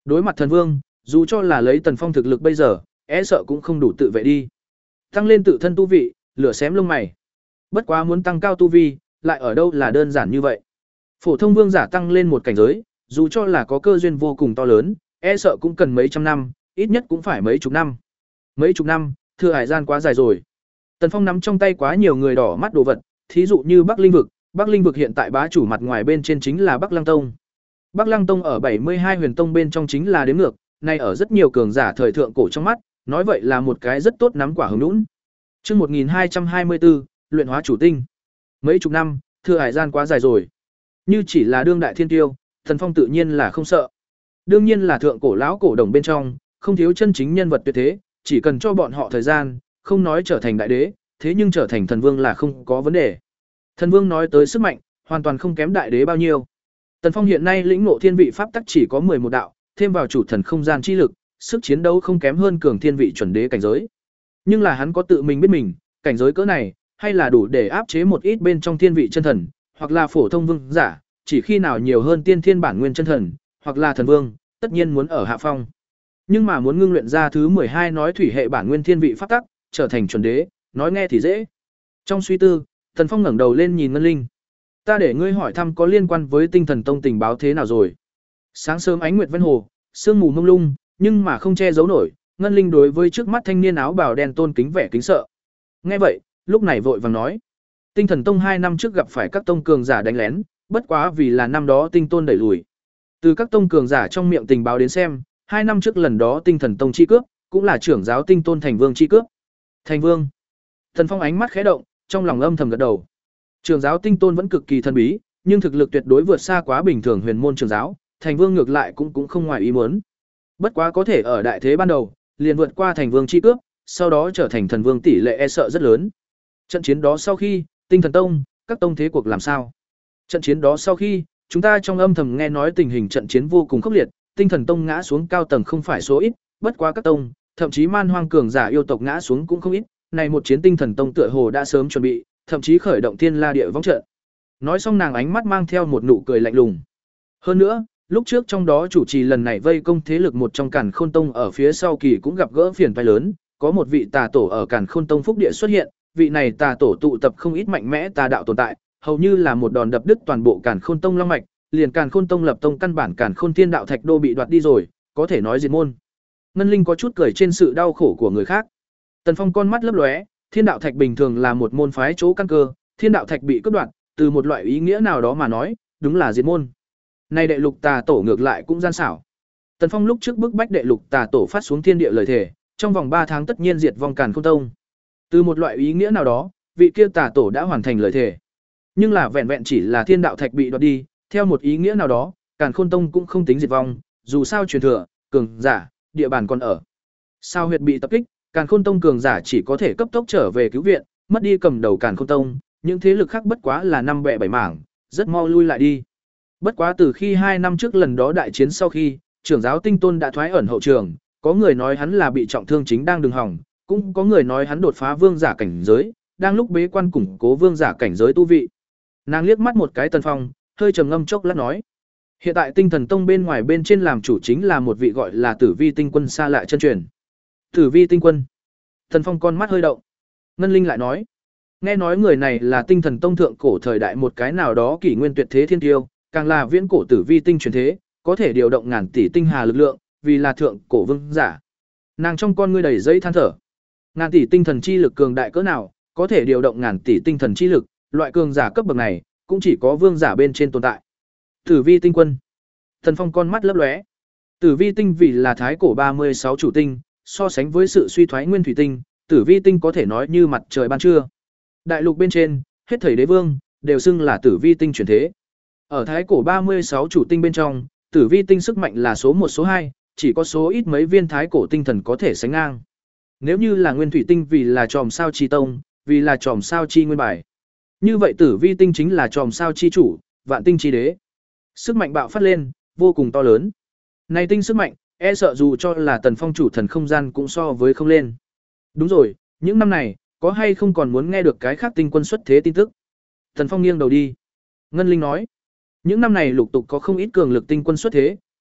Đối mặt thần vương, dù cho là lấy Tần Phong thực lực bây giờ, e sợ cũng không đủ tự vệ đi. Tăng lên tự thân tu vị, lửa xém lông mày. Bất quá muốn tăng cao tu vi, lại ở đâu là đơn giản như vậy. Phổ thông vương giả tăng lên một cảnh giới, dù cho là có cơ duyên vô cùng to lớn, e sợ cũng cần mấy trăm năm, ít nhất cũng phải mấy chục năm. Mấy chục năm, thừa hải gian quá dài rồi. Tần Phong nắm trong tay quá nhiều người đỏ mắt đồ vật, thí dụ như Bắc Linh vực, Bắc Linh vực hiện tại bá chủ mặt ngoài bên trên chính là Bắc Lăng Tông. Bắc Lăng Tông ở bảy mươi hai huyền tông bên trong chính là đếm ngược, này ở rất nhiều cường giả thời thượng cổ trong mắt, nói vậy là một cái rất tốt nắm quả hứng nũng. Chương một nghìn hai trăm hai mươi tư, luyện hóa chủ tinh. Mấy chục năm, thừa hải gian quá dài rồi. Như chỉ là đương đại thiên tiêu, Tần Phong tự nhiên là không sợ. Đương nhiên là thượng cổ lão cổ đồng bên trong, không thiếu chân chính nhân vật tuyệt thế, chỉ cần cho bọn họ thời gian, không nói trở thành đại đế, thế nhưng trở thành thần vương là không có vấn đề. Thần vương nói tới sức mạnh, hoàn toàn không kém đại đế bao nhiêu. Tần Phong hiện nay lĩnh ngộ thiên vị pháp tắc chỉ có mười một đạo, thêm vào chủ thần không gian chi lực, sức chiến đấu không kém hơn cường thiên vị chuẩn đế cảnh giới. Nhưng là hắn có tự mình biết mình, cảnh giới cỡ này, hay là đủ để áp chế một ít bên trong thiên vị chân thần, hoặc là phổ thông vương giả, chỉ khi nào nhiều hơn tiên thiên bản nguyên chân thần, hoặc là thần vương, tất nhiên muốn ở hạ phong. Nhưng mà muốn ngưng luyện ra thứ mười hai nói thủy hệ bản nguyên thiên vị pháp tắc, trở thành chuẩn đế, nói nghe thì dễ. Trong suy tư, Tần Phong ngẩng đầu lên nhìn Ngân Linh. Ta để ngươi hỏi thăm có liên quan với Tinh Thần Tông tình báo thế nào rồi? Sáng sớm ánh nguyệt ven hồ, sương mù mông lung, nhưng mà không che giấu nổi, Ngân Linh đối với trước mắt thanh niên áo bào đen tôn kính vẻ kính sợ. Nghe vậy, lúc này vội vàng nói: Tinh Thần Tông hai năm trước gặp phải các tông cường giả đánh lén, bất quá vì là năm đó Tinh Tôn đẩy lùi. Từ các tông cường giả trong miệng tình báo đến xem, hai năm trước lần đó Tinh Thần Tông chi cướp, cũng là trưởng giáo Tinh Tôn thành vương chi cướp. Thành vương. Thần Phong ánh mắt khẽ động, trong lòng âm thầm gật đầu. Trưởng giáo Tinh Tôn vẫn cực kỳ thần bí, nhưng thực lực tuyệt đối vượt xa quá bình thường huyền môn trưởng giáo, thành vương ngược lại cũng cũng không ngoài ý muốn. Bất quá có thể ở đại thế ban đầu, liền vượt qua thành vương chi cướp, sau đó trở thành thần vương tỷ lệ e sợ rất lớn. Trận chiến đó sau khi, Tinh Thần Tông, các tông thế cuộc làm sao? Trận chiến đó sau khi, chúng ta trong âm thầm nghe nói tình hình trận chiến vô cùng khốc liệt, Tinh Thần Tông ngã xuống cao tầng không phải số ít, bất quá các tông, thậm chí man hoang cường giả yêu tộc ngã xuống cũng không ít, này một chiến Tinh Thần Tông tựa hồ đã sớm chuẩn bị, thậm chí khởi động thiên la địa võng trận. Nói xong nàng ánh mắt mang theo một nụ cười lạnh lùng. Hơn nữa, lúc trước trong đó chủ trì lần này vây công thế lực một trong Càn Khôn Tông ở phía sau kỳ cũng gặp gỡ phiền phức lớn, có một vị tà tổ ở Càn Khôn Tông phúc địa xuất hiện, vị này tà tổ tụ tập không ít mạnh mẽ tà đạo tồn tại, hầu như là một đòn đập đứt toàn bộ Càn Khôn Tông long mạch, liền Càn Khôn Tông lập tông căn bản Càn Khôn Thiên Đạo Thạch Đô bị đoạt đi rồi, có thể nói diệt môn. Ngân Linh có chút cười trên sự đau khổ của người khác. Tần Phong con mắt lấp lóe, Thiên Đạo Thạch bình thường là một môn phái chỗ căn cơ, Thiên Đạo Thạch bị cướp đoạt, từ một loại ý nghĩa nào đó mà nói, đúng là diệt môn. Nay đệ lục tà tổ ngược lại cũng gian xảo. Tần Phong lúc trước bức bách đệ lục tà tổ phát xuống thiên địa lời thể, trong vòng ba tháng tất nhiên diệt vong Càn Khôn Tông. Từ một loại ý nghĩa nào đó, vị kia tà tổ đã hoàn thành lời thể. Nhưng là vẹn vẹn chỉ là Thiên Đạo Thạch bị đoạt đi, theo một ý nghĩa nào đó, Càn Khôn Tông cũng không tính diệt vong, dù sao truyền thừa, cường giả, địa bàn còn ở. Sao huyệt bị tập kích, Càn Khôn Tông cường giả chỉ có thể cấp tốc trở về cứu viện, mất đi cầm đầu Càn Khôn Tông, những thế lực khác bất quá là năm bè bảy mảng, rất mau lui lại đi. Bất quá từ khi hai năm trước lần đó đại chiến sau khi, trưởng giáo Tinh Tôn đã thoái ẩn hậu trường, có người nói hắn là bị trọng thương chính đang đường hỏng, cũng có người nói hắn đột phá vương giả cảnh giới, đang lúc bế quan củng cố vương giả cảnh giới tu vị. Nàng liếc mắt một cái Tần Phong, hơi trầm ngâm chốc lát nói: hiện tại Tinh Thần Tông bên ngoài bên trên làm chủ chính là một vị gọi là Tử Vi Tinh Quân xa lạ chân truyền. Tử Vi Tinh Quân. Tần Phong con mắt hơi động. Ngân Linh lại nói: nghe nói người này là Tinh Thần Tông thượng cổ thời đại một cái nào đó kỷ nguyên tuyệt thế thiên tiêu, càng là viễn cổ Tử Vi tinh truyền thế, có thể điều động ngàn tỷ tinh hà lực lượng, vì là thượng cổ vương giả. Nàng trong con ngươi đầy giấy than thở. Ngàn tỷ tinh thần chi lực cường đại cỡ nào, có thể điều động ngàn tỷ tinh thần chi lực, loại cường giả cấp bậc này, cũng chỉ có vương giả bên trên tồn tại. Tử Vi Tinh Quân. Thần Phong con mắt lấp lóe. Tử Vi tinh vì là thái cổ ba mươi sáu chủ tinh, so sánh với sự suy thoái nguyên thủy tinh, Tử Vi tinh có thể nói như mặt trời ban trưa. Đại lục bên trên, hết thảy đế vương đều xưng là Tử Vi tinh chuyển thế. Ở thái cổ ba mươi sáu chủ tinh bên trong, Tử Vi tinh sức mạnh là số một số hai, chỉ có số ít mấy viên thái cổ tinh thần có thể sánh ngang. Nếu như là nguyên thủy tinh vì là chòm sao chi tông, vì là chòm sao chi nguyên bài. Như vậy Tử Vi tinh chính là chòm sao chi chủ, vạn tinh chi đế. Sức mạnh bạo phát lên, vô cùng to lớn. Này tinh sức mạnh, e sợ dù cho là Tần Phong chủ thần không gian cũng so với không lên. Đúng rồi, những năm này, có hay không còn muốn nghe được cái khác tinh quân xuất thế tin tức? Tần Phong nghiêng đầu đi. Ngân Linh nói: những năm này lục tục có không ít cường lực tinh quân xuất thế,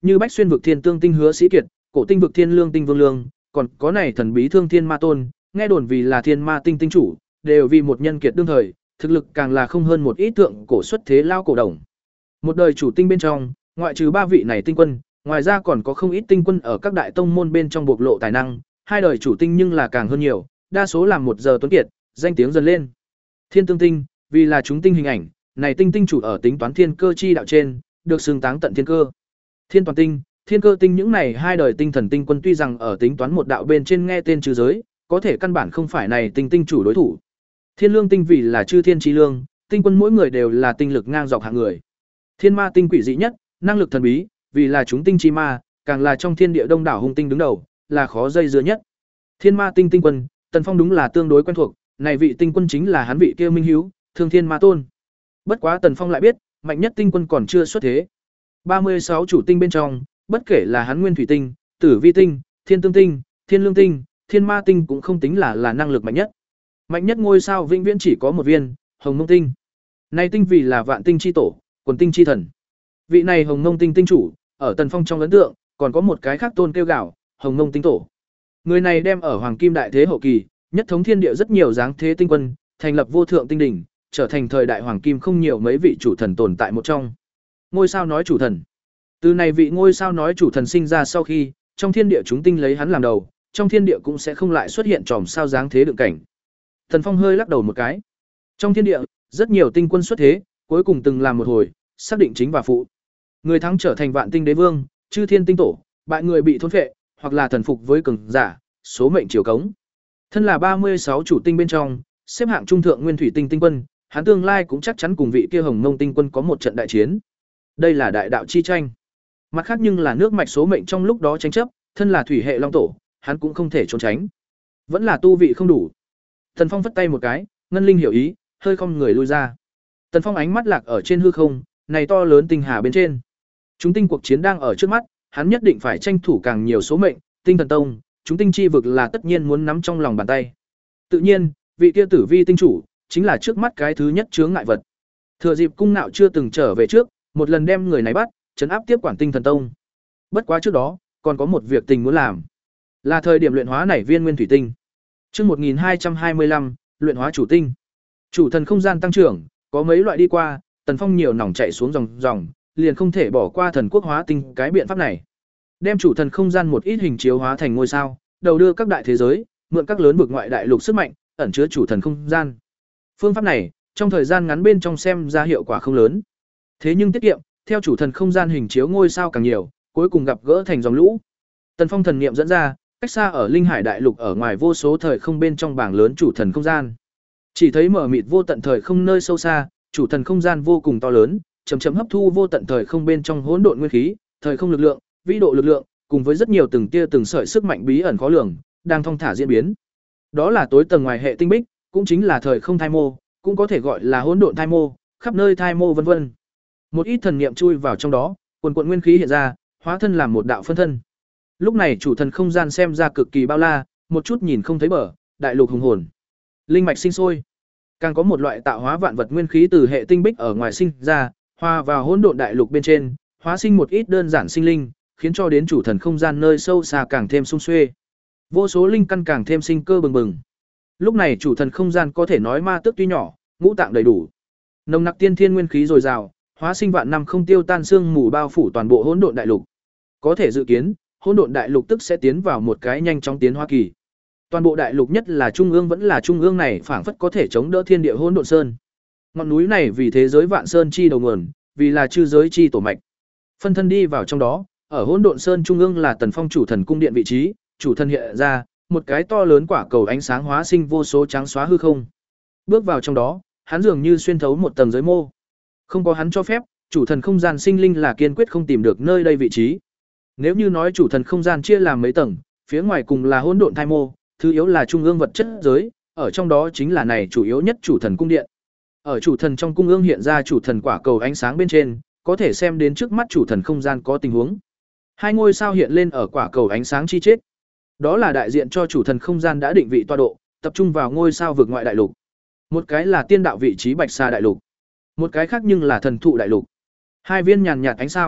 như Bách Xuyên vực Thiên Tương Tinh Hứa Sĩ Kiệt, Cổ Tinh vực Thiên Lương Tinh Vương Lương, còn có này thần bí Thương Thiên Ma Tôn, nghe đồn vì là Thiên Ma Tinh tinh chủ, đều vì một nhân kiệt đương thời, thực lực càng là không hơn một ít thượng cổ xuất thế lao cổ đồng. Một đời chủ tinh bên trong, ngoại trừ ba vị này tinh quân, ngoài ra còn có không ít tinh quân ở các đại tông môn bên trong bộc lộ tài năng, hai đời chủ tinh nhưng là càng hơn nhiều, đa số làm một giờ tuấn kiệt, danh tiếng dần lên. Thiên Tương Tinh, vì là chúng tinh hình ảnh, này tinh tinh chủ ở tính toán thiên cơ chi đạo trên, được xưng táng tận thiên cơ. Thiên Toàn Tinh, Thiên Cơ Tinh những này hai đời tinh thần tinh quân tuy rằng ở tính toán một đạo bên trên nghe tên trừ giới, có thể căn bản không phải này tinh tinh chủ đối thủ. Thiên Lương Tinh vì là chư thiên chi lương, tinh quân mỗi người đều là tinh lực ngang dọc hạng người. Thiên Ma Tinh quỷ dị nhất, năng lực thần bí, vì là chúng tinh chi ma, càng là trong thiên địa đông đảo hung tinh đứng đầu, là khó dây dưa nhất. Thiên Ma Tinh tinh quân, Tần Phong đúng là tương đối quen thuộc, này vị tinh quân chính là hắn vị kia minh hiếu, Thương Thiên Ma Tôn. Bất quá Tần Phong lại biết, mạnh nhất tinh quân còn chưa xuất thế. ba mươi sáu chủ tinh bên trong, bất kể là hắn Nguyên Thủy Tinh, Tử Vi Tinh, Thiên Tương Tinh, Thiên Lương Tinh, Thiên Ma Tinh cũng không tính là là năng lực mạnh nhất. Mạnh nhất ngôi sao vĩnh viễn chỉ có một viên, Hồng Mông Tinh. Này tinh vì là vạn tinh chi tổ, quần tinh chi thần. Vị này Hồng Mông Tinh tinh chủ, ở Tần Phong trong ấn tượng, còn có một cái khác tôn kêu gạo, Hồng Mông Tinh tổ. Người này đem ở Hoàng Kim Đại Thế hậu kỳ, nhất thống thiên địa rất nhiều dáng thế tinh quân, thành lập vô thượng tinh đỉnh, trở thành thời đại Hoàng Kim không nhiều mấy vị chủ thần tồn tại một trong. Ngôi sao nói chủ thần. Từ này vị ngôi sao nói chủ thần sinh ra sau khi, trong thiên địa chúng tinh lấy hắn làm đầu, trong thiên địa cũng sẽ không lại xuất hiện tròm sao dáng thế đựng cảnh. Tần Phong hơi lắc đầu một cái. Trong thiên địa, rất nhiều tinh quân xuất thế, cuối cùng từng làm một hồi, xác định chính và phụ. Người thắng trở thành vạn tinh đế vương, chư thiên tinh tổ, bại người bị thôn phệ, hoặc là thần phục với cường giả, số mệnh chiều cống. Thân là ba mươi sáu chủ tinh bên trong, xếp hạng trung thượng Nguyên Thủy Tinh tinh quân, hắn tương lai cũng chắc chắn cùng vị kia Hồng Mông Tinh quân có một trận đại chiến. Đây là đại đạo chi tranh. Mặt khác nhưng là nước mạch số mệnh trong lúc đó tranh chấp, thân là thủy hệ long tổ, hắn cũng không thể trốn tránh. Vẫn là tu vị không đủ. Tần Phong vất tay một cái, ngân linh hiểu ý, hơi không người lui ra. Tần Phong ánh mắt lạc ở trên hư không, này to lớn tinh hà bên trên. Chúng tinh cuộc chiến đang ở trước mắt, hắn nhất định phải tranh thủ càng nhiều số mệnh, tinh thần tông, chúng tinh chi vực là tất nhiên muốn nắm trong lòng bàn tay. Tự nhiên, vị kia Tử Vi tinh chủ chính là trước mắt cái thứ nhất chướng ngại vật. Thừa dịp cung nạo chưa từng trở về trước, một lần đem người này bắt, trấn áp tiếp quản tinh thần tông. Bất quá trước đó, còn có một việc tình muốn làm. Là thời điểm luyện hóa nảy viên nguyên thủy tinh. Chương một nghìn hai trăm hai mươi lăm, luyện hóa chủ tinh. Chủ thần không gian tăng trưởng, có mấy loại đi qua, Tần Phong nhiều nòng chạy xuống dòng dòng, liền không thể bỏ qua thần quốc hóa tinh cái biện pháp này. Đem chủ thần không gian một ít hình chiếu hóa thành ngôi sao, đầu đưa các đại thế giới, mượn các lớn vực ngoại đại lục sức mạnh, ẩn chứa chủ thần không gian. Phương pháp này, trong thời gian ngắn bên trong xem ra hiệu quả không lớn. Thế nhưng tiết kiệm, theo chủ thần không gian hình chiếu ngôi sao càng nhiều, cuối cùng gặp gỡ thành dòng lũ. Tần Phong thần niệm dẫn ra, cách xa ở Linh Hải đại lục ở ngoài vô số thời không bên trong bảng lớn chủ thần không gian. Chỉ thấy mở mịt vô tận thời không nơi sâu xa, chủ thần không gian vô cùng to lớn, chậm chậm hấp thu vô tận thời không bên trong hỗn độn nguyên khí, thời không lực lượng, vĩ độ lực lượng, cùng với rất nhiều từng tia từng sợi sức mạnh bí ẩn khó lường, đang thong thả diễn biến. Đó là tối tầng ngoài hệ tinh bích, cũng chính là thời không thai mô, cũng có thể gọi là hỗn độn thai mô, khắp nơi thai mô vân vân. Một ít thần niệm chui vào trong đó, quần quần nguyên khí hiện ra, hóa thân làm một đạo phân thân. Lúc này chủ thần không gian xem ra cực kỳ bao la, một chút nhìn không thấy bờ, đại lục hùng hồn. Linh mạch sinh sôi, càng có một loại tạo hóa vạn vật nguyên khí từ hệ tinh bích ở ngoài sinh ra, hòa vào hỗn độn đại lục bên trên, hóa sinh một ít đơn giản sinh linh, khiến cho đến chủ thần không gian nơi sâu xa càng thêm sung xuê. Vô số linh căn càng thêm sinh cơ bừng bừng. Lúc này chủ thần không gian có thể nói ma tước tuy nhỏ, ngũ tạng đầy đủ. Nồng nặc tiên thiên nguyên khí dồi dào, hóa sinh vạn năm không tiêu tan xương mù bao phủ toàn bộ hỗn độn đại lục. Có thể dự kiến, hỗn độn đại lục tức sẽ tiến vào một cái nhanh chóng tiến hóa kỳ. Toàn bộ đại lục nhất là trung ương vẫn là trung ương này phảng phất có thể chống đỡ thiên địa hỗn độn sơn. Ngọn núi này vì thế giới vạn sơn chi đầu nguồn, vì là chư giới chi tổ mạch. Phân thân đi vào trong đó, ở hỗn độn sơn trung ương là Tần Phong chủ thần cung điện vị trí, chủ thần hiện ra, một cái to lớn quả cầu ánh sáng hóa sinh vô số trắng xóa hư không. Bước vào trong đó, hắn dường như xuyên thấu một tầng giới mô. Không có hắn cho phép, chủ thần không gian sinh linh là kiên quyết không tìm được nơi đây vị trí. Nếu như nói chủ thần không gian chia làm mấy tầng, phía ngoài cùng là hỗn độn thai mô, thứ yếu là trung ương vật chất giới, ở trong đó chính là này chủ yếu nhất chủ thần cung điện. Ở chủ thần trong cung ương hiện ra chủ thần quả cầu ánh sáng bên trên, có thể xem đến trước mắt chủ thần không gian có tình huống. Hai ngôi sao hiện lên ở quả cầu ánh sáng chi chết. Đó là đại diện cho chủ thần không gian đã định vị tọa độ, tập trung vào ngôi sao vực ngoại đại lục. Một cái là tiên đạo vị trí Bạch Sa đại lục, một cái khác nhưng là thần thụ đại lục. Hai viên nhàn nhạt ánh sao,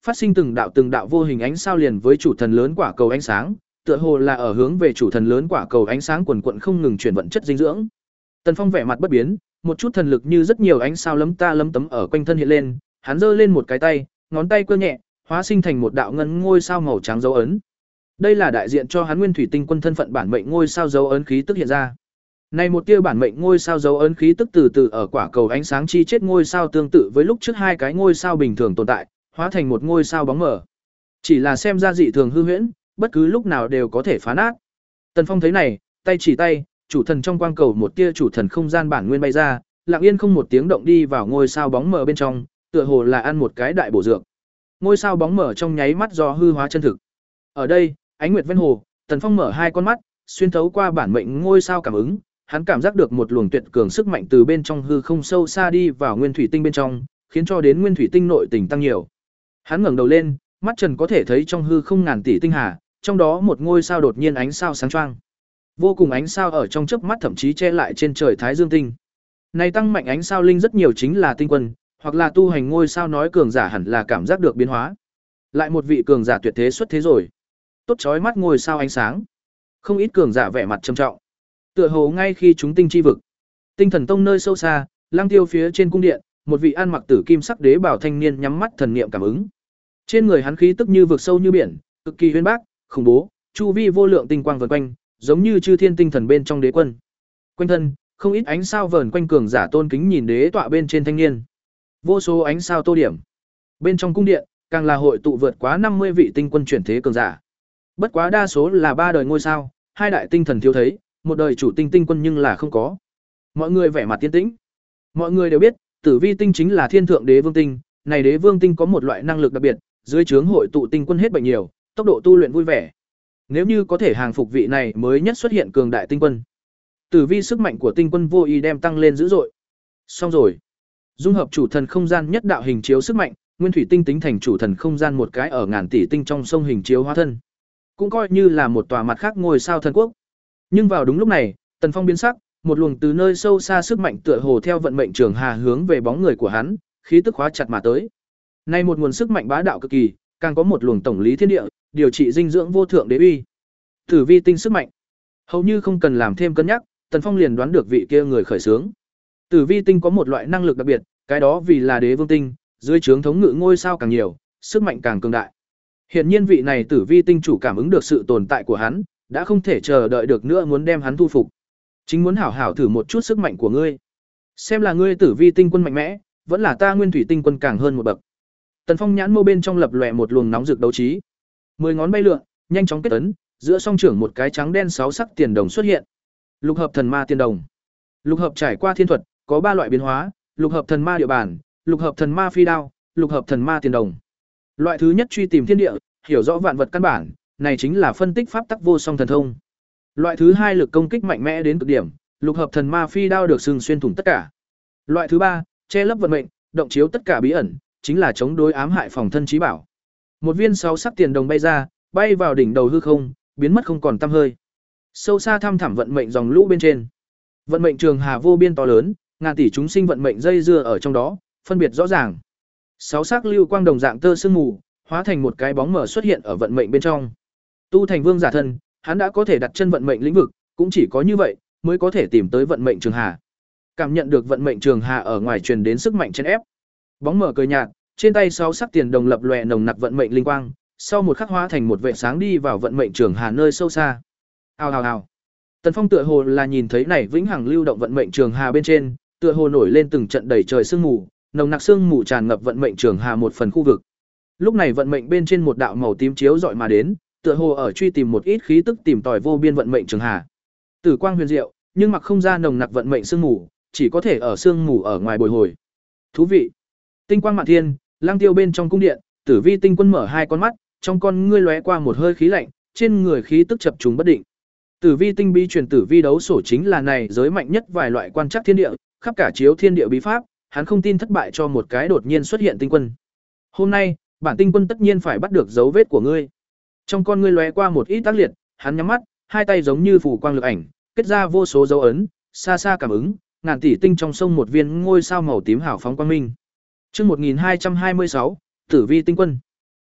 phát sinh từng đạo từng đạo vô hình ánh sao liền với chủ thần lớn quả cầu ánh sáng, tựa hồ là ở hướng về chủ thần lớn quả cầu ánh sáng quần quận không ngừng chuyển vận chất dinh dưỡng. Tần Phong vẻ mặt bất biến, một chút thần lực như rất nhiều ánh sao lấm ta lấm tấm ở quanh thân hiện lên, hắn giơ lên một cái tay, ngón tay cơ nhẹ, hóa sinh thành một đạo ngân ngôi sao màu trắng dấu ấn. Đây là đại diện cho hắn Nguyên Thủy Tinh Quân thân phận bản mệnh ngôi sao dấu ấn khí tức hiện ra. Này một tia bản mệnh ngôi sao dấu ấn khí tức từ từ ở quả cầu ánh sáng chi chết ngôi sao tương tự với lúc trước hai cái ngôi sao bình thường tồn tại, hóa thành một ngôi sao bóng mờ. Chỉ là xem ra dị thường hư huyễn, bất cứ lúc nào đều có thể phá nát. Tần Phong thấy này, tay chỉ tay, chủ thần trong quang cầu một tia chủ thần không gian bản nguyên bay ra, lặng yên không một tiếng động đi vào ngôi sao bóng mờ bên trong, tựa hồ là ăn một cái đại bổ dược. Ngôi sao bóng mờ trong nháy mắt do hư hóa chân thực. Ở đây, ánh nguyệt ven hồ, Tần Phong mở hai con mắt, xuyên thấu qua bản mệnh ngôi sao cảm ứng, hắn cảm giác được một luồng tuyệt cường sức mạnh từ bên trong hư không sâu xa đi vào nguyên thủy tinh bên trong, khiến cho đến nguyên thủy tinh nội tình tăng nhiều. Hắn ngẩng đầu lên, mắt trần có thể thấy trong hư không ngàn tỷ tinh hà, trong đó một ngôi sao đột nhiên ánh sao sáng choang. Vô cùng ánh sao ở trong chớp mắt thậm chí che lại trên trời Thái Dương tinh. Này tăng mạnh ánh sao linh rất nhiều chính là tinh quân, hoặc là tu hành ngôi sao nói cường giả hẳn là cảm giác được biến hóa. Lại một vị cường giả tuyệt thế xuất thế rồi. Tốt chói mắt ngôi sao ánh sáng. Không ít cường giả vẻ mặt trầm trọng. Tựa hồ ngay khi chúng tinh chi vực, Tinh Thần Tông nơi sâu xa, Lang Tiêu phía trên cung điện, một vị ăn mặc tử kim sắc đế bảo thanh niên nhắm mắt thần niệm cảm ứng. Trên người hắn khí tức như vực sâu như biển, cực kỳ huyên bác, khủng bố, chu vi vô lượng tinh quang vần quanh, giống như chư thiên tinh thần bên trong đế quân. Quanh thân, không ít ánh sao vờn quanh cường giả tôn kính nhìn đế tọa bên trên thanh niên. Vô số ánh sao tô điểm. Bên trong cung điện, càng là hội tụ vượt quá năm mươi vị tinh quân chuyển thế cường giả. Bất quá đa số là ba đời ngôi sao, hai đại tinh thần thiếu thấy, một đời chủ tinh tinh quân nhưng là không có. Mọi người vẻ mặt tiên tĩnh. Mọi người đều biết, Tử Vi tinh chính là thiên thượng đế vương tinh, này đế vương tinh có một loại năng lực đặc biệt, dưới trướng hội tụ tinh quân hết bệnh nhiều, tốc độ tu luyện vui vẻ. Nếu như có thể hàng phục vị này mới nhất xuất hiện cường đại tinh quân, Tử Vi sức mạnh của tinh quân vô ý đem tăng lên dữ dội. Xong rồi. Dung hợp chủ thần không gian nhất đạo hình chiếu sức mạnh, nguyên thủy tinh tính thành chủ thần không gian một cái ở ngàn tỷ tinh trong sông hình chiếu hóa thân. Cũng coi như là một tòa mặt khác ngôi sao thần quốc. Nhưng vào đúng lúc này, Tần Phong biến sắc, một luồng từ nơi sâu xa sức mạnh tựa hồ theo vận mệnh trường hà hướng về bóng người của hắn, khí tức khóa chặt mà tới. Nay một nguồn sức mạnh bá đạo cực kỳ, càng có một luồng tổng lý thiên địa, điều trị dinh dưỡng vô thượng đế uy. Tử Vi tinh sức mạnh. Hầu như không cần làm thêm cân nhắc, Tần Phong liền đoán được vị kia người khởi xướng. Tử Vi tinh có một loại năng lực đặc biệt, cái đó vì là đế vương tinh, dưới trướng thống ngự ngôi sao càng nhiều, sức mạnh càng cường đại. Hiển nhiên vị này Tử Vi tinh chủ cảm ứng được sự tồn tại của hắn, đã không thể chờ đợi được nữa muốn đem hắn thu phục. Chính muốn hảo hảo thử một chút sức mạnh của ngươi. Xem là ngươi Tử Vi tinh quân mạnh mẽ, vẫn là ta Nguyên Thủy tinh quân càng hơn một bậc. Tần Phong nhãn mâu bên trong lập lòe một luồng nóng rực đấu trí. Mười ngón bay lượn, nhanh chóng kết ấn, giữa song trưởng một cái trắng đen sáu sắc tiền đồng xuất hiện. Lục hợp thần ma tiền đồng. Lục hợp trải qua thiên thuật, có ba loại biến hóa, lục hợp thần ma địa bản, lục hợp thần ma phi đao, lục hợp thần ma tiền đồng. Loại thứ nhất truy tìm thiên địa, hiểu rõ vạn vật căn bản, này chính là phân tích pháp tắc vô song thần thông. Loại thứ hai lực công kích mạnh mẽ đến cực điểm, lục hợp thần ma phi đao được sừng xuyên thủng tất cả. Loại thứ ba, che lấp vận mệnh, động chiếu tất cả bí ẩn, chính là chống đối ám hại phòng thân trí bảo. Một viên sáu sắc tiền đồng bay ra, bay vào đỉnh đầu hư không, biến mất không còn tăm hơi. Sâu xa thăm thẳm vận mệnh dòng lũ bên trên. Vận mệnh trường hà vô biên to lớn, ngàn tỷ chúng sinh vận mệnh dây dưa ở trong đó, phân biệt rõ ràng. Sáu sắc lưu quang đồng dạng tơ sương mù, hóa thành một cái bóng mờ xuất hiện ở vận mệnh bên trong. Tu thành vương giả thân, hắn đã có thể đặt chân vận mệnh lĩnh vực, cũng chỉ có như vậy mới có thể tìm tới vận mệnh trường hà. Cảm nhận được vận mệnh trường hà ở ngoài truyền đến sức mạnh chèn ép. Bóng mờ cười nhạt, trên tay sáu sắc tiền đồng lập lòe nồng nặc vận mệnh linh quang, sau một khắc hóa thành một vệ sáng đi vào vận mệnh trường hà nơi sâu xa. Ào ào ào. Tần Phong tựa hồ là nhìn thấy này vĩnh hằng lưu động vận mệnh trường hà bên trên, tựa hồ nổi lên từng trận đầy trời sương mù, nồng nặc sương mù tràn ngập vận mệnh trường hà một phần khu vực. Lúc này vận mệnh bên trên một đạo màu tím chiếu dọi mà đến, tựa hồ ở truy tìm một ít khí tức tìm tòi vô biên vận mệnh trường hà. Tử quang huyền diệu, nhưng mặc không ra nồng nặc vận mệnh sương mù, chỉ có thể ở sương mù ở ngoài bồi hồi. Thú vị. Tinh quang mạn thiên, lang tiêu bên trong cung điện, Tử Vi tinh quân mở hai con mắt, trong con ngươi lóe qua một hơi khí lạnh, trên người khí tức chập trùng bất định. Tử Vi tinh bi truyền tử vi đấu sổ chính là này giới mạnh nhất vài loại quan trắc thiên địa, khắp cả chiếu thiên địa bí pháp, hắn không tin thất bại cho một cái đột nhiên xuất hiện tinh quân. Hôm nay, bản tinh quân tất nhiên phải bắt được dấu vết của ngươi. Trong con ngươi lóe qua một ít tác liệt, hắn nhắm mắt, hai tay giống như phủ quang lực ảnh, kết ra vô số dấu ấn, xa xa cảm ứng, ngàn tỷ tinh trong sông một viên ngôi sao màu tím hào phóng quang minh. Chương một nghìn hai trăm hai mươi sáu, Tử Vi tinh quân.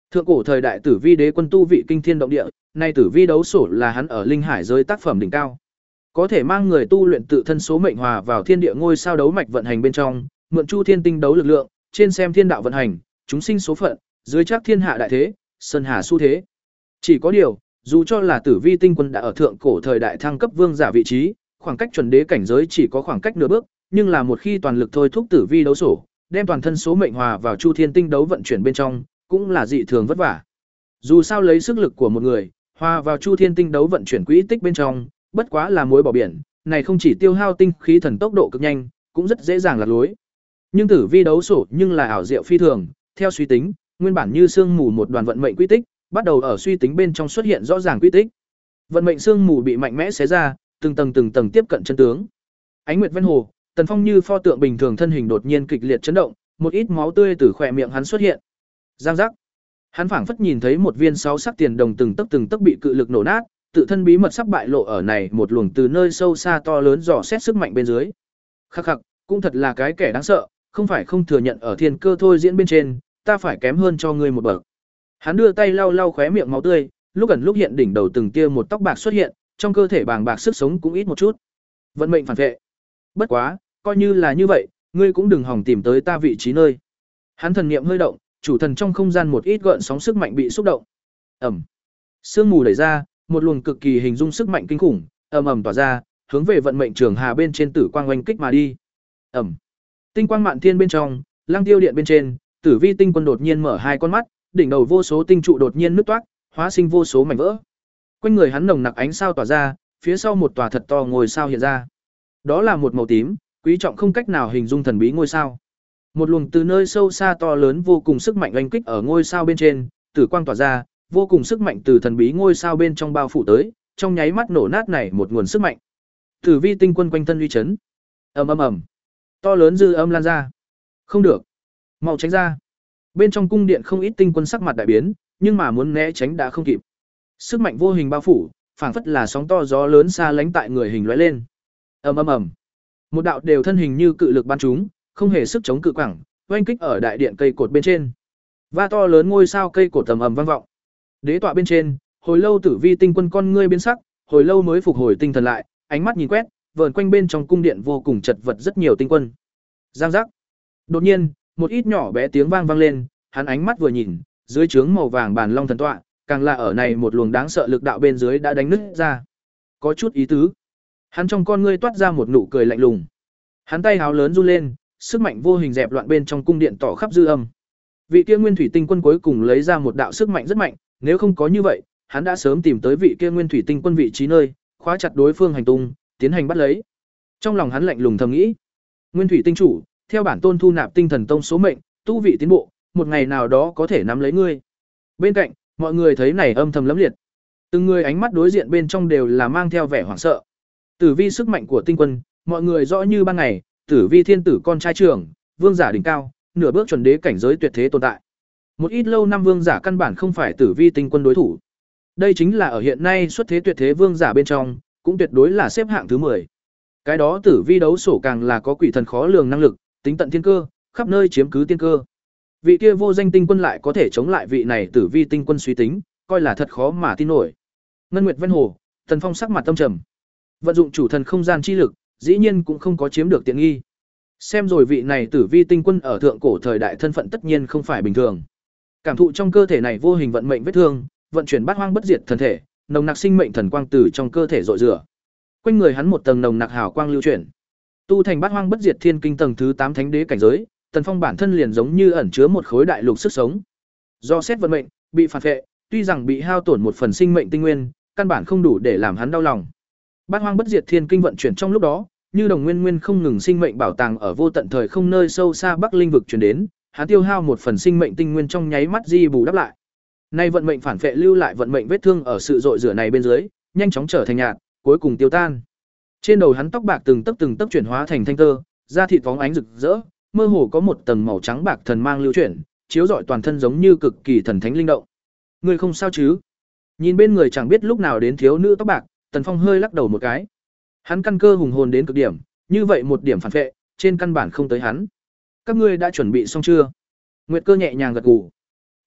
Thượng cổ thời đại Tử Vi đế quân tu vị kinh thiên động địa, nay Tử Vi đấu sổ là hắn ở linh hải giới tác phẩm đỉnh cao. Có thể mang người tu luyện tự thân số mệnh hòa vào thiên địa ngôi sao đấu mạch vận hành bên trong, mượn chu thiên tinh đấu lực lượng, trên xem thiên đạo vận hành, chúng sinh số phận, dưới chắc thiên hạ đại thế, sơn hà xu thế. Chỉ có điều, dù cho là Tử Vi tinh quân đã ở thượng cổ thời đại thăng cấp vương giả vị trí, khoảng cách chuẩn đế cảnh giới chỉ có khoảng cách nửa bước, nhưng là một khi toàn lực thôi thúc Tử Vi đấu sổ, đem toàn thân số mệnh hòa vào chu thiên tinh đấu vận chuyển bên trong, cũng là dị thường vất vả. Dù sao lấy sức lực của một người, hòa vào chu thiên tinh đấu vận chuyển quỹ tích bên trong, bất quá là muối bỏ biển, này không chỉ tiêu hao tinh khí thần tốc độ cực nhanh, cũng rất dễ dàng lạc lối. Nhưng Tử Vi đấu sổ nhưng là ảo diệu phi thường, theo suy tính, nguyên bản như sương mù một đoàn vận mệnh quỹ tích, bắt đầu ở suy tính bên trong xuất hiện rõ ràng quỹ tích. Vận mệnh sương mù bị mạnh mẽ xé ra, từng tầng từng tầng tiếp cận chân tướng. Ánh nguyệt ven hồ, Tần Phong như pho tượng bình thường thân hình đột nhiên kịch liệt chấn động, một ít máu tươi từ khóe miệng hắn xuất hiện. Giang giác. Hắn phảng phất nhìn thấy một viên sáu sắc tiền đồng từng tấc từng tấc bị cự lực nổ nát, tự thân bí mật sắp bại lộ ở này một luồng từ nơi sâu xa to lớn dò xét sức mạnh bên dưới. Khắc khắc, cũng thật là cái kẻ đáng sợ, không phải không thừa nhận ở thiên cơ thôi diễn bên trên, ta phải kém hơn cho ngươi một bậc. Hắn đưa tay lau lau khóe miệng máu tươi, lúc gần lúc hiện đỉnh đầu từng tia một tóc bạc xuất hiện, trong cơ thể bàng bạc sức sống cũng ít một chút. Vận mệnh phản vệ. Bất quá, coi như là như vậy, ngươi cũng đừng hòng tìm tới ta vị trí nơi. Hắn thần niệm hơi động, chủ thần trong không gian một ít gợn sóng sức mạnh bị xúc động. Ầm. Sương mù đẩy ra, một luồng cực kỳ hình dung sức mạnh kinh khủng, ầm ầm tỏa ra, hướng về vận mệnh trường hà bên trên tử quang oanh kích mà đi. Ầm. Tinh quang mạn thiên bên trong, Lăng Tiêu điện bên trên, Tử Vi tinh quân đột nhiên mở hai con mắt, đỉnh đầu vô số tinh trụ đột nhiên nứt toác, hóa sinh vô số mảnh vỡ. Quanh người hắn nồng nặc ánh sao tỏa ra, phía sau một tòa thật to ngôi sao hiện ra. Đó là một màu tím, quý trọng không cách nào hình dung thần bí ngôi sao. Một luồng từ nơi sâu xa to lớn vô cùng sức mạnh oanh kích ở ngôi sao bên trên, tử quang tỏa ra, vô cùng sức mạnh từ thần bí ngôi sao bên trong bao phủ tới, trong nháy mắt nổ nát này một nguồn sức mạnh. Tử Vi tinh quân quanh thân uy chấn. Ầm ầm ầm. To lớn dư âm lan ra. Không được, mau tránh ra. Bên trong cung điện không ít tinh quân sắc mặt đại biến, nhưng mà muốn né tránh đã không kịp. Sức mạnh vô hình bao phủ, phảng phất là sóng to gió lớn xa lánh tại người hình lóe lên. Ầm ầm ầm. Một đạo đều thân hình như cự lực ban chúng, không hề sức chống cự quẳng, oanh kích ở đại điện cây cột bên trên. Va to lớn ngôi sao cây cột tầm ầm vang vọng. Đế tọa bên trên, hồi lâu Tử Vi tinh quân con ngươi biến sắc, hồi lâu mới phục hồi tinh thần lại, ánh mắt nhìn quét, vờn quanh bên trong cung điện vô cùng chật vật rất nhiều tinh quân. Giang giác. Đột nhiên, một ít nhỏ bé tiếng vang vang lên, hắn ánh mắt vừa nhìn, dưới trướng màu vàng bàn long thần tọa, càng là ở này một luồng đáng sợ lực đạo bên dưới đã đánh nứt ra. Có chút ý tứ. Hắn trong con ngươi toát ra một nụ cười lạnh lùng. Hắn tay háo lớn run lên, sức mạnh vô hình dẹp loạn bên trong cung điện tỏ khắp dư âm. Vị kia Nguyên Thủy tinh quân cuối cùng lấy ra một đạo sức mạnh rất mạnh, nếu không có như vậy, hắn đã sớm tìm tới vị kia Nguyên Thủy tinh quân vị trí nơi, khóa chặt đối phương hành tung, tiến hành bắt lấy. Trong lòng hắn lạnh lùng thầm nghĩ, Nguyên Thủy tinh chủ, theo bản tôn thu nạp tinh thần tông số mệnh, tu vị tiến bộ, một ngày nào đó có thể nắm lấy ngươi. Bên cạnh, mọi người thấy này âm thầm lẫm liệt. Từng người ánh mắt đối diện bên trong đều là mang theo vẻ hoảng sợ. Tử Vi sức mạnh của tinh quân, mọi người rõ như ban ngày, Tử Vi thiên tử con trai trưởng, vương giả đỉnh cao, nửa bước chuẩn đế cảnh giới tuyệt thế tồn tại. Một ít lâu năm vương giả căn bản không phải Tử Vi tinh quân đối thủ. Đây chính là ở hiện nay xuất thế tuyệt thế vương giả bên trong, cũng tuyệt đối là xếp hạng thứ mười. Cái đó Tử Vi đấu sổ càng là có quỷ thần khó lường năng lực, tính tận thiên cơ, khắp nơi chiếm cứ tiên cơ. Vị kia vô danh tinh quân lại có thể chống lại vị này Tử Vi tinh quân suy tính, coi là thật khó mà tin nổi. Ngân Nguyệt ven hồ, Tần Phong sắc mặt tâm trầm. Vận dụng chủ thần không gian chi lực, dĩ nhiên cũng không có chiếm được tiện nghi. Xem rồi vị này Tử Vi tinh quân ở thượng cổ thời đại thân phận tất nhiên không phải bình thường. Cảm thụ trong cơ thể này vô hình vận mệnh vết thương, vận chuyển bát hoang bất diệt thần thể, nồng nặc sinh mệnh thần quang từ trong cơ thể rọi rửa. Quanh người hắn một tầng nồng nặc hào quang lưu chuyển. Tu thành bát hoang bất diệt thiên kinh tầng thứ tám thánh đế cảnh giới, Tần Phong bản thân liền giống như ẩn chứa một khối đại lục sức sống. Do xét vận mệnh, bị phản vệ, tuy rằng bị hao tổn một phần sinh mệnh tinh nguyên, căn bản không đủ để làm hắn đau lòng. Bát hoang bất diệt thiên kinh vận chuyển trong lúc đó, như đồng nguyên nguyên không ngừng sinh mệnh bảo tàng ở vô tận thời không nơi sâu xa Bắc linh vực truyền đến, hắn tiêu hao một phần sinh mệnh tinh nguyên trong nháy mắt di bù đắp lại. Nay vận mệnh phản vệ lưu lại vận mệnh vết thương ở sự dội rửa này bên dưới, nhanh chóng trở thành nhạt, cuối cùng tiêu tan. Trên đầu hắn tóc bạc từng tấc từng tấc chuyển hóa thành thanh tơ, da thịt phóng ánh rực rỡ, mơ hồ có một tầng màu trắng bạc thần mang lưu chuyển, chiếu rọi toàn thân giống như cực kỳ thần thánh linh động. Người không sao chứ? Nhìn bên người chẳng biết lúc nào đến thiếu nữ tóc bạc, Tần Phong hơi lắc đầu một cái. Hắn căn cơ hùng hồn đến cực điểm, như vậy một điểm phản vệ, trên căn bản không tới hắn. Các ngươi đã chuẩn bị xong chưa? Nguyệt Cơ nhẹ nhàng gật gù.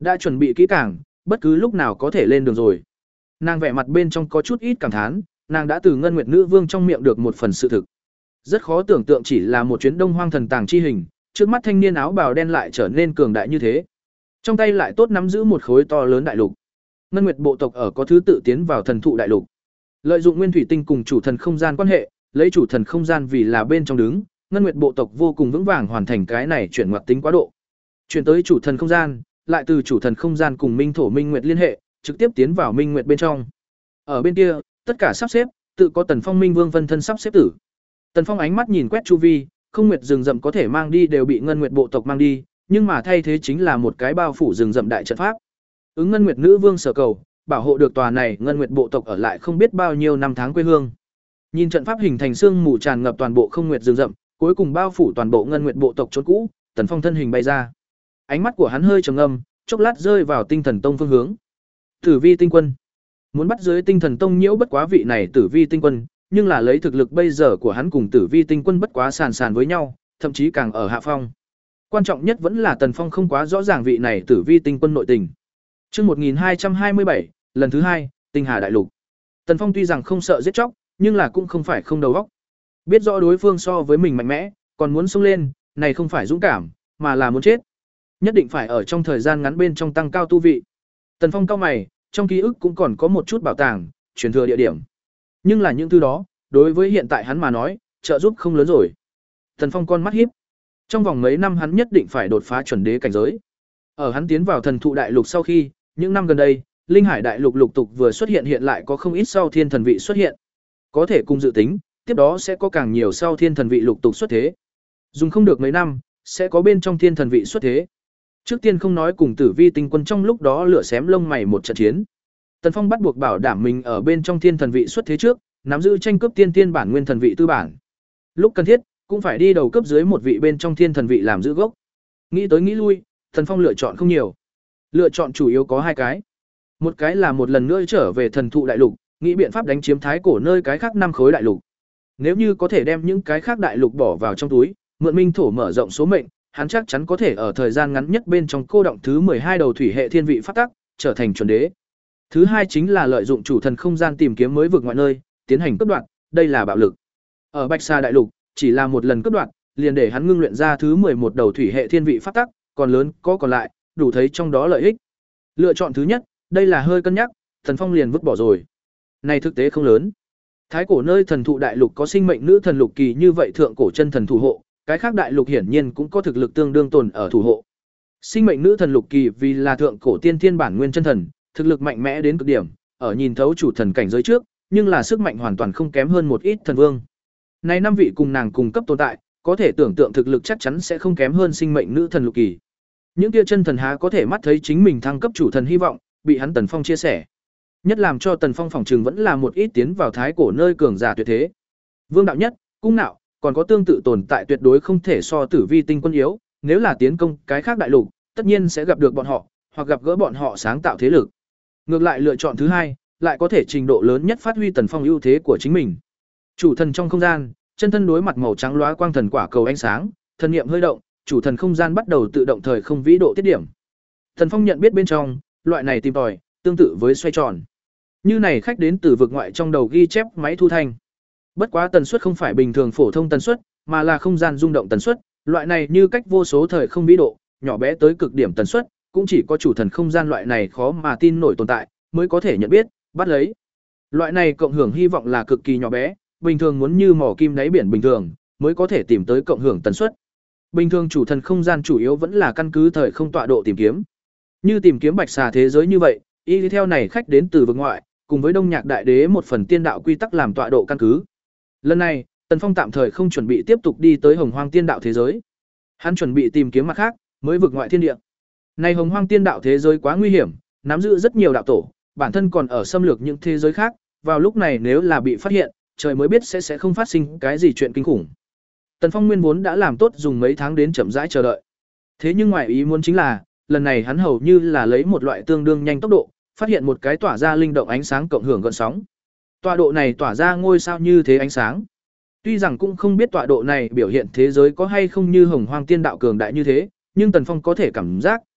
Đã chuẩn bị kỹ càng, bất cứ lúc nào có thể lên đường rồi. Nàng vẻ mặt bên trong có chút ít cảm thán, nàng đã từ Ngân Nguyệt Nữ Vương trong miệng được một phần sự thực. Rất khó tưởng tượng chỉ là một chuyến Đông Hoang thần tàng chi hình, trước mắt thanh niên áo bào đen lại trở nên cường đại như thế. Trong tay lại tốt nắm giữ một khối to lớn đại lục. Ngân Nguyệt bộ tộc ở có thứ tự tiến vào thần thụ đại lục. Lợi dụng nguyên thủy tinh cùng chủ thần không gian quan hệ, lấy chủ thần không gian vì là bên trong đứng, Ngân Nguyệt bộ tộc vô cùng vững vàng hoàn thành cái này chuyển ngoặt tính quá độ. Chuyển tới chủ thần không gian, lại từ chủ thần không gian cùng Minh Thổ Minh Nguyệt liên hệ, trực tiếp tiến vào Minh Nguyệt bên trong. Ở bên kia, tất cả sắp xếp, tự có Tần Phong Minh Vương phân thân sắp xếp tử. Tần Phong ánh mắt nhìn quét chu vi, không nguyệt rừng rậm có thể mang đi đều bị Ngân Nguyệt bộ tộc mang đi, nhưng mà thay thế chính là một cái bao phủ rừng rậm đại trận pháp. Ứng Ngân Nguyệt Nữ Vương sở cầu, bảo hộ được tòa này Ngân Nguyệt bộ tộc ở lại không biết bao nhiêu năm tháng quê hương. Nhìn trận pháp hình thành xương mù tràn ngập toàn bộ không nguyệt rừng rậm, cuối cùng bao phủ toàn bộ Ngân Nguyệt bộ tộc chốn cũ, Tần Phong thân hình bay ra. Ánh mắt của hắn hơi trầm ngâm, chốc lát rơi vào Tinh Thần Tông phương hướng. Tử Vi Tinh Quân. Muốn bắt dưới Tinh Thần Tông nhiễu bất quá vị này Tử Vi Tinh Quân, nhưng là lấy thực lực bây giờ của hắn cùng Tử Vi Tinh Quân bất quá sàn sàn với nhau, thậm chí càng ở hạ phong. Quan trọng nhất vẫn là Tần Phong không quá rõ ràng vị này Tử Vi Tinh Quân nội tình. Chương một nghìn hai trăm hai mươi bảy, lần thứ hai, Tinh Hà đại lục. Tần Phong tuy rằng không sợ giết chóc, nhưng là cũng không phải không đầu óc. Biết rõ đối phương so với mình mạnh mẽ, còn muốn xông lên, này không phải dũng cảm, mà là muốn chết. Nhất định phải ở trong thời gian ngắn bên trong tăng cao tu vị. Tần Phong cao mày, trong ký ức cũng còn có một chút bảo tàng, truyền thừa địa điểm. Nhưng là những thứ đó, đối với hiện tại hắn mà nói, trợ giúp không lớn rồi. Tần Phong con mắt híp. Trong vòng mấy năm hắn nhất định phải đột phá chuẩn đế cảnh giới. Ở hắn tiến vào thần thụ đại lục sau khi, những năm gần đây, Linh Hải đại lục lục tục vừa xuất hiện hiện lại có không ít sau thiên thần vị xuất hiện. Có thể cùng dự tính, tiếp đó sẽ có càng nhiều sau thiên thần vị lục tục xuất thế. Dùng không được mấy năm, sẽ có bên trong thiên thần vị xuất thế. Trước tiên không nói cùng Tử Vi Tinh Quân trong lúc đó lửa xém lông mày một trận chiến. Tần Phong bắt buộc bảo đảm mình ở bên trong thiên thần vị xuất thế trước, nắm giữ tranh cướp tiên tiên bản nguyên thần vị tư bản. Lúc cần thiết, cũng phải đi đầu cấp dưới một vị bên trong thiên thần vị làm giữ gốc. Nghĩ tới nghĩ lui, Tần Phong lựa chọn không nhiều. Lựa chọn chủ yếu có hai cái. Một cái là một lần nữa trở về thần thụ đại lục, nghĩ biện pháp đánh chiếm thái cổ nơi cái khác năm khối đại lục. Nếu như có thể đem những cái khác đại lục bỏ vào trong túi, mượn minh thổ mở rộng số mệnh, hắn chắc chắn có thể ở thời gian ngắn nhất bên trong cô động thứ mười hai đầu thủy hệ thiên vị pháp tắc, trở thành chuẩn đế. Thứ hai chính là lợi dụng chủ thần không gian tìm kiếm mới vực ngoại nơi, tiến hành cướp đoạt, đây là bạo lực. Ở Bạch Sa đại lục, chỉ là một lần cướp đoạt, liền để hắn ngưng luyện ra thứ mười một đầu thủy hệ thiên vị pháp tắc, còn lớn có còn lại, đủ thấy trong đó lợi ích. Lựa chọn thứ nhất, đây là hơi cân nhắc, Thần Phong liền vứt bỏ rồi. Này thực tế không lớn. Thái cổ nơi thần thụ đại lục có sinh mệnh nữ thần lục kỳ như vậy thượng cổ chân thần thủ hộ, cái khác đại lục hiển nhiên cũng có thực lực tương đương tồn ở thủ hộ. Sinh mệnh nữ thần lục kỳ vì là thượng cổ tiên thiên bản nguyên chân thần, thực lực mạnh mẽ đến cực điểm, ở nhìn thấu chủ thần cảnh giới trước, nhưng là sức mạnh hoàn toàn không kém hơn một ít thần vương. Này năm vị cùng nàng cùng cấp tồn tại, có thể tưởng tượng thực lực chắc chắn sẽ không kém hơn sinh mệnh nữ thần lục kỳ. Những kia chân thần há có thể mắt thấy chính mình thăng cấp chủ thần hy vọng, bị hắn Tần Phong chia sẻ. Nhất làm cho Tần Phong phỏng trừng vẫn là một ít tiến vào thái cổ nơi cường giả tuyệt thế. Vương đạo nhất, cung nạo, còn có tương tự tồn tại tuyệt đối không thể so Tử Vi Tinh Quân yếu, nếu là tiến công cái khác đại lục, tất nhiên sẽ gặp được bọn họ, hoặc gặp gỡ bọn họ sáng tạo thế lực. Ngược lại lựa chọn thứ hai, lại có thể trình độ lớn nhất phát huy Tần Phong ưu thế của chính mình. Chủ thần trong không gian, chân thân đối mặt màu trắng lóa quang thần quả cầu ánh sáng, thần niệm hơi động, chủ thần không gian bắt đầu tự động thời không vĩ độ tiết điểm. Tần Phong nhận biết bên trong, loại này tìm tòi, tương tự với xoay tròn. Như này khách đến từ vực ngoại trong đầu ghi chép máy thu thanh. Bất quá tần suất không phải bình thường phổ thông tần suất, mà là không gian rung động tần suất, loại này như cách vô số thời không vĩ độ, nhỏ bé tới cực điểm tần suất, cũng chỉ có chủ thần không gian loại này khó mà tin nổi tồn tại, mới có thể nhận biết, bắt lấy. Loại này cộng hưởng hy vọng là cực kỳ nhỏ bé, bình thường muốn như mỏ kim đáy biển bình thường, mới có thể tìm tới cộng hưởng tần suất. Bình thường chủ thần không gian chủ yếu vẫn là căn cứ thời không tọa độ tìm kiếm. Như tìm kiếm bạch xà thế giới như vậy, y theo này khách đến từ vực ngoại, cùng với Đông Nhạc Đại Đế một phần tiên đạo quy tắc làm tọa độ căn cứ. Lần này, Tần Phong tạm thời không chuẩn bị tiếp tục đi tới Hồng Hoang Tiên đạo thế giới. Hắn chuẩn bị tìm kiếm mặt khác, mới vực ngoại thiên địa. Này Hồng Hoang Tiên đạo thế giới quá nguy hiểm, nắm giữ rất nhiều đạo tổ, bản thân còn ở xâm lược những thế giới khác, vào lúc này nếu là bị phát hiện, trời mới biết sẽ sẽ không phát sinh cái gì chuyện kinh khủng. Tần Phong nguyên vốn đã làm tốt dùng mấy tháng đến chậm rãi chờ đợi. Thế nhưng ngoài ý muốn chính là, lần này hắn hầu như là lấy một loại tương đương nhanh tốc độ, phát hiện một cái tỏa ra linh động ánh sáng cộng hưởng gợn sóng. Tọa độ này tỏa ra ngôi sao như thế ánh sáng. Tuy rằng cũng không biết tọa độ này biểu hiện thế giới có hay không như Hồng Hoang Tiên đạo cường đại như thế, nhưng Tần Phong có thể cảm giác,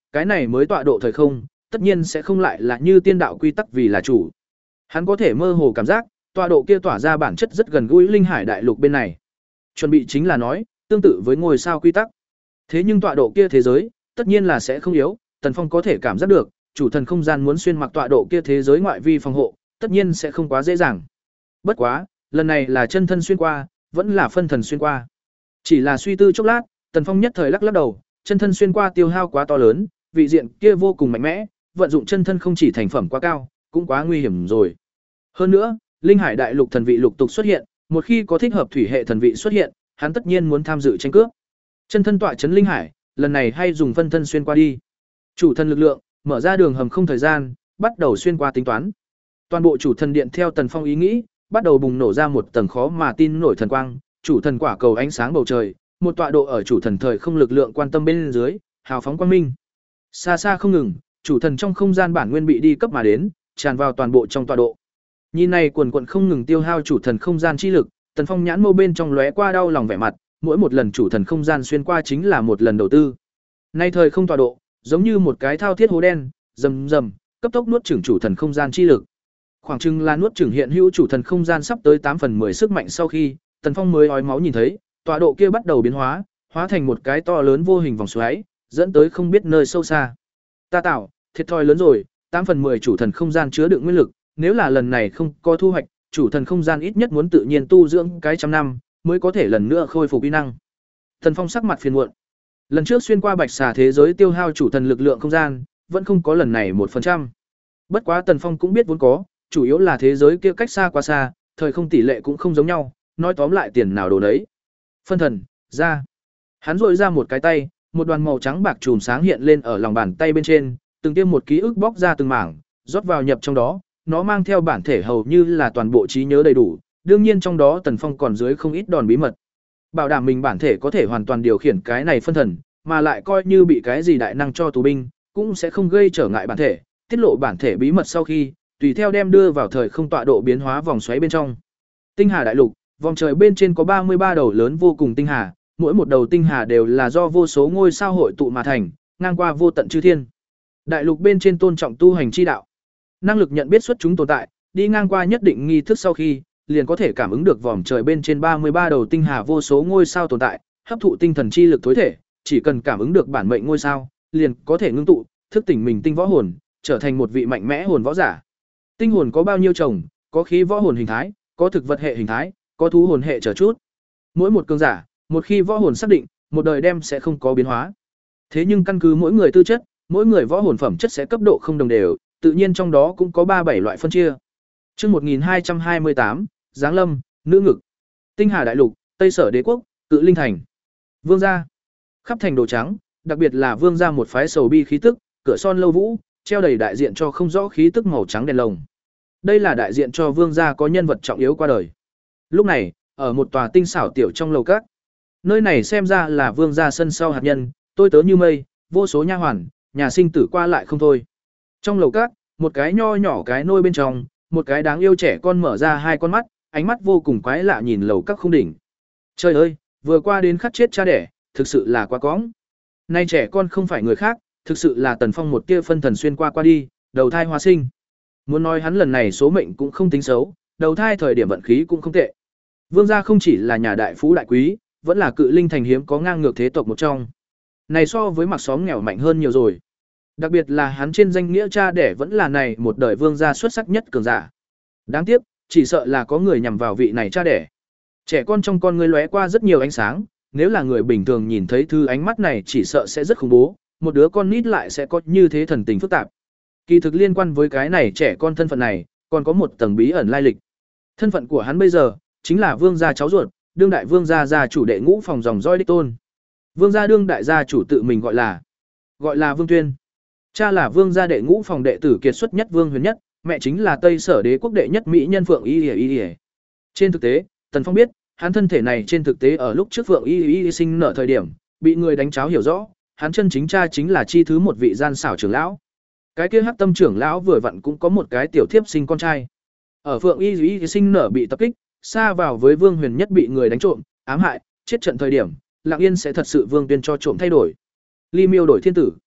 cái này mới tọa độ thời không, tất nhiên sẽ không lại là như tiên đạo quy tắc vì là chủ. Hắn có thể mơ hồ cảm giác, tọa độ kia tỏa ra bản chất rất gần gũi linh hải đại lục bên này. Chuẩn bị chính là nói, tương tự với ngôi sao quy tắc. Thế nhưng tọa độ kia thế giới, tất nhiên là sẽ không yếu, Tần Phong có thể cảm giác được, chủ thần không gian muốn xuyên mặc tọa độ kia thế giới ngoại vi phòng hộ, tất nhiên sẽ không quá dễ dàng. Bất quá, lần này là chân thân xuyên qua, vẫn là phân thần xuyên qua. Chỉ là suy tư chốc lát, Tần Phong nhất thời lắc lắc đầu, chân thân xuyên qua tiêu hao quá to lớn, vị diện kia vô cùng mạnh mẽ, vận dụng chân thân không chỉ thành phẩm quá cao, cũng quá nguy hiểm rồi. Hơn nữa, linh hải đại lục thần vị lục tục xuất hiện, một khi có thích hợp thủy hệ thần vị xuất hiện, hắn tất nhiên muốn tham dự tranh cướp. Chân thân tọa trấn linh hải, lần này hay dùng phân thân xuyên qua đi. Chủ thần lực lượng, mở ra đường hầm không thời gian, bắt đầu xuyên qua tính toán. Toàn bộ chủ thần điện theo Tần Phong ý nghĩ, bắt đầu bùng nổ ra một tầng khó mà tin nổi thần quang, chủ thần quả cầu ánh sáng bầu trời, một tọa độ ở chủ thần thời không lực lượng quan tâm bên dưới, hào phóng quang minh. Xa xa không ngừng, chủ thần trong không gian bản nguyên bị đi cấp mà đến, tràn vào toàn bộ trong tọa độ. Nhìn này quần quần không ngừng tiêu hao chủ thần không gian chi lực, Tần Phong nhãn mâu bên trong lóe qua đau lòng vẻ mặt, mỗi một lần chủ thần không gian xuyên qua chính là một lần đầu tư. Nay thời không tọa độ, giống như một cái thao thiết hố đen, rầm rầm, cấp tốc nuốt chửng chủ thần không gian chi lực. Khoảng chừng là nuốt chửng hiện hữu chủ thần không gian sắp tới tám phần mười sức mạnh sau khi, Tần Phong mới ói máu nhìn thấy, tọa độ kia bắt đầu biến hóa, hóa thành một cái to lớn vô hình vòng xoáy, dẫn tới không biết nơi sâu xa. Ta tạo, thiệt thòi lớn rồi, tám phần mười chủ thần không gian chứa đựng nguyên lực, nếu là lần này không có thu hoạch, chủ thần không gian ít nhất muốn tự nhiên tu dưỡng cái trăm năm, mới có thể lần nữa khôi phục uy năng. Tần Phong sắc mặt phiền muộn. Lần trước xuyên qua bạch xà thế giới tiêu hao chủ thần lực lượng không gian, vẫn không có lần này một phần trăm. Bất quá Tần Phong cũng biết vốn có, chủ yếu là thế giới kia cách xa quá xa, thời không tỷ lệ cũng không giống nhau, nói tóm lại tiền nào đồ đấy. Phân thần, ra. Hắn rội ra một cái tay, một đoàn màu trắng bạc chùm sáng hiện lên ở lòng bàn tay bên trên, từng tiêm một ký ức bóc ra từng mảng, rót vào nhập trong đó, nó mang theo bản thể hầu như là toàn bộ trí nhớ đầy đủ, đương nhiên trong đó Tần Phong còn dưới không ít đòn bí mật. Bảo đảm mình bản thể có thể hoàn toàn điều khiển cái này phân thần, mà lại coi như bị cái gì đại năng cho tù binh, cũng sẽ không gây trở ngại bản thể, tiết lộ bản thể bí mật sau khi, tùy theo đem đưa vào thời không tọa độ biến hóa vòng xoáy bên trong. Tinh hà đại lục, vòng trời bên trên có ba mươi ba đầu lớn vô cùng tinh hà, mỗi một đầu tinh hà đều là do vô số ngôi sao hội tụ mà thành, ngang qua vô tận chư thiên. Đại lục bên trên tôn trọng tu hành chi đạo. Năng lực nhận biết xuất chúng tồn tại, đi ngang qua nhất định nghi thức sau khi, liền có thể cảm ứng được vòm trời bên trên ba mươi ba đầu tinh hà vô số ngôi sao tồn tại, hấp thụ tinh thần chi lực tối thể, chỉ cần cảm ứng được bản mệnh ngôi sao, liền có thể ngưng tụ, thức tỉnh mình tinh võ hồn, trở thành một vị mạnh mẽ hồn võ giả. Tinh hồn có bao nhiêu chồng, có khí võ hồn hình thái, có thực vật hệ hình thái, có thú hồn hệ trở chút. Mỗi một cường giả, một khi võ hồn xác định, một đời đem sẽ không có biến hóa. Thế nhưng căn cứ mỗi người tư chất, mỗi người võ hồn phẩm chất sẽ cấp độ không đồng đều, tự nhiên trong đó cũng có ba bảy loại phân chia. Chương một nghìn hai trăm hai mươi tám, Giáng Lâm, Nữ Ngực. Tinh Hà Đại Lục, Tây Sở Đế Quốc, Cự Linh Thành. Vương gia. Khắp thành đồ trắng, đặc biệt là vương gia một phái sầu bi khí tức, cửa son lâu vũ, treo đầy đại diện cho không rõ khí tức màu trắng đèn lồng. Đây là đại diện cho vương gia có nhân vật trọng yếu qua đời. Lúc này, ở một tòa tinh xảo tiểu trong lầu các, nơi này xem ra là vương gia sân sau hạt nhân, tôi tớ như mây, vô số nha hoàn, nhà sinh tử qua lại không thôi. Trong lầu các, một cái nho nhỏ cái nôi bên trong, một cái đáng yêu trẻ con mở ra hai con mắt, ánh mắt vô cùng quái lạ nhìn lầu các không đỉnh. Trời ơi, vừa qua đến khắc chết cha đẻ, thực sự là quá cóng. Nay trẻ con không phải người khác, thực sự là Tần Phong một tia phân thần xuyên qua qua đi, đầu thai hóa sinh. Muốn nói hắn lần này số mệnh cũng không tính xấu, đầu thai thời điểm vận khí cũng không tệ. Vương gia không chỉ là nhà đại phú đại quý, vẫn là Cự Linh Thành hiếm có ngang ngược thế tộc một trong. Này so với mặc xóm nghèo mạnh hơn nhiều rồi. Đặc biệt là hắn trên danh nghĩa cha đẻ vẫn là này một đời vương gia xuất sắc nhất cường giả. Đáng tiếc, chỉ sợ là có người nhằm vào vị này cha đẻ. Trẻ con trong con ngươi lóe qua rất nhiều ánh sáng, nếu là người bình thường nhìn thấy thứ ánh mắt này chỉ sợ sẽ rất khủng bố, một đứa con nít lại sẽ có như thế thần tình phức tạp. Kỳ thực liên quan với cái này trẻ con thân phận này, còn có một tầng bí ẩn lai lịch. Thân phận của hắn bây giờ chính là vương gia cháu ruột, đương đại vương gia gia chủ đệ ngũ phòng dòng dõi đích tôn. Vương gia đương đại gia chủ tự mình gọi là gọi là Vương Tuyên. Cha là vương gia đệ ngũ phòng đệ tử kiệt xuất nhất Vương Huyền Nhất, mẹ chính là Tây Sở Đế quốc đệ nhất mỹ nhân Phượng Y Y Y. Trên thực tế, Tần Phong biết, hắn thân thể này trên thực tế ở lúc trước Phượng Y Y sinh nở thời điểm, bị người đánh cháo hiểu rõ, hắn chân chính cha chính là chi thứ một vị gian xảo trưởng lão. Cái kia Hắc Tâm trưởng lão vừa vặn cũng có một cái tiểu thiếp sinh con trai. Ở Phượng Y Y sinh nở bị tập kích, xa vào với Vương Huyền Nhất bị người đánh trộm, ám hại, chết trận thời điểm, Lặng Yên sẽ thật sự Vương Tuyên cho trộm thay đổi. Ly Miêu đổi thiên tử.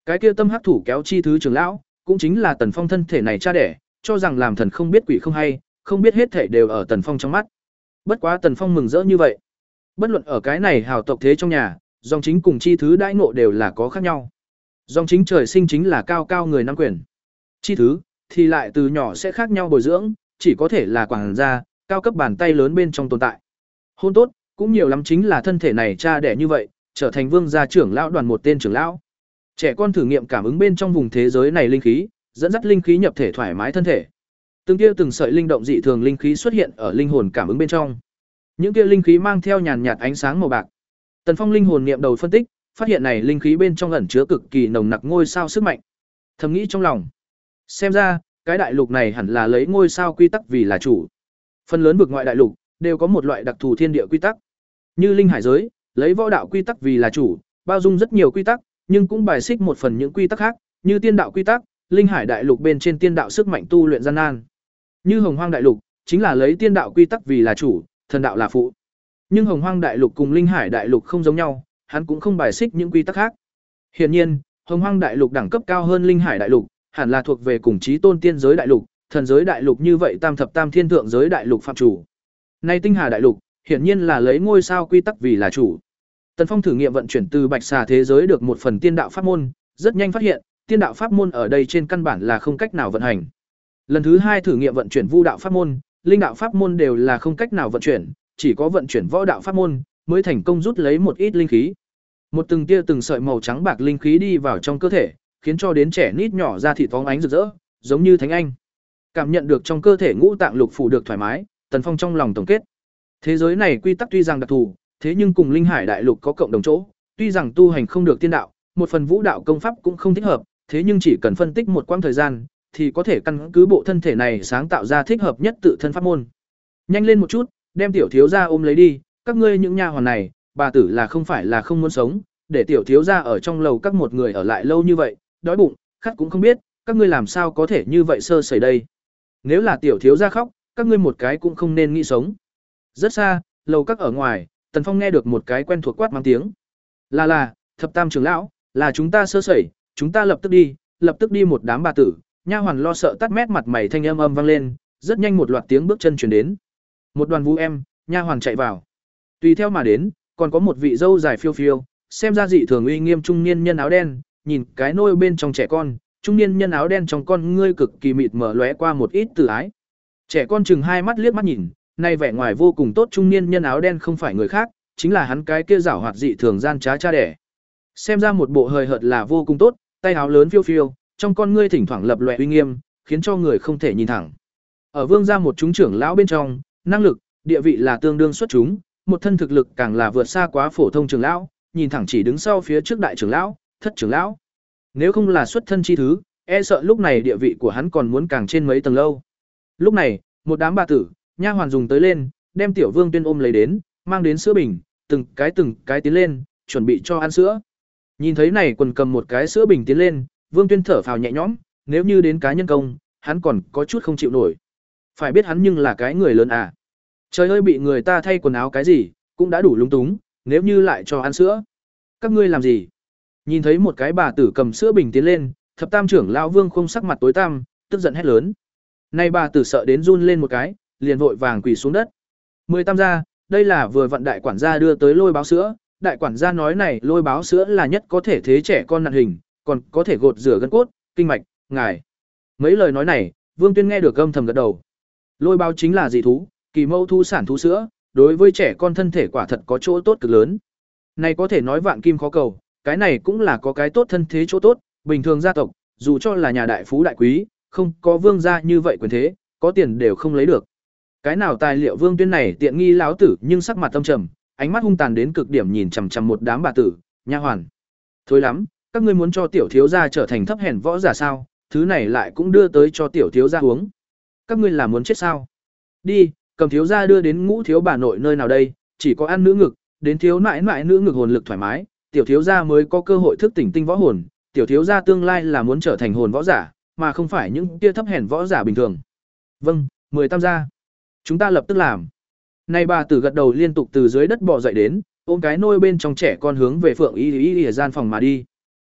Cái kia tâm hắc thủ kéo chi thứ trưởng lão, cũng chính là Tần Phong thân thể này cha đẻ, cho rằng làm thần không biết quỷ không hay, không biết hết thể đều ở Tần Phong trong mắt. Bất quá Tần Phong mừng rỡ như vậy. Bất luận ở cái này hào tộc thế trong nhà, dòng chính cùng chi thứ đãi ngộ đều là có khác nhau. Dòng chính trời sinh chính là cao cao người nắm quyền. Chi thứ thì lại từ nhỏ sẽ khác nhau bồi dưỡng, chỉ có thể là quảng gia, cao cấp bàn tay lớn bên trong tồn tại. Hôn tốt, cũng nhiều lắm chính là thân thể này cha đẻ như vậy, trở thành vương gia trưởng lão đoàn một tên trưởng lão. Trẻ con thử nghiệm cảm ứng bên trong vùng thế giới này linh khí, dẫn dắt linh khí nhập thể thoải mái thân thể. Từng kia từng sợi linh động dị thường linh khí xuất hiện ở linh hồn cảm ứng bên trong. Những kia linh khí mang theo nhàn nhạt ánh sáng màu bạc. Tần Phong linh hồn niệm đầu phân tích, phát hiện này linh khí bên trong ẩn chứa cực kỳ nồng nặc ngôi sao sức mạnh. Thầm nghĩ trong lòng, xem ra, cái đại lục này hẳn là lấy ngôi sao quy tắc vì là chủ. Phần lớn vực ngoại đại lục đều có một loại đặc thù thiên địa quy tắc. Như linh hải giới, lấy võ đạo quy tắc vì là chủ, bao dung rất nhiều quy tắc, nhưng cũng bài xích một phần những quy tắc khác, như tiên đạo quy tắc, linh hải đại lục bên trên tiên đạo sức mạnh tu luyện gian nan. Như Hồng Hoang đại lục, chính là lấy tiên đạo quy tắc vì là chủ, thần đạo là phụ. Nhưng Hồng Hoang đại lục cùng linh hải đại lục không giống nhau, hắn cũng không bài xích những quy tắc khác. Hiển nhiên, Hồng Hoang đại lục đẳng cấp cao hơn linh hải đại lục, hẳn là thuộc về cùng chí tôn tiên giới đại lục, thần giới đại lục như vậy tam thập tam thiên thượng giới đại lục phạm chủ. Nay tinh hà đại lục, hiển nhiên là lấy ngôi sao quy tắc vì là chủ. Tần Phong thử nghiệm vận chuyển từ Bạch Xà thế giới được một phần tiên đạo pháp môn, rất nhanh phát hiện, tiên đạo pháp môn ở đây trên căn bản là không cách nào vận hành. Lần thứ hai thử nghiệm vận chuyển vu đạo pháp môn, linh đạo pháp môn đều là không cách nào vận chuyển, chỉ có vận chuyển võ đạo pháp môn mới thành công rút lấy một ít linh khí. Một từng tia từng sợi màu trắng bạc linh khí đi vào trong cơ thể, khiến cho đến trẻ nít nhỏ ra thịt phóng ánh rực rỡ, giống như thánh anh. Cảm nhận được trong cơ thể ngũ tạng lục phủ được thoải mái, Tần Phong trong lòng tổng kết. Thế giới này quy tắc tuy rằng đặc thù, thế nhưng cùng linh hải đại lục có cộng đồng chỗ, tuy rằng tu hành không được tiên đạo, một phần vũ đạo công pháp cũng không thích hợp, thế nhưng chỉ cần phân tích một quãng thời gian, thì có thể căn cứ bộ thân thể này sáng tạo ra thích hợp nhất tự thân pháp môn. Nhanh lên một chút, đem tiểu thiếu gia ôm lấy đi, các ngươi những nha hoàn này, bà tử là không phải là không muốn sống, để tiểu thiếu gia ở trong lầu các một người ở lại lâu như vậy, đói bụng, khát cũng không biết, các ngươi làm sao có thể như vậy sơ sẩy đây. Nếu là tiểu thiếu gia khóc, các ngươi một cái cũng không nên nghĩ sống. Rất xa, lầu các ở ngoài, Tần Phong nghe được một cái quen thuộc quát mắng tiếng. Là là, thập tam trưởng lão, là chúng ta sơ sẩy, chúng ta lập tức đi, lập tức đi một đám bà tử. Nha hoàn lo sợ tắt mét mặt mày thanh âm âm vang lên, rất nhanh một loạt tiếng bước chân truyền đến. Một đoàn vũ em, nha hoàn chạy vào. Tùy theo mà đến, còn có một vị dâu dài phiêu phiêu, xem ra dị thường uy nghiêm trung niên nhân áo đen, nhìn cái nôi bên trong trẻ con, trung niên nhân áo đen trong con ngươi cực kỳ mịt mở lóe qua một ít từ ái. Trẻ con chừng hai mắt liếc mắt nhìn, nay vẻ ngoài vô cùng tốt trung niên nhân áo đen không phải người khác, chính là hắn cái kia giảo hoạt dị thường gian trá cha đẻ. Xem ra một bộ hời hợt là vô cùng tốt, tay áo lớn phiêu phiêu, trong con ngươi thỉnh thoảng lập lòe uy nghiêm, khiến cho người không thể nhìn thẳng. Ở Vương gia một chúng trưởng lão bên trong, năng lực, địa vị là tương đương xuất chúng, một thân thực lực càng là vượt xa quá phổ thông trưởng lão, nhìn thẳng chỉ đứng sau phía trước đại trưởng lão, thất trưởng lão. Nếu không là xuất thân chi thứ, e sợ lúc này địa vị của hắn còn muốn càng trên mấy tầng lâu. Lúc này, một đám bà tử, nha hoàn dùng tới lên, đem tiểu Vương Tuyên ôm lấy đến, mang đến sữa bình, từng cái từng cái tiến lên, chuẩn bị cho ăn sữa. Nhìn thấy này quần cầm một cái sữa bình tiến lên, Vương Tuyên thở phào nhẹ nhõm, nếu như đến cá nhân công, hắn còn có chút không chịu nổi. Phải biết hắn nhưng là cái người lớn à. Trời ơi, bị người ta thay quần áo cái gì, cũng đã đủ lúng túng, nếu như lại cho ăn sữa. Các ngươi làm gì? Nhìn thấy một cái bà tử cầm sữa bình tiến lên, thập tam trưởng lão Vương không sắc mặt tối tăm, tức giận hét lớn. Nay bà tử sợ đến run lên một cái, liền vội vàng quỳ xuống đất. Mười tam gia, đây là vừa vận đại quản gia đưa tới lôi báo sữa, đại quản gia nói này lôi báo sữa là nhất có thể thế trẻ con nặng hình, còn có thể gột rửa gân cốt, kinh mạch, ngài. Mấy lời nói này, Vương Tuyên nghe được âm thầm gật đầu. Lôi báo chính là dị thú, kỳ mẫu thu sản thú sữa, đối với trẻ con thân thể quả thật có chỗ tốt cực lớn. Này có thể nói vạn kim khó cầu, cái này cũng là có cái tốt thân thế chỗ tốt, bình thường gia tộc, dù cho là nhà đại phú đại quý, không có vương gia như vậy quyền thế, có tiền đều không lấy được. Cái nào tài liệu Vương Tuyên này tiện nghi lão tử, nhưng sắc mặt tâm trầm, ánh mắt hung tàn đến cực điểm nhìn chằm chằm một đám bà tử, nha hoàn. Thối lắm, các ngươi muốn cho tiểu thiếu gia trở thành thấp hèn võ giả sao? Thứ này lại cũng đưa tới cho tiểu thiếu gia uống. Các ngươi là muốn chết sao? Đi, cầm thiếu gia đưa đến ngũ thiếu bà nội nơi nào đây, chỉ có ăn nữ ngực, đến thiếu nãi nãi nữ ngực hồn lực thoải mái, tiểu thiếu gia mới có cơ hội thức tỉnh tinh võ hồn, tiểu thiếu gia tương lai là muốn trở thành hồn võ giả, mà không phải những kia thấp hèn võ giả bình thường. Vâng, mười tam gia. Chúng ta lập tức làm. Này bà tử gật đầu liên tục từ dưới đất bò dậy đến, ôm cái nôi bên trong trẻ con hướng về Phượng Y Y Y gian phòng mà đi.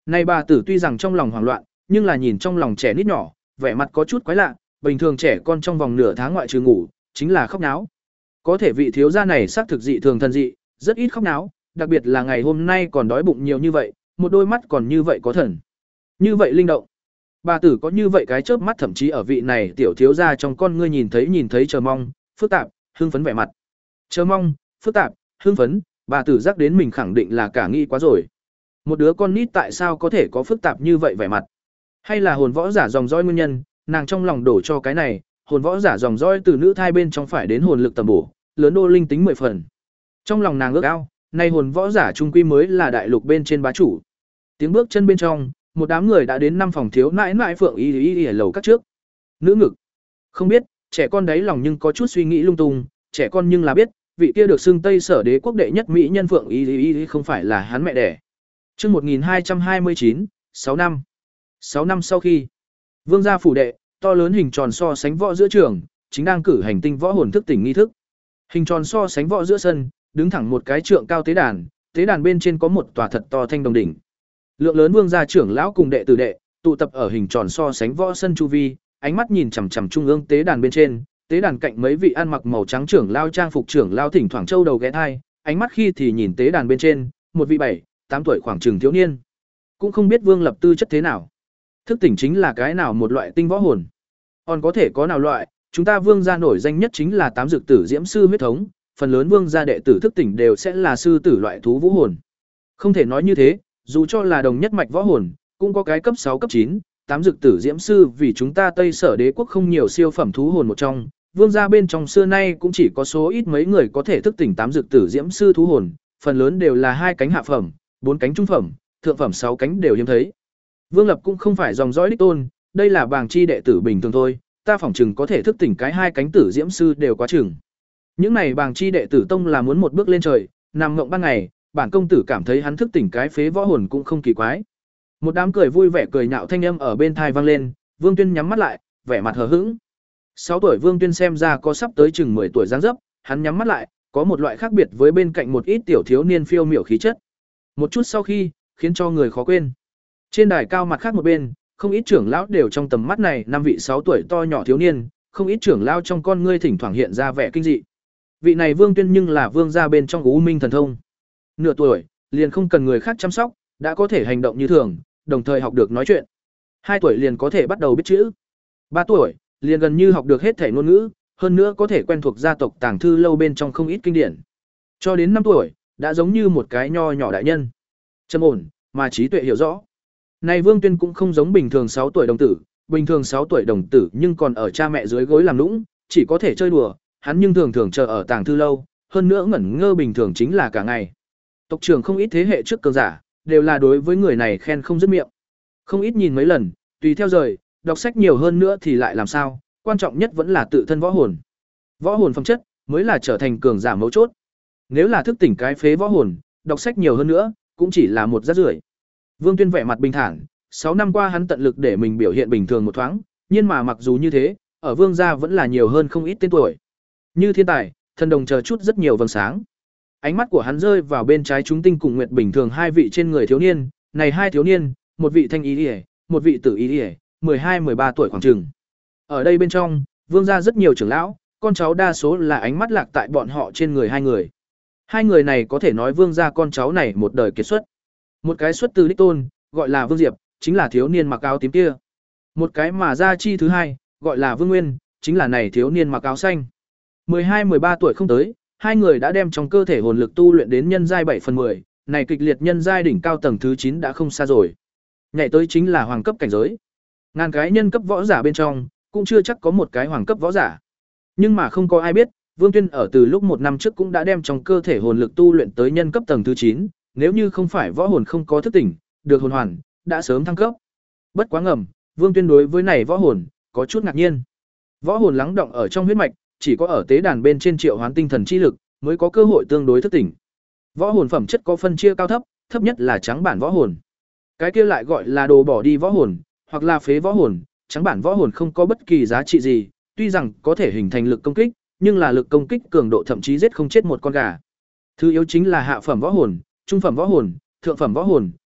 Này bà tử tuy rằng trong lòng hoảng loạn, nhưng là nhìn trong lòng trẻ nít nhỏ, vẻ mặt có chút quái lạ, bình thường trẻ con trong vòng nửa tháng ngoại trừ ngủ, chính là khóc náo. Có thể vị thiếu gia này xác thực dị thường thần dị, rất ít khóc náo, đặc biệt là ngày hôm nay còn đói bụng nhiều như vậy, một đôi mắt còn như vậy có thần. Như vậy linh động. Bà tử có như vậy cái chớp mắt thậm chí ở vị này tiểu thiếu gia trong con ngươi nhìn thấy nhìn thấy chờ mong, phức tạp, hưng phấn vẻ mặt. Chờ mong, phức tạp, hưng phấn, bà tử giác đến mình khẳng định là cả nghĩ quá rồi. Một đứa con nít tại sao có thể có phức tạp như vậy vẻ mặt? Hay là hồn võ giả dòng dõi nguyên nhân, nàng trong lòng đổ cho cái này, hồn võ giả dòng dõi từ nữ thai bên trong phải đến hồn lực tầm bổ, lớn đô linh tính mười phần. Trong lòng nàng ước ao, nay hồn võ giả trung quy mới là đại lục bên trên bá chủ. Tiếng bước chân bên trong, một đám người đã đến năm phòng thiếu nãi nãi Phượng Y Y Y ở lầu các trước. Nữ ngực. Không biết, trẻ con đấy lòng nhưng có chút suy nghĩ lung tung, trẻ con nhưng là biết, vị kia được xưng Tây Sở Đế quốc đệ nhất mỹ nhân Phượng Y Y Y không phải là hắn mẹ đẻ. Chương một nghìn hai trăm hai mươi chín, sáu năm. sáu năm sau khi, Vương gia phủ đệ, to lớn hình tròn so sánh võ giữa trường, chính đang cử hành tinh võ hồn thức tỉnh nghi thức. Hình tròn so sánh võ giữa sân, đứng thẳng một cái trượng cao tế đàn, tế đàn bên trên có một tòa thật to thanh đồng đỉnh. Lượng lớn vương gia trưởng lão cùng đệ tử đệ, tụ tập ở hình tròn so sánh võ sân chu vi, ánh mắt nhìn chằm chằm trung ương tế đàn bên trên, tế đàn cạnh mấy vị ăn mặc màu trắng trưởng lão trang phục trưởng lão thỉnh thoảng châu đầu ghé thai, ánh mắt khi thì nhìn tế đàn bên trên, một vị bảy, tám tuổi khoảng chừng thiếu niên. Cũng không biết Vương Lập tư chất thế nào. Thức tỉnh chính là cái nào một loại tinh võ hồn. Còn có thể có nào loại, chúng ta Vương gia nổi danh nhất chính là tám dược tử diễm sư huyết thống, phần lớn Vương gia đệ tử thức tỉnh đều sẽ là sư tử loại thú vũ hồn. Không thể nói như thế, dù cho là đồng nhất mạch võ hồn, cũng có cái cấp sáu cấp chín, tám dược tử diễm sư vì chúng ta Tây Sở Đế quốc không nhiều siêu phẩm thú hồn một trong, Vương gia bên trong xưa nay cũng chỉ có số ít mấy người có thể thức tỉnh tám dược tử diễm sư thú hồn, phần lớn đều là hai cánh hạ phẩm, bốn cánh trung phẩm, thượng phẩm sáu cánh đều hiếm thấy. Vương Lập cũng không phải dòng dõi đích tôn, đây là bảng chi đệ tử bình thường thôi, ta phỏng chừng có thể thức tỉnh cái hai cánh tử diễm sư đều quá chừng. Những này bảng chi đệ tử tông là muốn một bước lên trời, nằm ngộng ban ngày, bản công tử cảm thấy hắn thức tỉnh cái phế võ hồn cũng không kỳ quái. Một đám cười vui vẻ cười nhạo thanh âm ở bên tai vang lên, Vương Tuyên nhắm mắt lại, vẻ mặt hờ hững. sáu tuổi Vương Tuyên xem ra có sắp tới chừng mười tuổi dáng dấp, hắn nhắm mắt lại, có một loại khác biệt với bên cạnh một ít tiểu thiếu niên phiêu miểu khí chất. Một chút sau khi, khiến cho người khó quên. Trên đài cao mặt khác một bên, không ít trưởng lão đều trong tầm mắt này, năm vị sáu tuổi to nhỏ thiếu niên, không ít trưởng lão trong con ngươi thỉnh thoảng hiện ra vẻ kinh dị. Vị này Vương Tuyên nhưng là vương gia bên trong U Minh thần thông. Nửa tuổi, liền không cần người khác chăm sóc, đã có thể hành động như thường, đồng thời học được nói chuyện. Hai tuổi liền có thể bắt đầu biết chữ. Ba tuổi, liền gần như học được hết thể ngôn ngữ, hơn nữa có thể quen thuộc gia tộc tàng thư lâu bên trong không ít kinh điển. Cho đến năm tuổi, đã giống như một cái nho nhỏ đại nhân. Trầm ổn, mà trí tuệ hiểu rõ. Này Vương Tuyên cũng không giống bình thường sáu tuổi đồng tử, bình thường sáu tuổi đồng tử nhưng còn ở cha mẹ dưới gối làm lũng, chỉ có thể chơi đùa, hắn nhưng thường thường chờ ở tàng thư lâu, hơn nữa ngẩn ngơ bình thường chính là cả ngày. Tộc trưởng không ít thế hệ trước cường giả, đều là đối với người này khen không dứt miệng. Không ít nhìn mấy lần, tùy theo rời, đọc sách nhiều hơn nữa thì lại làm sao, quan trọng nhất vẫn là tự thân võ hồn. Võ hồn phẩm chất mới là trở thành cường giả mấu chốt. Nếu là thức tỉnh cái phế võ hồn, đọc sách nhiều hơn nữa, cũng chỉ là một rác rưởi. Vương Tuyên vẻ mặt bình thản, sáu năm qua hắn tận lực để mình biểu hiện bình thường một thoáng, nhưng mà mặc dù như thế, ở Vương gia vẫn là nhiều hơn không ít tên tuổi. Như thiên tài, thần đồng chờ chút rất nhiều vầng sáng. Ánh mắt của hắn rơi vào bên trái chúng tinh cùng nguyệt bình thường hai vị trên người thiếu niên, này hai thiếu niên, một vị thanh ý y, một vị tử ý y, mười hai mười ba tuổi khoảng chừng. Ở đây bên trong, Vương gia rất nhiều trưởng lão, con cháu đa số là ánh mắt lạc tại bọn họ trên người hai người. Hai người này có thể nói Vương gia con cháu này một đời kiệt xuất. Một cái xuất từ đích tôn, gọi là Vương Diệp, chính là thiếu niên mặc áo tím kia. Một cái mà gia chi thứ hai, gọi là Vương Nguyên, chính là này thiếu niên mặc áo xanh. mười hai mười ba tuổi không tới, hai người đã đem trong cơ thể hồn lực tu luyện đến nhân giai bảy phần mười, này kịch liệt nhân giai đỉnh cao tầng thứ chín đã không xa rồi. Nhảy tới chính là hoàng cấp cảnh giới. Ngàn cái nhân cấp võ giả bên trong, cũng chưa chắc có một cái hoàng cấp võ giả. Nhưng mà không có ai biết, Vương Tuyên ở từ lúc một năm trước cũng đã đem trong cơ thể hồn lực tu luyện tới nhân cấp tầng thứ chín, nếu như không phải võ hồn không có thức tỉnh, được hồn hoàn, đã sớm thăng cấp. Bất quá ngầm, Vương Tuyên đối với này võ hồn có chút ngạc nhiên. Võ hồn lắng động ở trong huyết mạch, chỉ có ở tế đàn bên trên triệu hoán tinh thần chi lực mới có cơ hội tương đối thức tỉnh. Võ hồn phẩm chất có phân chia cao thấp, thấp nhất là trắng bản võ hồn. Cái kia lại gọi là đồ bỏ đi võ hồn, hoặc là phế võ hồn, trắng bản võ hồn không có bất kỳ giá trị gì, tuy rằng có thể hình thành lực công kích, nhưng là lực công kích cường độ thậm chí giết không chết một con gà. Thứ yếu chính là hạ phẩm võ hồn, trung phẩm võ hồn, thượng phẩm võ hồn,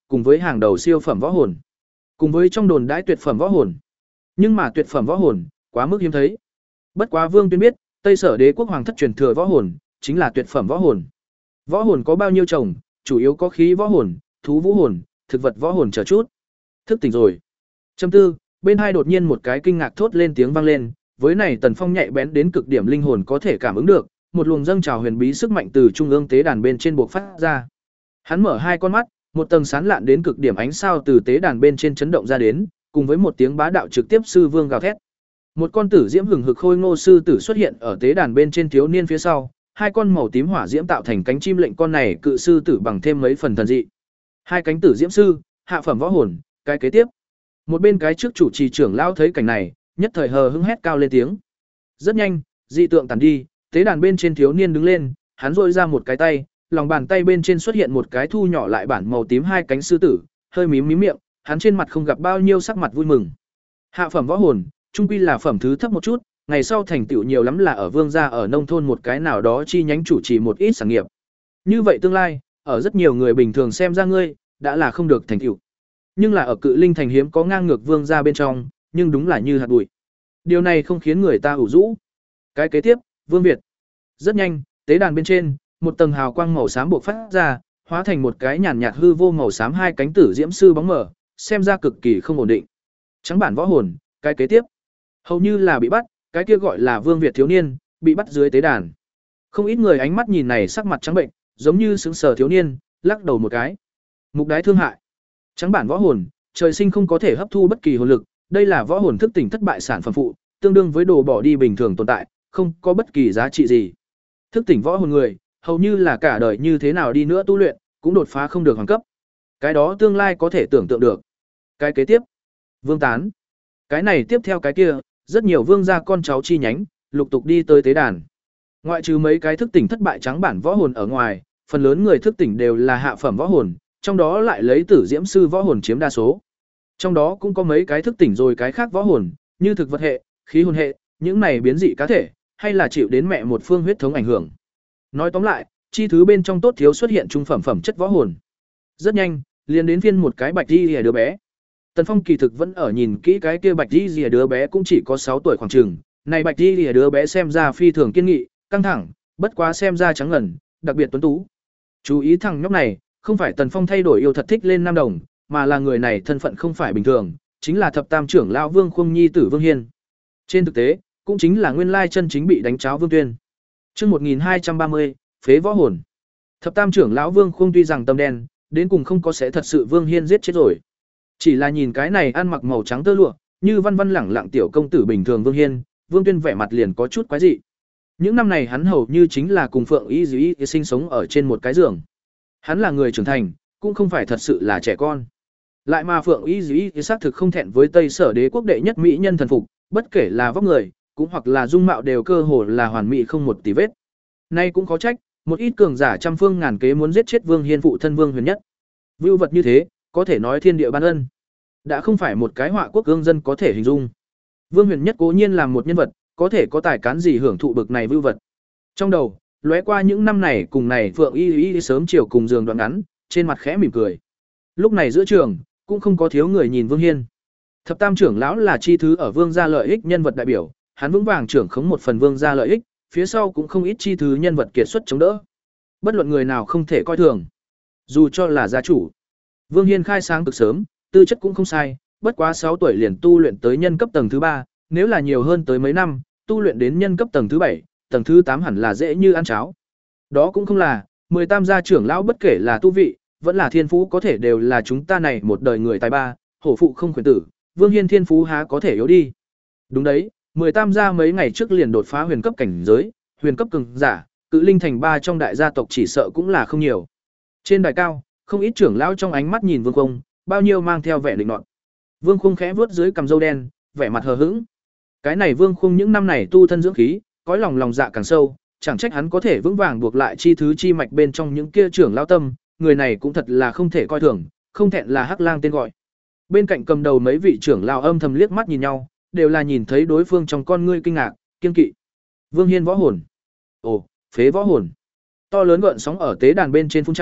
cùng với hàng đầu siêu phẩm võ hồn, cùng với trong đồn đãi tuyệt phẩm võ hồn. Nhưng mà tuyệt phẩm võ hồn quá mức hiếm thấy. Bất quá Vương Tuyên biết, Tây Sở Đế quốc hoàng thất truyền thừa võ hồn chính là tuyệt phẩm võ hồn. Võ hồn có bao nhiêu chồng, chủ yếu có khí võ hồn, thú vũ hồn, thực vật võ hồn chờ chút. Thức tỉnh rồi. Châm tư, bên hai đột nhiên một cái kinh ngạc thốt lên tiếng vang lên, với này Tần Phong nhạy bén đến cực điểm linh hồn có thể cảm ứng được, một luồng dâng trào huyền bí sức mạnh từ trung ương tế đàn bên trên buộc phát ra. Hắn mở hai con mắt, một tầng sáng lạn đến cực điểm ánh sao từ tế đàn bên trên chấn động ra đến, cùng với một tiếng bá đạo trực tiếp sư vương gào thét. Một con tử diễm hừng hực khôi ngô sư tử xuất hiện ở tế đàn bên trên thiếu niên phía sau, hai con màu tím hỏa diễm tạo thành cánh chim lệnh con này cự sư tử bằng thêm mấy phần thần dị. Hai cánh tử diễm sư, hạ phẩm võ hồn, cái kế tiếp. Một bên cái trước chủ trì trưởng lão thấy cảnh này, nhất thời hờ hững hét cao lên tiếng. Rất nhanh, dị tượng tàn đi, tế đàn bên trên thiếu niên đứng lên, hắn rỗi ra một cái tay, lòng bàn tay bên trên xuất hiện một cái thu nhỏ lại bản màu tím hai cánh sư tử, hơi mím mím miệng, hắn trên mặt không gặp bao nhiêu sắc mặt vui mừng. Hạ phẩm võ hồn, trung quy là phẩm thứ thấp một chút, ngày sau thành tựu nhiều lắm là ở vương gia ở nông thôn một cái nào đó chi nhánh chủ trì một ít sản nghiệp. Như vậy tương lai, ở rất nhiều người bình thường xem ra ngươi đã là không được thành tựu. Nhưng là ở Cự Linh thành hiếm có ngang ngược vương gia bên trong, nhưng đúng là như hạt bụi. Điều này không khiến người ta ủ rũ. Cái kế tiếp, Vương Việt. Rất nhanh, tế đàn bên trên, một tầng hào quang màu xám bộc phát ra, hóa thành một cái nhàn nhạt hư vô màu xám hai cánh tử diễm sư bóng mở, xem ra cực kỳ không ổn định. Trắng bản võ hồn, cái kế tiếp, hầu như là bị bắt, cái kia gọi là Vương Việt thiếu niên, bị bắt dưới tế đàn. Không ít người ánh mắt nhìn này sắc mặt trắng bệnh, giống như sững sờ thiếu niên, lắc đầu một cái. Mục đái thương hại. Trắng bản võ hồn, trời sinh không có thể hấp thu bất kỳ hồn lực, đây là võ hồn thức tỉnh thất bại sản phẩm phụ, tương đương với đồ bỏ đi bình thường tồn tại, không có bất kỳ giá trị gì. Thức tỉnh võ hồn người, hầu như là cả đời như thế nào đi nữa tu luyện, cũng đột phá không được hoàng cấp. Cái đó tương lai có thể tưởng tượng được. Cái kế tiếp, Vương tán. Cái này tiếp theo cái kia, rất nhiều vương gia con cháu chi nhánh, lục tục đi tới tế đàn. Ngoại trừ mấy cái thức tỉnh thất bại trắng bản võ hồn ở ngoài, phần lớn người thức tỉnh đều là hạ phẩm võ hồn, trong đó lại lấy Tử Diễm sư võ hồn chiếm đa số. Trong đó cũng có mấy cái thức tỉnh rồi cái khác võ hồn, như thực vật hệ, khí hồn hệ, những này biến dị cá thể, hay là chịu đến mẹ một phương huyết thống ảnh hưởng. Nói tóm lại, chi thứ bên trong tốt thiếu xuất hiện trung phẩm phẩm chất võ hồn. Rất nhanh, liền đến phiên một cái bạch y lìa đứa bé. Tần Phong kỳ thực vẫn ở nhìn kỹ cái kia bạch y lìa đứa bé cũng chỉ có sáu tuổi khoảng chừng. Này bạch y lìa đứa bé xem ra phi thường kiên nghị, căng thẳng, bất quá xem ra trắng ngần, đặc biệt tuấn tú. Chú ý thằng nhóc này, không phải Tần Phong thay đổi yêu thật thích lên nam đồng, mà là người này thân phận không phải bình thường, chính là thập tam trưởng lão Vương Khung nhi tử Vương Hiên. Trên thực tế, cũng chính là nguyên lai chân chính bị đánh cháo Vương Tuyên. Chương một nghìn hai trăm ba mươi, phế võ hồn. Thập tam trưởng lão Vương Khung tuy rằng tâm đen, đến cùng không có sẽ thật sự Vương Hiên giết chết rồi. Chỉ là nhìn cái này ăn mặc màu trắng tơ lụa, như văn văn lẳng lặng tiểu công tử bình thường Vương Hiên, Vương Tuyên vẻ mặt liền có chút quái dị. Những năm này hắn hầu như chính là cùng Phượng Y Dĩ sinh sống ở trên một cái giường. Hắn là người trưởng thành, cũng không phải thật sự là trẻ con. Lại mà Phượng Y Dĩ xác thực không thẹn với Tây Sở Đế quốc đệ nhất mỹ nhân thần phục, bất kể là vóc người, cũng hoặc là dung mạo đều cơ hồ là hoàn mỹ không một tì vết. Nay cũng có trách, một ít cường giả trăm phương ngàn kế muốn giết chết Vương Hiên phụ thân Vương Huyền Nhất. Vưu vật như thế, có thể nói thiên địa ban ân. Đã không phải một cái họa quốc cương dân có thể hình dung. Vương Huyền Nhất cố nhiên là một nhân vật, có thể có tài cán gì hưởng thụ bực này vưu vật. Trong đầu, lóe qua những năm này cùng này Phượng Y Y sớm chiều cùng giường đoạn ngắn, trên mặt khẽ mỉm cười. Lúc này giữa trường, cũng không có thiếu người nhìn Vương Hiên. Thập tam trưởng lão là chi thứ ở vương gia lợi ích nhân vật đại biểu, hắn vững vàng trưởng khống một phần vương gia lợi ích, phía sau cũng không ít chi thứ nhân vật kiệt xuất chống đỡ. Bất luận người nào không thể coi thường, dù cho là gia chủ. Vương Hiên khai sáng cực sớm, tư chất cũng không sai, bất quá sáu tuổi liền tu luyện tới nhân cấp tầng thứ ba, nếu là nhiều hơn tới mấy năm, tu luyện đến nhân cấp tầng thứ bảy, tầng thứ tám hẳn là dễ như ăn cháo. Đó cũng không là, mười tam gia trưởng lão bất kể là tu vị, vẫn là thiên phú có thể đều là chúng ta này một đời người tài ba, hổ phụ không khuyến tử, Vương Hiên thiên phú há có thể yếu đi. Đúng đấy, mười tam gia mấy ngày trước liền đột phá huyền cấp cảnh giới, huyền cấp cường giả, Cự Linh thành ba trong đại gia tộc chỉ sợ cũng là không nhiều. Trên đài cao, không ít trưởng lão trong ánh mắt nhìn Vương Khung, bao nhiêu mang theo vẻ định nọt. Vương Khung khẽ vuốt dưới cằm râu đen, vẻ mặt hờ hững. Cái này Vương Khung những năm này tu thân dưỡng khí, cõi lòng lòng dạ càng sâu, chẳng trách hắn có thể vững vàng buộc lại chi thứ chi mạch bên trong những kia trưởng lão tâm, người này cũng thật là không thể coi thường, không thẹn là Hắc Lang tên gọi. Bên cạnh cầm đầu mấy vị trưởng lão âm thầm liếc mắt nhìn nhau, đều là nhìn thấy đối phương trong con ngươi kinh ngạc, kiên kỵ. Vương Hiên võ hồn. Ồ, phế võ hồn. To lớn gợn sóng ở tế đàn bên trên phun trào,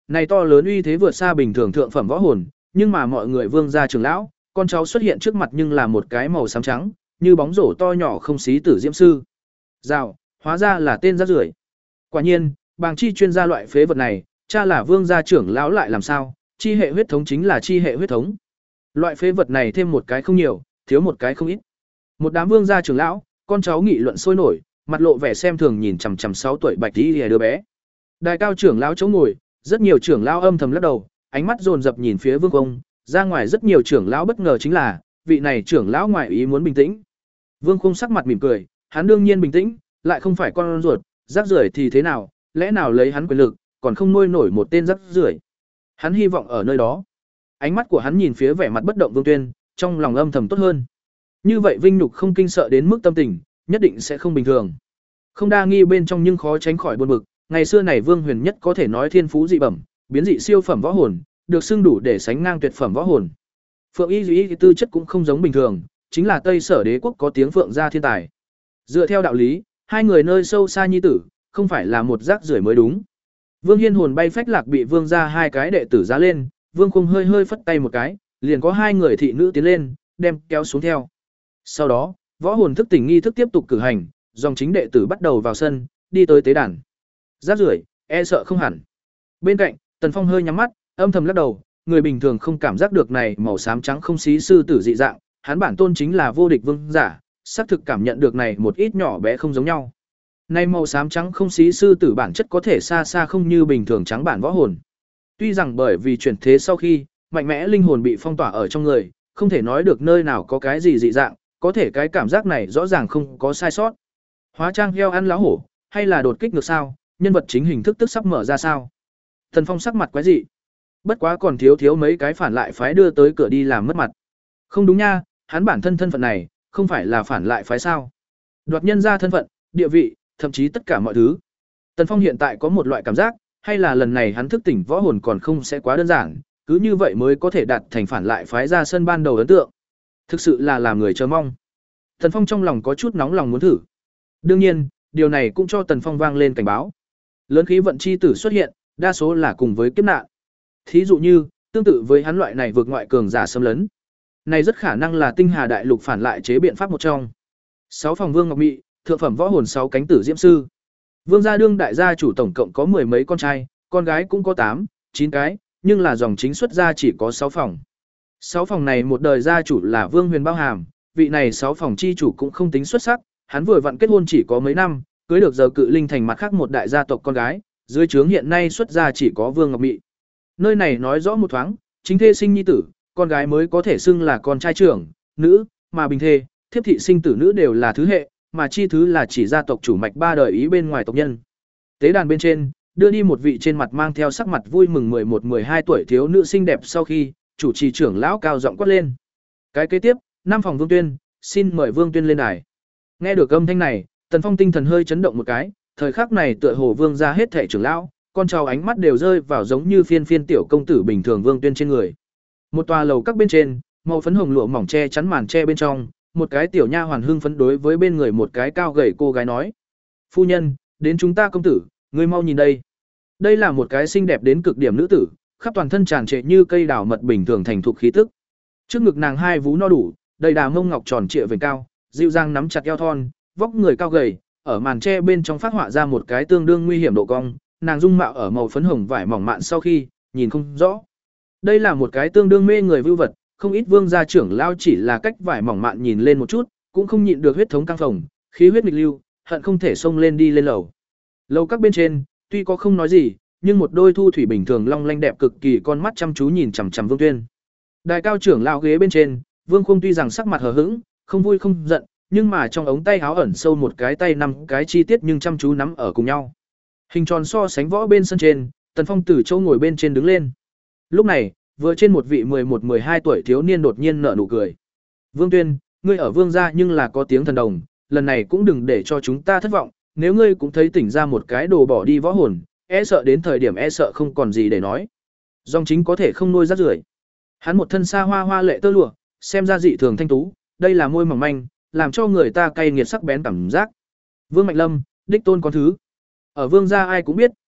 Này to lớn uy thế vượt xa bình thường thượng phẩm võ hồn, nhưng mà mọi người vương gia trưởng lão, con cháu xuất hiện trước mặt nhưng là một cái màu xám trắng, như bóng rổ to nhỏ không xí tử diễm sư. Rào, hóa ra là tên rác rưởi. Quả nhiên, bàng chi chuyên gia loại phế vật này, cha là vương gia trưởng lão lại làm sao, chi hệ huyết thống chính là chi hệ huyết thống. Loại phế vật này thêm một cái không nhiều, thiếu một cái không ít. Một đám vương gia trưởng lão, con cháu nghị luận sôi nổi, mặt lộ vẻ xem thường nhìn chằm chằm sáu tuổi bạch y đứa bé. Đài cao trưởng lão chỗ ngồi, rất nhiều trưởng lão âm thầm lắc đầu, ánh mắt dồn dập nhìn phía Vương Công, ra ngoài rất nhiều trưởng lão bất ngờ chính là, vị này trưởng lão ngoại ý muốn bình tĩnh. Vương Công sắc mặt mỉm cười, hắn đương nhiên bình tĩnh, lại không phải con ruột, rác rưởi thì thế nào, lẽ nào lấy hắn quyền lực, còn không nuôi nổi một tên rác rưởi. Hắn hy vọng ở nơi đó. Ánh mắt của hắn nhìn phía vẻ mặt bất động Vương Tuyên, trong lòng âm thầm tốt hơn. Như vậy Vinh Nhục không kinh sợ đến mức tâm tình, nhất định sẽ không bình thường. Không đa nghi bên trong nhưng khó tránh khỏi buồn bực, ngày xưa này Vương Huyền nhất có thể nói thiên phú dị bẩm, biến dị siêu phẩm võ hồn, được xưng đủ để sánh ngang tuyệt phẩm võ hồn. Phượng Y Dĩ tư chất cũng không giống bình thường, chính là Tây Sở Đế quốc có tiếng phượng gia thiên tài. Dựa theo đạo lý, hai người nơi sâu xa nhi tử, không phải là một rác rưởi mới đúng. Vương Hiên hồn bay phách lạc bị Vương gia hai cái đệ tử giá lên, Vương Khung hơi hơi phất tay một cái, liền có hai người thị nữ tiến lên, đem kéo xuống theo. Sau đó, võ hồn thức tỉnh nghi thức tiếp tục cử hành, dòng chính đệ tử bắt đầu vào sân, đi tới tế đàn. Rác rưởi, e sợ không hẳn. Bên cạnh, Tần Phong hơi nhắm mắt, âm thầm lắc đầu, người bình thường không cảm giác được này màu xám trắng không xí sư tử dị dạng, hắn bản tôn chính là vô địch vương giả, xác thực cảm nhận được này một ít nhỏ bé không giống nhau. Này màu xám trắng không xí sư tử bản chất có thể xa xa không như bình thường trắng bản võ hồn. Tuy rằng bởi vì chuyển thế sau khi, mạnh mẽ linh hồn bị phong tỏa ở trong người, không thể nói được nơi nào có cái gì dị dạng, có thể cái cảm giác này rõ ràng không có sai sót. Hóa trang heo ăn lá hổ, hay là đột kích ngược sao, nhân vật chính hình thức tức sắp mở ra sao. Thần Phong sắc mặt quái dị. Bất quá còn thiếu thiếu mấy cái phản lại phái đưa tới cửa đi làm mất mặt. Không đúng nha, hắn bản thân thân phận này, không phải là phản lại phái sao. Đoạt nhân ra thân phận, địa vị, thậm chí tất cả mọi thứ. Tần Phong hiện tại có một loại cảm giác, hay là lần này hắn thức tỉnh võ hồn còn không sẽ quá đơn giản, cứ như vậy mới có thể đạt thành phản lại phái ra sân ban đầu ấn tượng. Thực sự là làm người chờ mong. Tần Phong trong lòng có chút nóng lòng muốn thử. Đương nhiên, điều này cũng cho Tần Phong vang lên cảnh báo. Lớn khí vận chi tử xuất hiện, đa số là cùng với kiếp nạn. Thí dụ như, tương tự với hắn loại này vượt ngoại cường giả xâm lấn. Này rất khả năng là tinh hà đại lục phản lại chế biện pháp một trong. Sáu phòng Vương Ngọc Mị, thượng phẩm võ hồn sáu cánh tử diễm sư. Vương gia đương đại gia chủ tổng cộng có mười mấy con trai, con gái cũng có tám, chín cái, nhưng là dòng chính xuất gia chỉ có sáu phòng. Sáu phòng này một đời gia chủ là Vương Huyền Bao Hàm, vị này sáu phòng chi chủ cũng không tính xuất sắc, hắn vừa vặn kết hôn chỉ có mấy năm, cưới được giờ cự linh thành mặt khác một đại gia tộc con gái, dưới trướng hiện nay xuất gia chỉ có Vương Ngọc Mị. Nơi này nói rõ một thoáng, chính thê sinh nhi tử, con gái mới có thể xưng là con trai trưởng, nữ, mà bình thê, thiếp thị sinh tử nữ đều là thứ hệ, mà chi thứ là chỉ gia tộc chủ mạch ba đời ý bên ngoài tộc nhân. Tế đàn bên trên, đưa đi một vị trên mặt mang theo sắc mặt vui mừng mười một mười hai tuổi thiếu nữ xinh đẹp sau khi, chủ trì trưởng lão cao giọng quát lên. Cái kế tiếp, năm phòng Vương Tuyên, xin mời Vương Tuyên lên đài. Nghe được âm thanh này, Tần Phong tinh thần hơi chấn động một cái, thời khắc này tựa hồ Vương gia hết thảy trưởng lão, con cháu ánh mắt đều rơi vào giống như phiên phiên tiểu công tử bình thường Vương Tuyên trên người. Một tòa lầu các bên trên, màu phấn hồng lụa mỏng che chắn màn che bên trong, một cái tiểu nha hoàn hưng phấn đối với bên người một cái cao gầy cô gái nói: "Phu nhân, đến chúng ta công tử, ngươi mau nhìn đây." Đây là một cái xinh đẹp đến cực điểm nữ tử, khắp toàn thân tràn trệ như cây đào mật bình thường thành thục khí tức. Trước ngực nàng hai vú no đủ, đầy đà mông ngọc tròn trịa vành cao, dịu dàng nắm chặt eo thon, vóc người cao gầy, ở màn che bên trong phát họa ra một cái tương đương nguy hiểm độ cong, nàng dung mạo ở màu phấn hồng vải mỏng mạn sau khi, nhìn không rõ. Đây là một cái tương đương mê người vưu vật, không ít vương gia trưởng lao chỉ là cách vải mỏng mạn nhìn lên một chút, cũng không nhịn được huyết thống căng phồng, khí huyết nghịch lưu, hận không thể xông lên đi lên lầu. Lầu các bên trên, tuy có không nói gì, nhưng một đôi thu thủy bình thường long lanh đẹp cực kỳ con mắt chăm chú nhìn chằm chằm Vương Tuyên. Đại cao trưởng lao ghế bên trên, Vương Khung tuy rằng sắc mặt hờ hững, không vui không giận, nhưng mà trong ống tay áo ẩn sâu một cái tay năm cái chi tiết nhưng chăm chú nắm ở cùng nhau. Hình tròn so sánh võ bên sân trên, Tần Phong từ châu ngồi bên trên đứng lên. Lúc này, vừa trên một vị mười một mười hai tuổi thiếu niên đột nhiên nở nụ cười. "Vương Tuyên, ngươi ở Vương gia nhưng là có tiếng thần đồng, lần này cũng đừng để cho chúng ta thất vọng, nếu ngươi cũng thấy tỉnh ra một cái đồ bỏ đi võ hồn, e sợ đến thời điểm e sợ không còn gì để nói. Dòng chính có thể không nuôi rác rưởi." Hắn một thân xa hoa hoa lệ tơ lụa, xem ra dị thường thanh tú, đây là môi mỏng manh, làm cho người ta cay nghiệt sắc bén cảm giác. Vương Mạnh Lâm, đích tôn con thứ. Ở Vương gia ai cũng biết,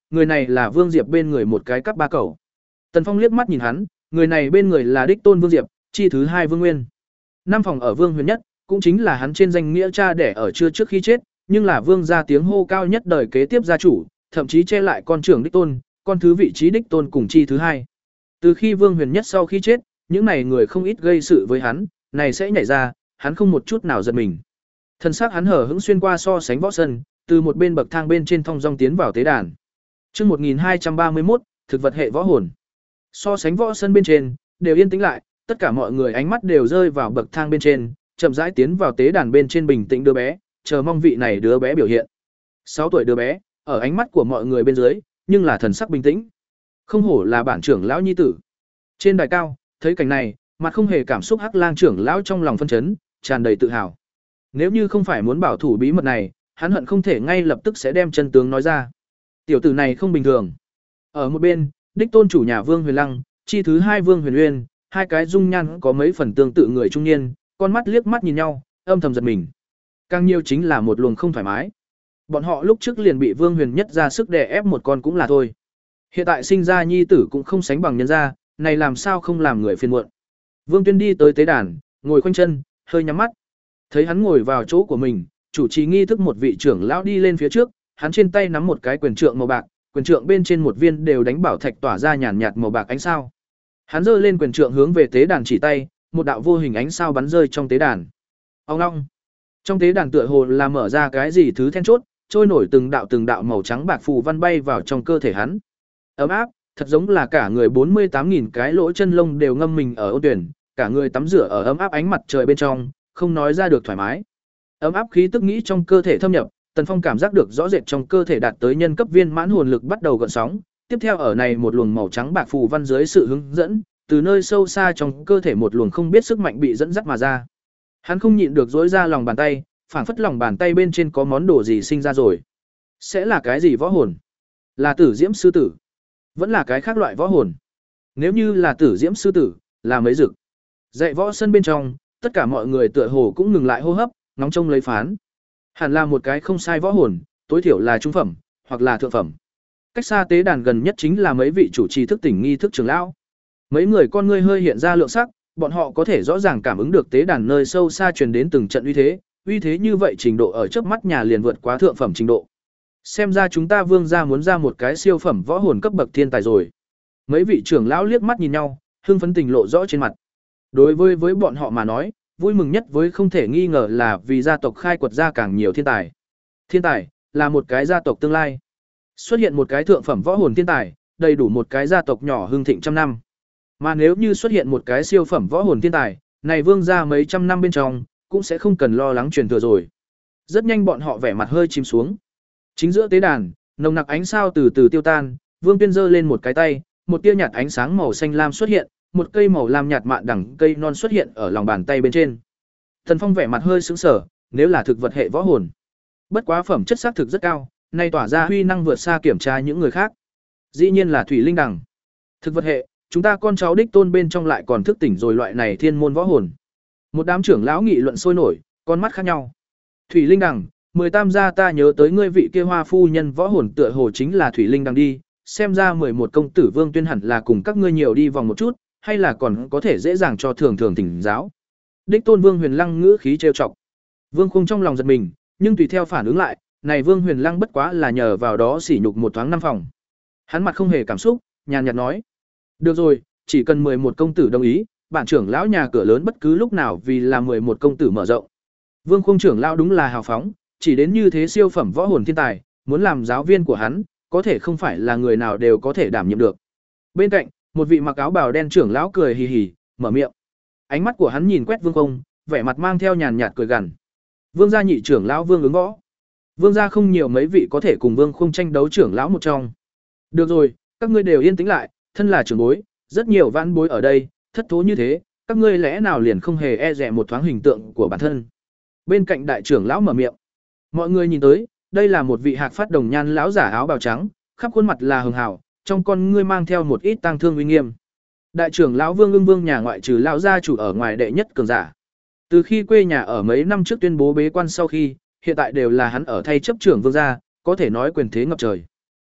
người này là Vương Diệp bên người một cái cắp ba cẩu. Tần Phong liếc mắt nhìn hắn, người này bên người là đích tôn Vương Diệp, chi thứ hai Vương Nguyên. Năm phòng ở Vương Huyền Nhất, cũng chính là hắn trên danh nghĩa cha đẻ ở chưa trước khi chết, nhưng là Vương gia tiếng hô cao nhất đời kế tiếp gia chủ, thậm chí che lại con trưởng đích tôn, con thứ vị trí đích tôn cùng chi thứ hai. Từ khi Vương Huyền Nhất sau khi chết, những này người không ít gây sự với hắn, này sẽ nhảy ra, hắn không một chút nào giật mình. Thân xác hắn hở hững xuyên qua so sánh võ sân, từ một bên bậc thang bên trên thong dong tiến vào tế đàn. Chương một nghìn hai trăm ba mươi mốt, thực vật hệ võ hồn. So sánh võ sân bên trên, đều yên tĩnh lại, tất cả mọi người ánh mắt đều rơi vào bậc thang bên trên, chậm rãi tiến vào tế đàn bên trên bình tĩnh đứa bé, chờ mong vị này đứa bé biểu hiện. sáu tuổi đứa bé, ở ánh mắt của mọi người bên dưới, nhưng là thần sắc bình tĩnh. Không hổ là bản trưởng lão nhi tử. Trên đài cao, thấy cảnh này, mặt không hề cảm xúc Hắc Lang trưởng lão trong lòng phân chấn, tràn đầy tự hào. Nếu như không phải muốn bảo thủ bí mật này, hắn hận không thể ngay lập tức sẽ đem chân tướng nói ra. Tiểu tử này không bình thường. Ở một bên, đích tôn chủ nhà Vương Huyền Lăng, chi thứ hai Vương Huyền Uyên, hai cái dung nhan có mấy phần tương tự người trung niên, con mắt liếc mắt nhìn nhau, âm thầm giật mình. Càng nhiều chính là một luồng không thoải mái. Bọn họ lúc trước liền bị Vương Huyền Nhất ra sức đè ép một con cũng là thôi. Hiện tại sinh ra nhi tử cũng không sánh bằng nhân gia, này làm sao không làm người phiền muộn. Vương Tuyên đi tới tế đàn, ngồi khoanh chân, hơi nhắm mắt. Thấy hắn ngồi vào chỗ của mình, chủ trì nghi thức một vị trưởng lão đi lên phía trước, hắn trên tay nắm một cái quyền trượng màu bạc, quyền trượng bên trên một viên đều đánh bảo thạch tỏa ra nhàn nhạt màu bạc ánh sao. Hắn giơ lên quyền trượng hướng về tế đàn chỉ tay, một đạo vô hình ánh sao bắn rơi trong tế đàn. Ong ong. Trong tế đàn tựa hồ là mở ra cái gì thứ then chốt, trôi nổi từng đạo từng đạo màu trắng bạc phù văn bay vào trong cơ thể hắn. Ấm áp, thật giống là cả người bốn mươi tám nghìn cái lỗ chân lông đều ngâm mình ở ôn tuyển, cả người tắm rửa ở ấm áp ánh mặt trời bên trong, không nói ra được thoải mái. Ấm áp khí tức nghĩ trong cơ thể thâm nhập, Tần Phong cảm giác được rõ rệt trong cơ thể đạt tới nhân cấp viên mãn hồn lực bắt đầu gợn sóng, tiếp theo ở này một luồng màu trắng bạc phù văn dưới sự hướng dẫn, từ nơi sâu xa trong cơ thể một luồng không biết sức mạnh bị dẫn dắt mà ra. Hắn không nhịn được dỗi ra lòng bàn tay, phảng phất lòng bàn tay bên trên có món đồ gì sinh ra rồi. Sẽ là cái gì võ hồn? Là Tử Diễm sư tử? Vẫn là cái khác loại võ hồn? Nếu như là Tử Diễm sư tử, là mấy dực. Dạy võ sân bên trong, tất cả mọi người tựa hồ cũng ngừng lại hô hấp, ngóng trông lấy phán. Hẳn là một cái không sai võ hồn, tối thiểu là trung phẩm, hoặc là thượng phẩm. Cách xa tế đàn gần nhất chính là mấy vị chủ trì thức tỉnh nghi thức trưởng lão. Mấy người con ngươi hơi hiện ra lượng sắc, bọn họ có thể rõ ràng cảm ứng được tế đàn nơi sâu xa truyền đến từng trận uy thế, uy thế như vậy trình độ ở chớp mắt nhà liền vượt quá thượng phẩm trình độ. Xem ra chúng ta Vương gia muốn ra một cái siêu phẩm võ hồn cấp bậc thiên tài rồi. Mấy vị trưởng lão liếc mắt nhìn nhau, hưng phấn tình lộ rõ trên mặt. Đối với với bọn họ mà nói, vui mừng nhất với không thể nghi ngờ là vì gia tộc khai quật ra càng nhiều thiên tài. Thiên tài là một cái gia tộc tương lai. Xuất hiện một cái thượng phẩm võ hồn thiên tài, đầy đủ một cái gia tộc nhỏ hưng thịnh trăm năm. Mà nếu như xuất hiện một cái siêu phẩm võ hồn thiên tài, này Vương gia mấy trăm năm bên trong cũng sẽ không cần lo lắng truyền thừa rồi. Rất nhanh bọn họ vẻ mặt hơi chìm xuống. Chính giữa tế đàn, nồng nặc ánh sao từ từ tiêu tan, Vương Tuyên giơ lên một cái tay, một tia nhạt ánh sáng màu xanh lam xuất hiện, một cây màu lam nhạt mạn đẳng cây non xuất hiện ở lòng bàn tay bên trên. Thần Phong vẻ mặt hơi sững sờ, nếu là thực vật hệ võ hồn, bất quá phẩm chất xác thực rất cao, nay tỏa ra huy năng vượt xa kiểm tra những người khác. Dĩ nhiên là thủy linh đằng. Thực vật hệ, chúng ta con cháu đích tôn bên trong lại còn thức tỉnh rồi loại này thiên môn võ hồn. Một đám trưởng lão nghị luận sôi nổi, con mắt khác nhau. Thủy linh đằng, mười tam gia ta nhớ tới ngươi vị kia hoa phu nhân võ hồn tựa hồ chính là thủy linh đằng đi, xem ra mười một công tử Vương Tuyên hẳn là cùng các ngươi nhiều đi vòng một chút, hay là còn có thể dễ dàng cho thường thường thỉnh giáo. Đích tôn Vương Huyền Lăng ngữ khí trêu chọc. Vương Khung trong lòng giật mình, nhưng tùy theo phản ứng lại, này Vương Huyền Lăng bất quá là nhờ vào đó sỉ nhục một thoáng năm phòng. Hắn mặt không hề cảm xúc, nhàn nhạt nói: "Được rồi, chỉ cần mười một công tử đồng ý, bản trưởng lão nhà cửa lớn bất cứ lúc nào vì là mười một công tử mở rộng." Vương Khung trưởng lão đúng là hào phóng, chỉ đến như thế siêu phẩm võ hồn thiên tài, muốn làm giáo viên của hắn, có thể không phải là người nào đều có thể đảm nhiệm được. Bên cạnh, một vị mặc áo bào đen trưởng lão cười hì hì, mở miệng. Ánh mắt của hắn nhìn quét Vương Khung, vẻ mặt mang theo nhàn nhạt cười gằn. Vương gia nhị trưởng lão Vương ứng võ. Vương gia không nhiều mấy vị có thể cùng Vương Khung tranh đấu trưởng lão một trong. Được rồi, các ngươi đều yên tĩnh lại, thân là trưởng bối, rất nhiều vãn bối ở đây, thất thố như thế, các ngươi lẽ nào liền không hề e dè một thoáng hình tượng của bản thân. Bên cạnh đại trưởng lão mở miệng. Mọi người nhìn tới, đây là một vị hạc phát đồng nhan lão giả áo bào trắng, khắp khuôn mặt là hường hảo, trong con ngươi mang theo một ít tang thương uy nghiêm. Đại trưởng lão Vương Ưng Vương nhà ngoại trừ lão gia chủ ở ngoài đệ nhất cường giả. Từ khi quê nhà ở mấy năm trước tuyên bố bế quan sau khi, hiện tại đều là hắn ở thay chấp trưởng Vương gia, có thể nói quyền thế ngập trời.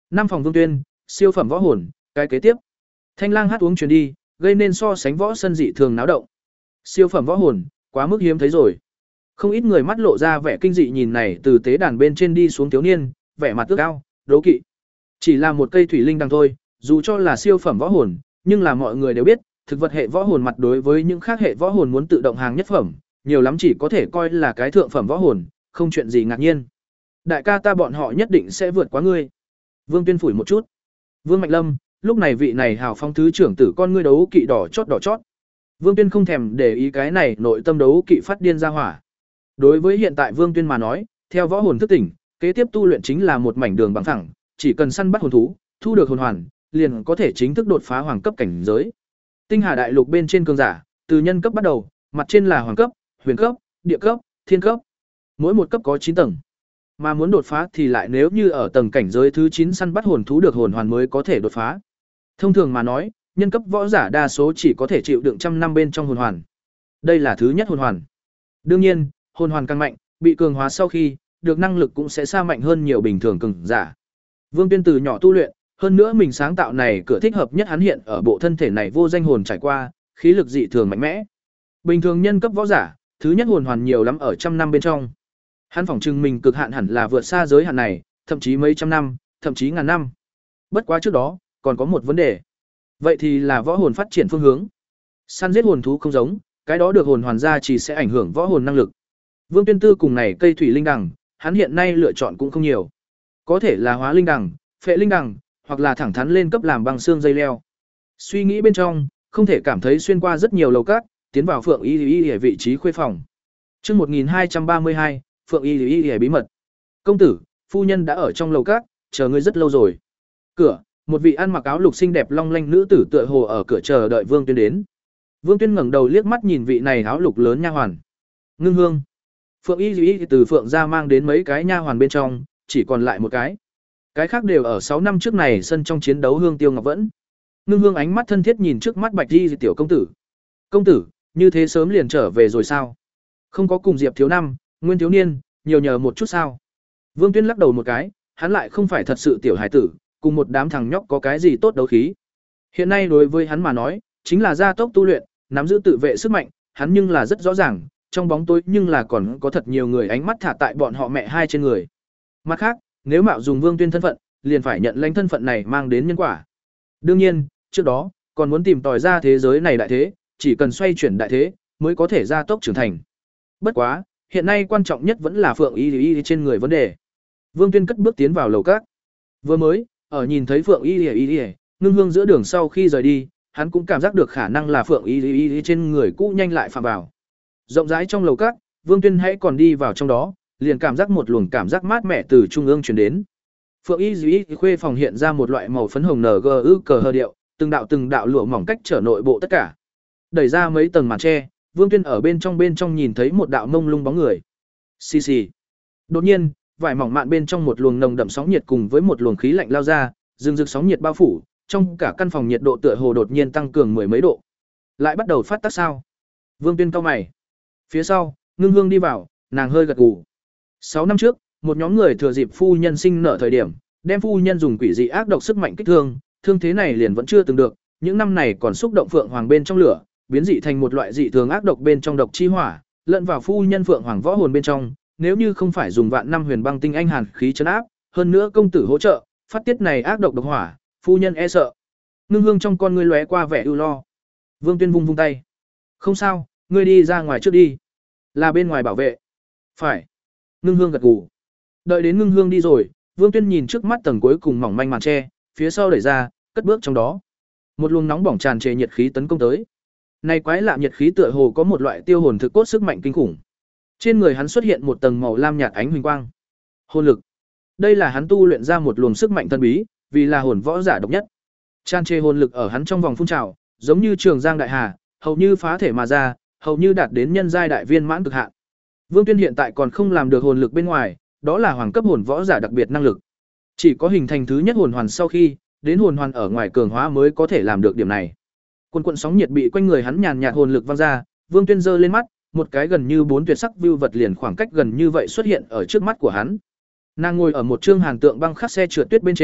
Năm phòng Vương Tuyên, siêu phẩm võ hồn, cái kế tiếp. Thanh lang hát uống truyền đi, gây nên so sánh võ sân dị thường náo động. Siêu phẩm võ hồn, quá mức hiếm thấy rồi. Không ít người mắt lộ ra vẻ kinh dị nhìn này từ tế đàn bên trên đi xuống thiếu niên, vẻ mặt ước ao, đố kỵ. Chỉ là một cây thủy linh đằng thôi, dù cho là siêu phẩm võ hồn, nhưng là mọi người đều biết, thực vật hệ võ hồn mặt đối với những khác hệ võ hồn muốn tự động hàng nhất phẩm, nhiều lắm chỉ có thể coi là cái thượng phẩm võ hồn, không chuyện gì ngạc nhiên. Đại ca ta bọn họ nhất định sẽ vượt qua ngươi. Vương Tuyên phủi một chút. Vương Mạnh Lâm, lúc này vị này hào phong thứ trưởng tử con ngươi đấu kỵ đỏ chót đỏ chót. Vương Tuyên không thèm để ý cái này nội tâm đấu kỵ phát điên ra hỏa. Đối với hiện tại Vương Tuyên mà nói, theo võ hồn thức tỉnh, kế tiếp tu luyện chính là một mảnh đường bằng thẳng, chỉ cần săn bắt hồn thú, thu được hồn hoàn, liền có thể chính thức đột phá hoàng cấp cảnh giới. Tinh Hà đại lục bên trên cường giả, từ nhân cấp bắt đầu, mặt trên là hoàng cấp, huyền cấp, địa cấp, thiên cấp. Mỗi một cấp có chín tầng. Mà muốn đột phá thì lại nếu như ở tầng cảnh giới thứ chín săn bắt hồn thú được hồn hoàn mới có thể đột phá. Thông thường mà nói, nhân cấp võ giả đa số chỉ có thể chịu đựng trăm năm bên trong hồn hoàn. Đây là thứ nhất hồn hoàn. Đương nhiên, hồn hoàn càng mạnh, bị cường hóa sau khi, được năng lực cũng sẽ xa mạnh hơn nhiều bình thường cường giả. Vương Tuyên từ nhỏ tu luyện, hơn nữa mình sáng tạo này cửa thích hợp nhất hắn hiện ở bộ thân thể này vô danh hồn trải qua, khí lực dị thường mạnh mẽ. Bình thường nhân cấp võ giả, thứ nhất hồn hoàn nhiều lắm ở trăm năm bên trong. Hắn phỏng chừng mình cực hạn hẳn là vượt xa giới hạn này, thậm chí mấy trăm năm, thậm chí ngàn năm. Bất quá trước đó, còn có một vấn đề. Vậy thì là võ hồn phát triển phương hướng. Săn giết hồn thú không giống, cái đó được hồn hoàn ra chỉ sẽ ảnh hưởng võ hồn năng lực. Vương Tuyên Tư cùng này cây thủy linh đằng, hắn hiện nay lựa chọn cũng không nhiều. Có thể là hóa linh đằng, phệ linh đằng, hoặc là thẳng thắn lên cấp làm băng xương dây leo. Suy nghĩ bên trong, không thể cảm thấy xuyên qua rất nhiều lầu các, tiến vào Phượng Y Y ở vị trí khuê phòng. Chương một nghìn hai trăm ba mươi hai, Phượng Y Y Y bí mật. Công tử, phu nhân đã ở trong lầu các, chờ ngươi rất lâu rồi. Cửa, một vị ăn mặc áo lục xinh đẹp long lanh nữ tử tựa hồ ở cửa chờ đợi Vương Tuyên đến. Vương Tuyên ngẩng đầu liếc mắt nhìn vị này áo lục lớn nha hoàn. Ngưng Hương. Phượng Y Y từ Phượng gia mang đến mấy cái nha hoàn bên trong, chỉ còn lại một cái. Cái khác đều ở sáu năm trước này sân trong chiến đấu Hương Tiêu Ngọc Vẫn. Ngưng Hương ánh mắt thân thiết nhìn trước mắt Bạch Y tiểu công tử. Công tử, như thế sớm liền trở về rồi sao? Không có cùng Diệp thiếu năm, Nguyên thiếu niên, nhiều nhờ một chút sao? Vương Tuyên lắc đầu một cái, hắn lại không phải thật sự tiểu hải tử, cùng một đám thằng nhóc có cái gì tốt đấu khí. Hiện nay đối với hắn mà nói, chính là gia tốc tu luyện, nắm giữ tự vệ sức mạnh, hắn nhưng là rất rõ ràng, trong bóng tối nhưng là còn có thật nhiều người ánh mắt thả tại bọn họ mẹ hai trên người. Mặt khác, nếu mạo dùng Vương Tuyên thân phận, liền phải nhận lãnh thân phận này mang đến nhân quả. Đương nhiên, trước đó, còn muốn tìm tòi ra thế giới này đại thế, chỉ cần xoay chuyển đại thế, mới có thể gia tốc trưởng thành. Bất quá, hiện nay quan trọng nhất vẫn là Phượng Y Y trên người vấn đề. Vương Tuyên cất bước tiến vào lầu các. Vừa mới, ở nhìn thấy Phượng Y Y Y, Ngưng Hương giữa đường sau khi rời đi, hắn cũng cảm giác được khả năng là Phượng Y Y trên người cũ nhanh lại phạm vào. Rộng rãi trong lầu các, Vương Tuyên hãy còn đi vào trong đó, liền cảm giác một luồng cảm giác mát mẻ từ trung ương truyền đến. Phượng Y Y khuê phòng hiện ra một loại màu phấn hồng nờ gờ ư cờ hờ điệu, từng đạo từng đạo lụa mỏng cách trở nội bộ tất cả. Đẩy ra mấy tầng màn tre, Vương Tuyên ở bên trong bên trong nhìn thấy một đạo mông lung bóng người. Xì xì. Đột nhiên, vải mỏng mạn bên trong một luồng nồng đậm sóng nhiệt cùng với một luồng khí lạnh lao ra, rừng rực sóng nhiệt bao phủ, trong cả căn phòng nhiệt độ tựa hồ đột nhiên tăng cường mười mấy độ. Lại bắt đầu phát tác sao? Vương Tuyên cau mày. Phía sau, Ngưng Hương đi vào, nàng hơi gật gù. Sáu năm trước, một nhóm người thừa dịp phu nhân sinh nở thời điểm, đem phu nhân dùng quỷ dị ác độc sức mạnh kích thương, thương thế này liền vẫn chưa từng được, những năm này còn xúc động phượng hoàng bên trong lửa, biến dị thành một loại dị thường ác độc bên trong độc chi hỏa, lẫn vào phu nhân phượng hoàng võ hồn bên trong, nếu như không phải dùng vạn năm huyền băng tinh anh hàn khí trấn áp, hơn nữa công tử hỗ trợ, phát tiết này ác độc độc hỏa, phu nhân e sợ. Ngưng Hương trong con ngươi lóe qua vẻ ưu lo. Vương Tuyên vung vung tay. Không sao, ngươi đi ra ngoài trước đi. Là bên ngoài bảo vệ. Phải. Ngưng Hương gật gù. Đợi đến Ngưng Hương đi rồi, Vương Tuyên nhìn trước mắt tầng cuối cùng mỏng manh màn tre, phía sau đẩy ra, cất bước trong đó. Một luồng nóng bỏng tràn trề nhiệt khí tấn công tới. Này quái lạ nhiệt khí tựa hồ có một loại tiêu hồn thực cốt sức mạnh kinh khủng. Trên người hắn xuất hiện một tầng màu lam nhạt ánh huỳnh quang. Hồn lực. Đây là hắn tu luyện ra một luồng sức mạnh thần bí, vì là hồn võ giả độc nhất. Tràn trề hồn lực ở hắn trong vòng phun trào, giống như trường giang đại hà, hầu như phá thể mà ra, hầu như đạt đến nhân giai đại viên mãn cực hạn. Vương Tuyên hiện tại còn không làm được hồn lực bên ngoài, đó là hoàng cấp hồn võ giả đặc biệt năng lực. Chỉ có hình thành thứ nhất hồn hoàn sau khi, đến hồn hoàn ở ngoài cường hóa mới có thể làm được điểm này. Quần quần sóng nhiệt bị quanh người hắn nhàn nhạt hồn lực văng ra, Vương Tuyên giơ lên mắt, một cái gần như bốn tuyệt sắc view vật liền khoảng cách gần như vậy xuất hiện ở trước mắt của hắn. Nàng ngồi ở một trương hàn tượng băng khắc xe trượt tuyết bên trên,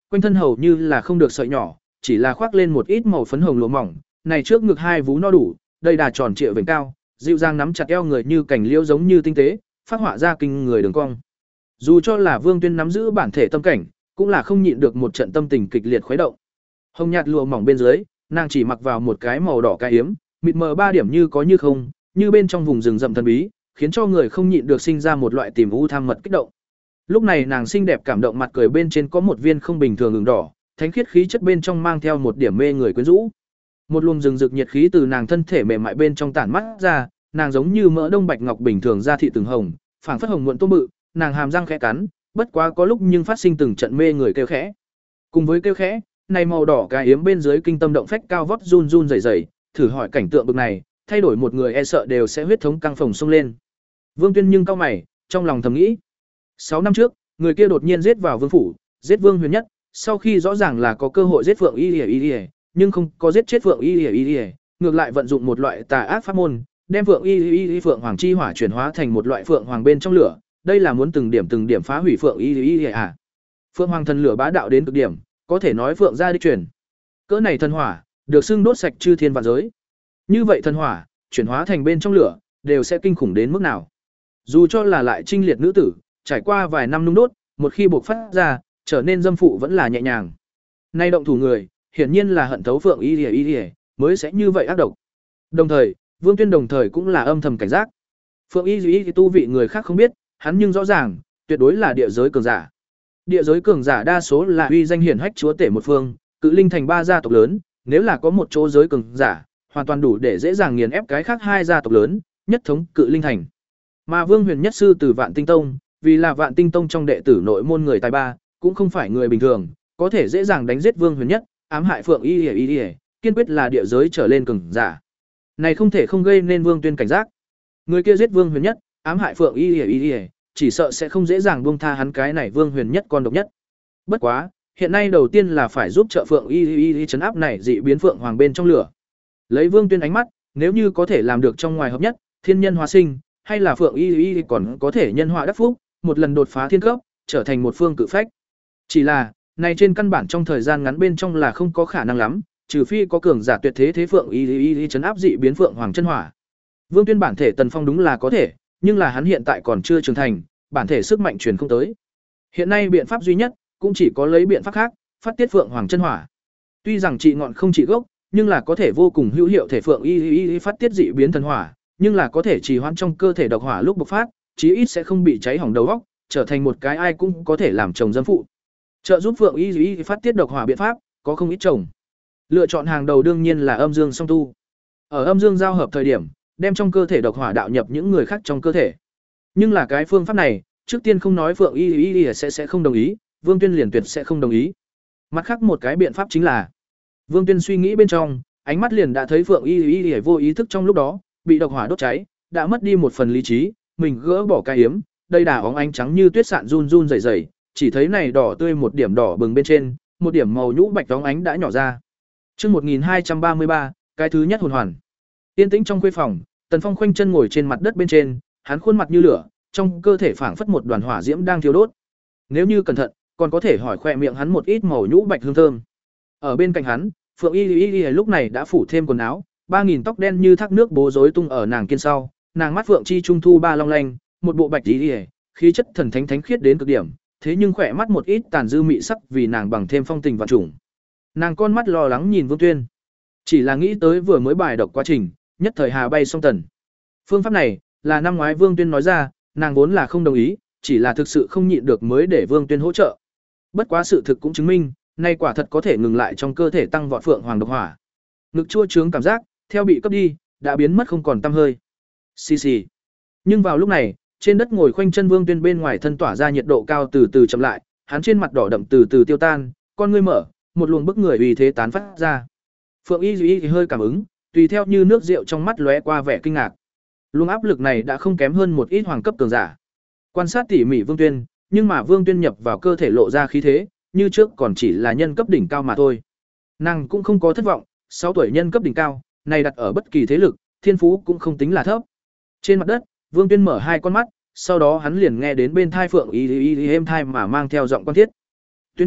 quanh thân hầu như là không được sợi nhỏ, chỉ là khoác lên một ít màu phấn hồng lụa mỏng, này trước ngực hai vú no đủ, đầy đà tròn trịa vểnh cao, dịu dàng nắm chặt eo người như cảnh liễu giống như tinh tế, phát họa ra kinh người đường cong. Dù cho là Vương Tuyên nắm giữ bản thể tâm cảnh, cũng là không nhịn được một trận tâm tình kịch liệt khuấy động. Hồng nhạt lụa mỏng bên dưới, nàng chỉ mặc vào một cái màu đỏ cái yếm, mịt mờ ba điểm như có như không, như bên trong vùng rừng rậm thần bí, khiến cho người không nhịn được sinh ra một loại tìm u tham mật kích động. Lúc này nàng xinh đẹp cảm động mặt cười bên trên có một viên không bình thường ửng đỏ, thánh khiết khí chất bên trong mang theo một điểm mê người quyến rũ. Một luồng rừng rực nhiệt khí từ nàng thân thể mềm mại bên trong tản mắt ra, nàng giống như mỡ đông bạch ngọc bình thường da thị từng hồng, phảng phất hồng muộn tôm bự, nàng hàm răng khẽ cắn, bất quá có lúc nhưng phát sinh từng trận mê người kêu khẽ. Cùng với kêu khẽ, này màu đỏ cái yếm bên dưới kinh tâm động phách cao vót run run rẩy rẩy, thử hỏi cảnh tượng bực này, thay đổi một người e sợ đều sẽ huyết thống căng phồng xông lên. Vương Tuyên nhưng cau mày, trong lòng thầm nghĩ, sáu năm trước, người kia đột nhiên giết vào vương phủ, giết Vương Huyền Nhất, sau khi rõ ràng là có cơ hội giết Phượng Y Lìa Y Lìa, nhưng không có giết chết Phượng Y Lìa Y Lìa, ngược lại vận dụng một loại tà ác pháp môn, đem Phượng Y Lìa Phượng Hoàng chi hỏa chuyển hóa thành một loại phượng hoàng bên trong lửa, đây là muốn từng điểm từng điểm phá hủy Phượng Y Lìa Y Lìa à? Phượng Hoàng thần lửa bá đạo đến cực điểm, có thể nói Phượng gia đích truyền. Cỡ này thần hỏa, được xưng đốt sạch chư thiên vạn giới. Như vậy thần hỏa, chuyển hóa thành bên trong lửa, đều sẽ kinh khủng đến mức nào? Dù cho là lại trinh liệt nữ tử, trải qua vài năm nung đốt, một khi bộc phát ra, trở nên dâm phụ vẫn là nhẹ nhàng. Nay động thủ người, hiển nhiên là hận thấu Phượng Y Lìa Y Lìa, mới sẽ như vậy ác độc. Đồng thời, Vương Tuyên đồng thời cũng là âm thầm cảnh giác. Phượng Y Lìa tu vị người khác không biết, hắn nhưng rõ ràng, tuyệt đối là địa giới cường giả. Địa giới cường giả đa số là uy danh hiển hách chúa tể một phương, cự linh thành ba gia tộc lớn, nếu là có một chỗ giới cường giả, hoàn toàn đủ để dễ dàng nghiền ép cái khác hai gia tộc lớn, nhất thống cự linh thành. Mà Vương Huyền Nhất sư từ Vạn Tinh Tông, vì là Vạn Tinh Tông trong đệ tử nội môn người tài ba, cũng không phải người bình thường, có thể dễ dàng đánh giết Vương Huyền Nhất, ám hại Phượng Y Lìa Y Lìa, kiên quyết là địa giới trở lên cường giả. Này không thể không gây nên Vương Tuyên cảnh giác. Người kia giết Vương Huyền Nhất, ám hại Phượng Y Lìa Y Lìa, chỉ sợ sẽ không dễ dàng buông tha hắn cái này Vương Huyền Nhất con độc nhất. Bất quá, hiện nay đầu tiên là phải giúp trợ Phượng Y Lìa Y Lìa trấn áp này dị biến Phượng Hoàng bên trong lửa. Lấy Vương Tuyên ánh mắt, nếu như có thể làm được trong ngoài hợp nhất, thiên nhân hóa sinh, hay là Phượng Y Y còn có thể nhân họa đắc phúc, một lần đột phá thiên cấp, trở thành một phương cự phách. Chỉ là, này trên căn bản trong thời gian ngắn bên trong là không có khả năng lắm, trừ phi có cường giả tuyệt thế thế Phượng Y Y Y trấn áp dị biến Phượng Hoàng chân hỏa. Vương Tuyên bản thể Tần Phong đúng là có thể, nhưng là hắn hiện tại còn chưa trưởng thành, bản thể sức mạnh truyền không tới. Hiện nay biện pháp duy nhất cũng chỉ có lấy biện pháp khác, phát tiết Phượng Hoàng chân hỏa. Tuy rằng trị ngọn không trị gốc, nhưng là có thể vô cùng hữu hiệu thể Phượng Y Y Y phát tiết dị biến thần hỏa, nhưng là có thể trì hoãn trong cơ thể độc hỏa lúc bộc phát, chí ít sẽ không bị cháy hỏng đầu óc, trở thành một cái ai cũng có thể làm chồng dâm phụ. Trợ giúp Phượng Y Y phát tiết độc hỏa biện pháp, có không ít chồng. Lựa chọn hàng đầu đương nhiên là âm dương song tu. Ở âm dương giao hợp thời điểm, đem trong cơ thể độc hỏa đạo nhập những người khác trong cơ thể. Nhưng là cái phương pháp này, trước tiên không nói Phượng Y Y sẽ sẽ không đồng ý, Vương Tuyên liền tuyệt sẽ không đồng ý. Mặt khác một cái biện pháp chính là, Vương Tuyên suy nghĩ bên trong, ánh mắt liền đã thấy Phượng Y Y vô ý thức trong lúc đó, bị độc hỏa đốt cháy, đã mất đi một phần lý trí, mình gỡ bỏ cái hiếm, đây đà óng ánh trắng như tuyết sạn run run rẩy rẩy, chỉ thấy này đỏ tươi một điểm đỏ bừng bên trên, một điểm màu nhũ bạch óng ánh đã nhỏ ra. Chương một nghìn hai trăm ba mươi ba, cái thứ nhất hồn hoàn. Tiên tĩnh trong khuê phòng, Tần Phong khoanh chân ngồi trên mặt đất bên trên, hắn khuôn mặt như lửa, trong cơ thể phảng phất một đoàn hỏa diễm đang thiêu đốt. Nếu như cẩn thận, còn có thể hỏi khỏe miệng hắn một ít màu nhũ bạch hương thơm. Ở bên cạnh hắn, Phượng Y Y Y lúc này đã phủ thêm quần áo, ba nghìn tóc đen như thác nước bố rối tung ở nàng kiên sau, nàng mắt phượng chi trung thu ba long lanh, một bộ bạch y y, khí chất thần thánh thánh khiết đến cực điểm, thế nhưng khỏe mắt một ít tàn dư mị sắc vì nàng bằng thêm phong tình vạn trùng. Nàng con mắt lo lắng nhìn Vương Tuyên, chỉ là nghĩ tới vừa mới bài độc quá trình, nhất thời hà bay song tần. Phương pháp này là năm ngoái Vương Tuyên nói ra, nàng vốn là không đồng ý, chỉ là thực sự không nhịn được mới để Vương Tuyên hỗ trợ. Bất quá sự thực cũng chứng minh, nay quả thật có thể ngừng lại trong cơ thể tăng vọt phượng hoàng độc hỏa. Ngực chua chướng cảm giác, theo bị cấp đi, đã biến mất không còn tăm hơi. Xì xì. Nhưng vào lúc này, trên đất ngồi khoanh chân Vương Tuyên bên ngoài thân tỏa ra nhiệt độ cao từ từ chậm lại, hắn trên mặt đỏ đậm từ từ tiêu tan, con ngươi mở, một luồng bức người uy thế tán phát ra. Phượng Y Y thì hơi cảm ứng, tùy theo như nước rượu trong mắt lóe qua vẻ kinh ngạc. Luồng áp lực này đã không kém hơn một ít hoàng cấp cường giả. Quan sát tỉ mỉ Vương Tuyên, nhưng mà Vương Tuyên nhập vào cơ thể lộ ra khí thế, như trước còn chỉ là nhân cấp đỉnh cao mà thôi. Nàng cũng không có thất vọng, sáu tuổi nhân cấp đỉnh cao, này đặt ở bất kỳ thế lực, thiên phú cũng không tính là thấp. Trên mặt đất, Vương Tuyên mở hai con mắt, sau đó hắn liền nghe đến bên thai Phượng Y Y êm thai mà mang theo giọng quan thiết. Tuyên Nhi,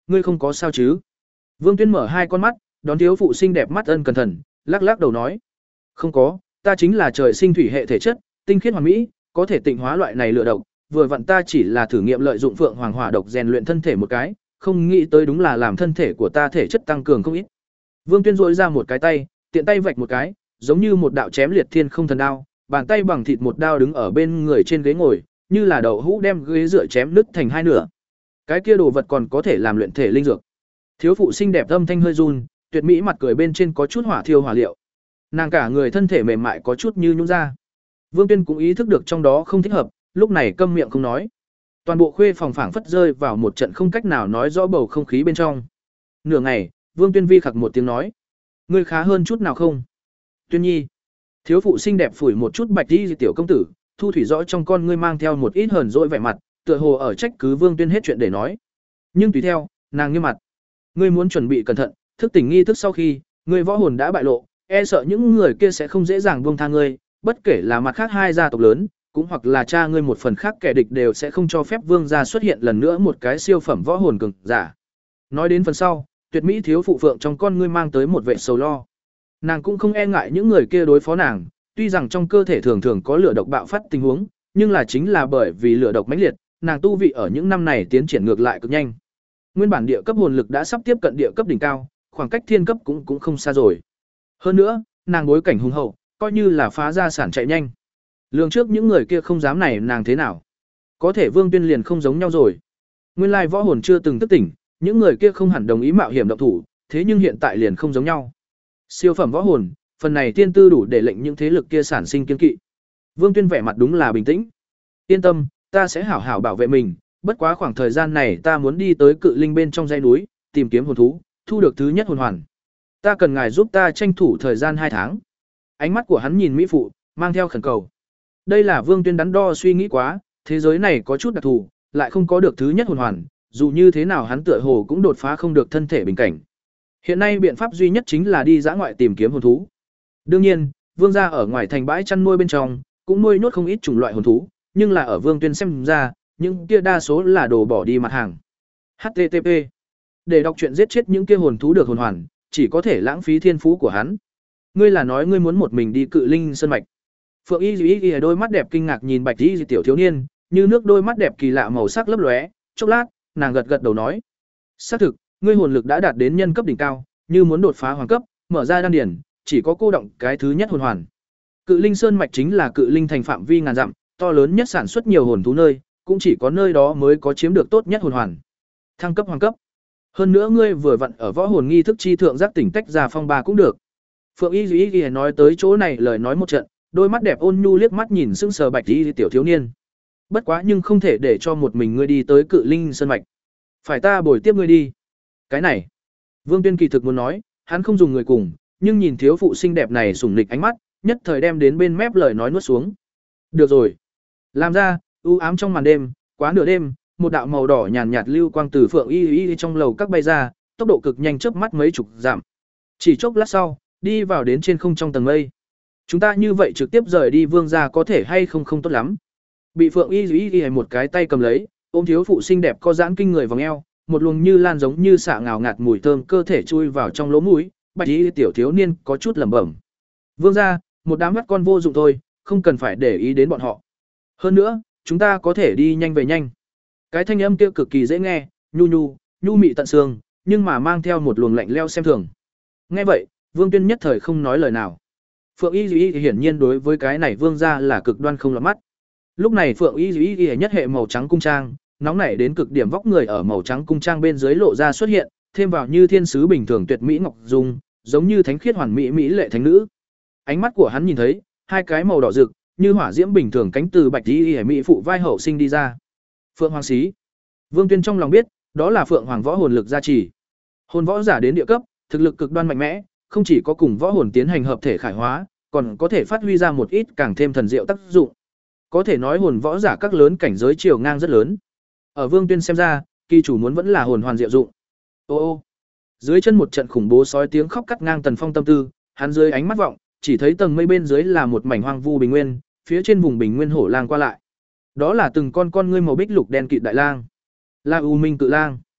ngươi không có sao chứ? Vương Tuyên mở hai con mắt, đón thiếu phụ xinh đẹp mắt ân cẩn thận, lắc lắc đầu nói: "Không có, ta chính là trời sinh thủy hệ thể chất, tinh khiết hoàn mỹ, có thể tịnh hóa loại này lửa độc, vừa vặn ta chỉ là thử nghiệm lợi dụng Phượng Hoàng Hỏa độc rèn luyện thân thể một cái, không nghĩ tới đúng là làm thân thể của ta thể chất tăng cường không ít." Vương Tuyên rỗi ra một cái tay, tiện tay vạch một cái, giống như một đạo chém liệt thiên không thần đao, bàn tay bằng thịt một đao đứng ở bên người trên ghế ngồi, như là đậu hũ đem ghế dựa chém nứt thành hai nửa. Cái kia đồ vật còn có thể làm luyện thể linh dược. Thiếu phụ xinh đẹp âm thanh hơi run, tuyệt mỹ mặt cười bên trên có chút hỏa thiêu hỏa liệu. Nàng cả người thân thể mềm mại có chút như nhũn ra. Vương Tuyên cũng ý thức được trong đó không thích hợp, lúc này câm miệng không nói. Toàn bộ khuê phòng phảng phất rơi vào một trận không cách nào nói rõ bầu không khí bên trong. Nửa ngày, Vương Tuyên vi khặc một tiếng nói: "Ngươi khá hơn chút nào không?" "Tuyên Nhi." Thiếu phụ xinh đẹp phủi một chút bạch y tiểu công tử, thu thủy rõ trong con ngươi mang theo một ít hờn dỗi vẻ mặt, tựa hồ ở trách cứ Vương Tuyên hết chuyện để nói. Nhưng tùy theo, nàng nghiêm mặt: "Ngươi muốn chuẩn bị cẩn thận, thức tỉnh nghi thức sau khi, ngươi võ hồn đã bại lộ, e sợ những người kia sẽ không dễ dàng buông tha ngươi, bất kể là mặt khác hai gia tộc lớn, cũng hoặc là cha ngươi một phần khác kẻ địch đều sẽ không cho phép vương gia xuất hiện lần nữa một cái siêu phẩm võ hồn cường giả." Nói đến phần sau, tuyệt mỹ thiếu phụ phượng trong con ngươi mang tới một vẻ sầu lo. Nàng cũng không e ngại những người kia đối phó nàng, tuy rằng trong cơ thể thường thường có lửa độc bạo phát tình huống, nhưng là chính là bởi vì lửa độc mãnh liệt, nàng tu vị ở những năm này tiến triển ngược lại cực nhanh. Nguyên bản địa cấp hồn lực đã sắp tiếp cận địa cấp đỉnh cao, khoảng cách thiên cấp cũng cũng không xa rồi. Hơn nữa, nàng bối cảnh hùng hậu, coi như là phá gia sản chạy nhanh. Lường trước những người kia không dám này nàng thế nào. Có thể Vương Tuyên liền không giống nhau rồi. Nguyên lai võ hồn chưa từng thức tỉnh, những người kia không hẳn đồng ý mạo hiểm động thủ, thế nhưng hiện tại liền không giống nhau. Siêu phẩm võ hồn, phần này tiên tư đủ để lệnh những thế lực kia sản sinh kiên kỵ. Vương Tuyên vẻ mặt đúng là bình tĩnh. Yên tâm, ta sẽ hảo hảo bảo vệ mình, bất quá khoảng thời gian này ta muốn đi tới Cự Linh bên trong dãy núi, tìm kiếm hồn thú, thu được thứ nhất hồn hoàn. Ta cần ngài giúp ta tranh thủ thời gian hai tháng. Ánh mắt của hắn nhìn mỹ phụ, mang theo khẩn cầu. Đây là Vương Tuyên đắn đo suy nghĩ quá, thế giới này có chút đặc thù, lại không có được thứ nhất hồn hoàn, dù như thế nào hắn tựa hồ cũng đột phá không được thân thể bình cảnh. Hiện nay biện pháp duy nhất chính là đi dã ngoại tìm kiếm hồn thú. Đương nhiên, Vương gia ở ngoài thành bãi chăn nuôi bên trong, cũng nuôi nhốt không ít chủng loại hồn thú, nhưng là ở Vương Tuyên xem ra, những kia đa số là đồ bỏ đi mặt hàng. H T T P. Để đọc truyện giết chết những kia hồn thú được hồn hoàn, chỉ có thể lãng phí thiên phú của hắn. Ngươi là nói ngươi muốn một mình đi Cự Linh sơn mạch? Phượng Y Dĩ Y đôi mắt đẹp kinh ngạc nhìn Bạch Y tiểu thiếu niên, như nước đôi mắt đẹp kỳ lạ màu sắc lấp lóe, chốc lát, nàng gật gật đầu nói: "Xác thực, ngươi hồn lực đã đạt đến nhân cấp đỉnh cao, như muốn đột phá hoàng cấp, mở ra đan điển, chỉ có cô động cái thứ nhất hồn hoàn. Cự Linh sơn mạch chính là Cự Linh thành phạm vi ngàn dặm, to lớn nhất sản xuất nhiều hồn thú nơi, cũng chỉ có nơi đó mới có chiếm được tốt nhất hồn hoàn. Thăng cấp hoàng cấp. Hơn nữa ngươi vừa vặn ở võ hồn nghi thức chi thượng giác tỉnh tách ra phong ba cũng được." Phượng Y Dĩ Y nói tới chỗ này lời nói một trận, đôi mắt đẹp ôn nhu liếc mắt nhìn sững sờ Bạch Y tiểu thiếu niên. "Bất quá nhưng không thể để cho một mình ngươi đi tới Cự Linh sơn mạch. Phải ta bồi tiếp ngươi đi." Cái này, Vương Tuyên kỳ thực muốn nói, hắn không dùng người cùng, nhưng nhìn thiếu phụ xinh đẹp này sủng nịch ánh mắt, nhất thời đem đến bên mép lời nói nuốt xuống. Được rồi. Làm ra, u ám trong màn đêm, quá nửa đêm, một đạo màu đỏ nhàn nhạt lưu quang từ Phượng Y Y trong lầu các bay ra, tốc độ cực nhanh chớp mắt mấy chục dặm. Chỉ chốc lát sau, đi vào đến trên không trong tầng mây. Chúng ta như vậy trực tiếp rời đi Vương gia có thể hay không không tốt lắm. Bị Phượng Y Y Y một cái tay cầm lấy, ôm thiếu phụ xinh đẹp co giãn kinh người vòng eo, một luồng như lan giống như xạ ngào ngạt mùi thơm cơ thể chui vào trong lỗ mũi, Bạch Y tiểu thiếu niên có chút lẩm bẩm. Vương gia, một đám mắt con vô dụng thôi, không cần phải để ý đến bọn họ. Hơn nữa, chúng ta có thể đi nhanh về nhanh. Cái thanh âm kia cực kỳ dễ nghe, nhu nhu, nhu mị tận xương, nhưng mà mang theo một luồng lạnh lẽo xem thường. Nghe vậy, Vương Tuyên nhất thời không nói lời nào. Phượng Y Dĩ hiển nhiên đối với cái này Vương gia là cực đoan không lọt mắt. Lúc này Phượng Y Dĩ nhất hệ màu trắng cung trang, nóng nảy đến cực điểm vóc người ở màu trắng cung trang bên dưới lộ ra xuất hiện, thêm vào như thiên sứ bình thường tuyệt mỹ ngọc dung, giống như thánh khiết hoàn mỹ mỹ lệ thánh nữ. Ánh mắt của hắn nhìn thấy, hai cái màu đỏ rực, như hỏa diễm bình thường cánh từ Bạch Y Y mỹ phụ vai hậu sinh đi ra. Phượng Hoàng xí. Vương Tuyên trong lòng biết, đó là Phượng Hoàng võ hồn lực gia trì. Hồn võ giả đến địa cấp, thực lực cực đoan mạnh mẽ, không chỉ có cùng võ hồn tiến hành hợp thể khải hóa, còn có thể phát huy ra một ít càng thêm thần diệu tác dụng. Có thể nói hồn võ giả các lớn cảnh giới chiều ngang rất lớn. Ở Vương Tuyên xem ra, kỳ chủ muốn vẫn là hồn hoàn diệu dụng. Ô ô. Dưới chân một trận khủng bố sói tiếng khóc cắt ngang Tần Phong tâm tư, hắn dưới ánh mắt vọng, chỉ thấy tầng mây bên dưới là một mảnh hoang vu bình nguyên, phía trên vùng bình nguyên hổ lang qua lại. Đó là từng con con ngươi màu bích lục đen kịt đại lang, là U Minh Cự Lang.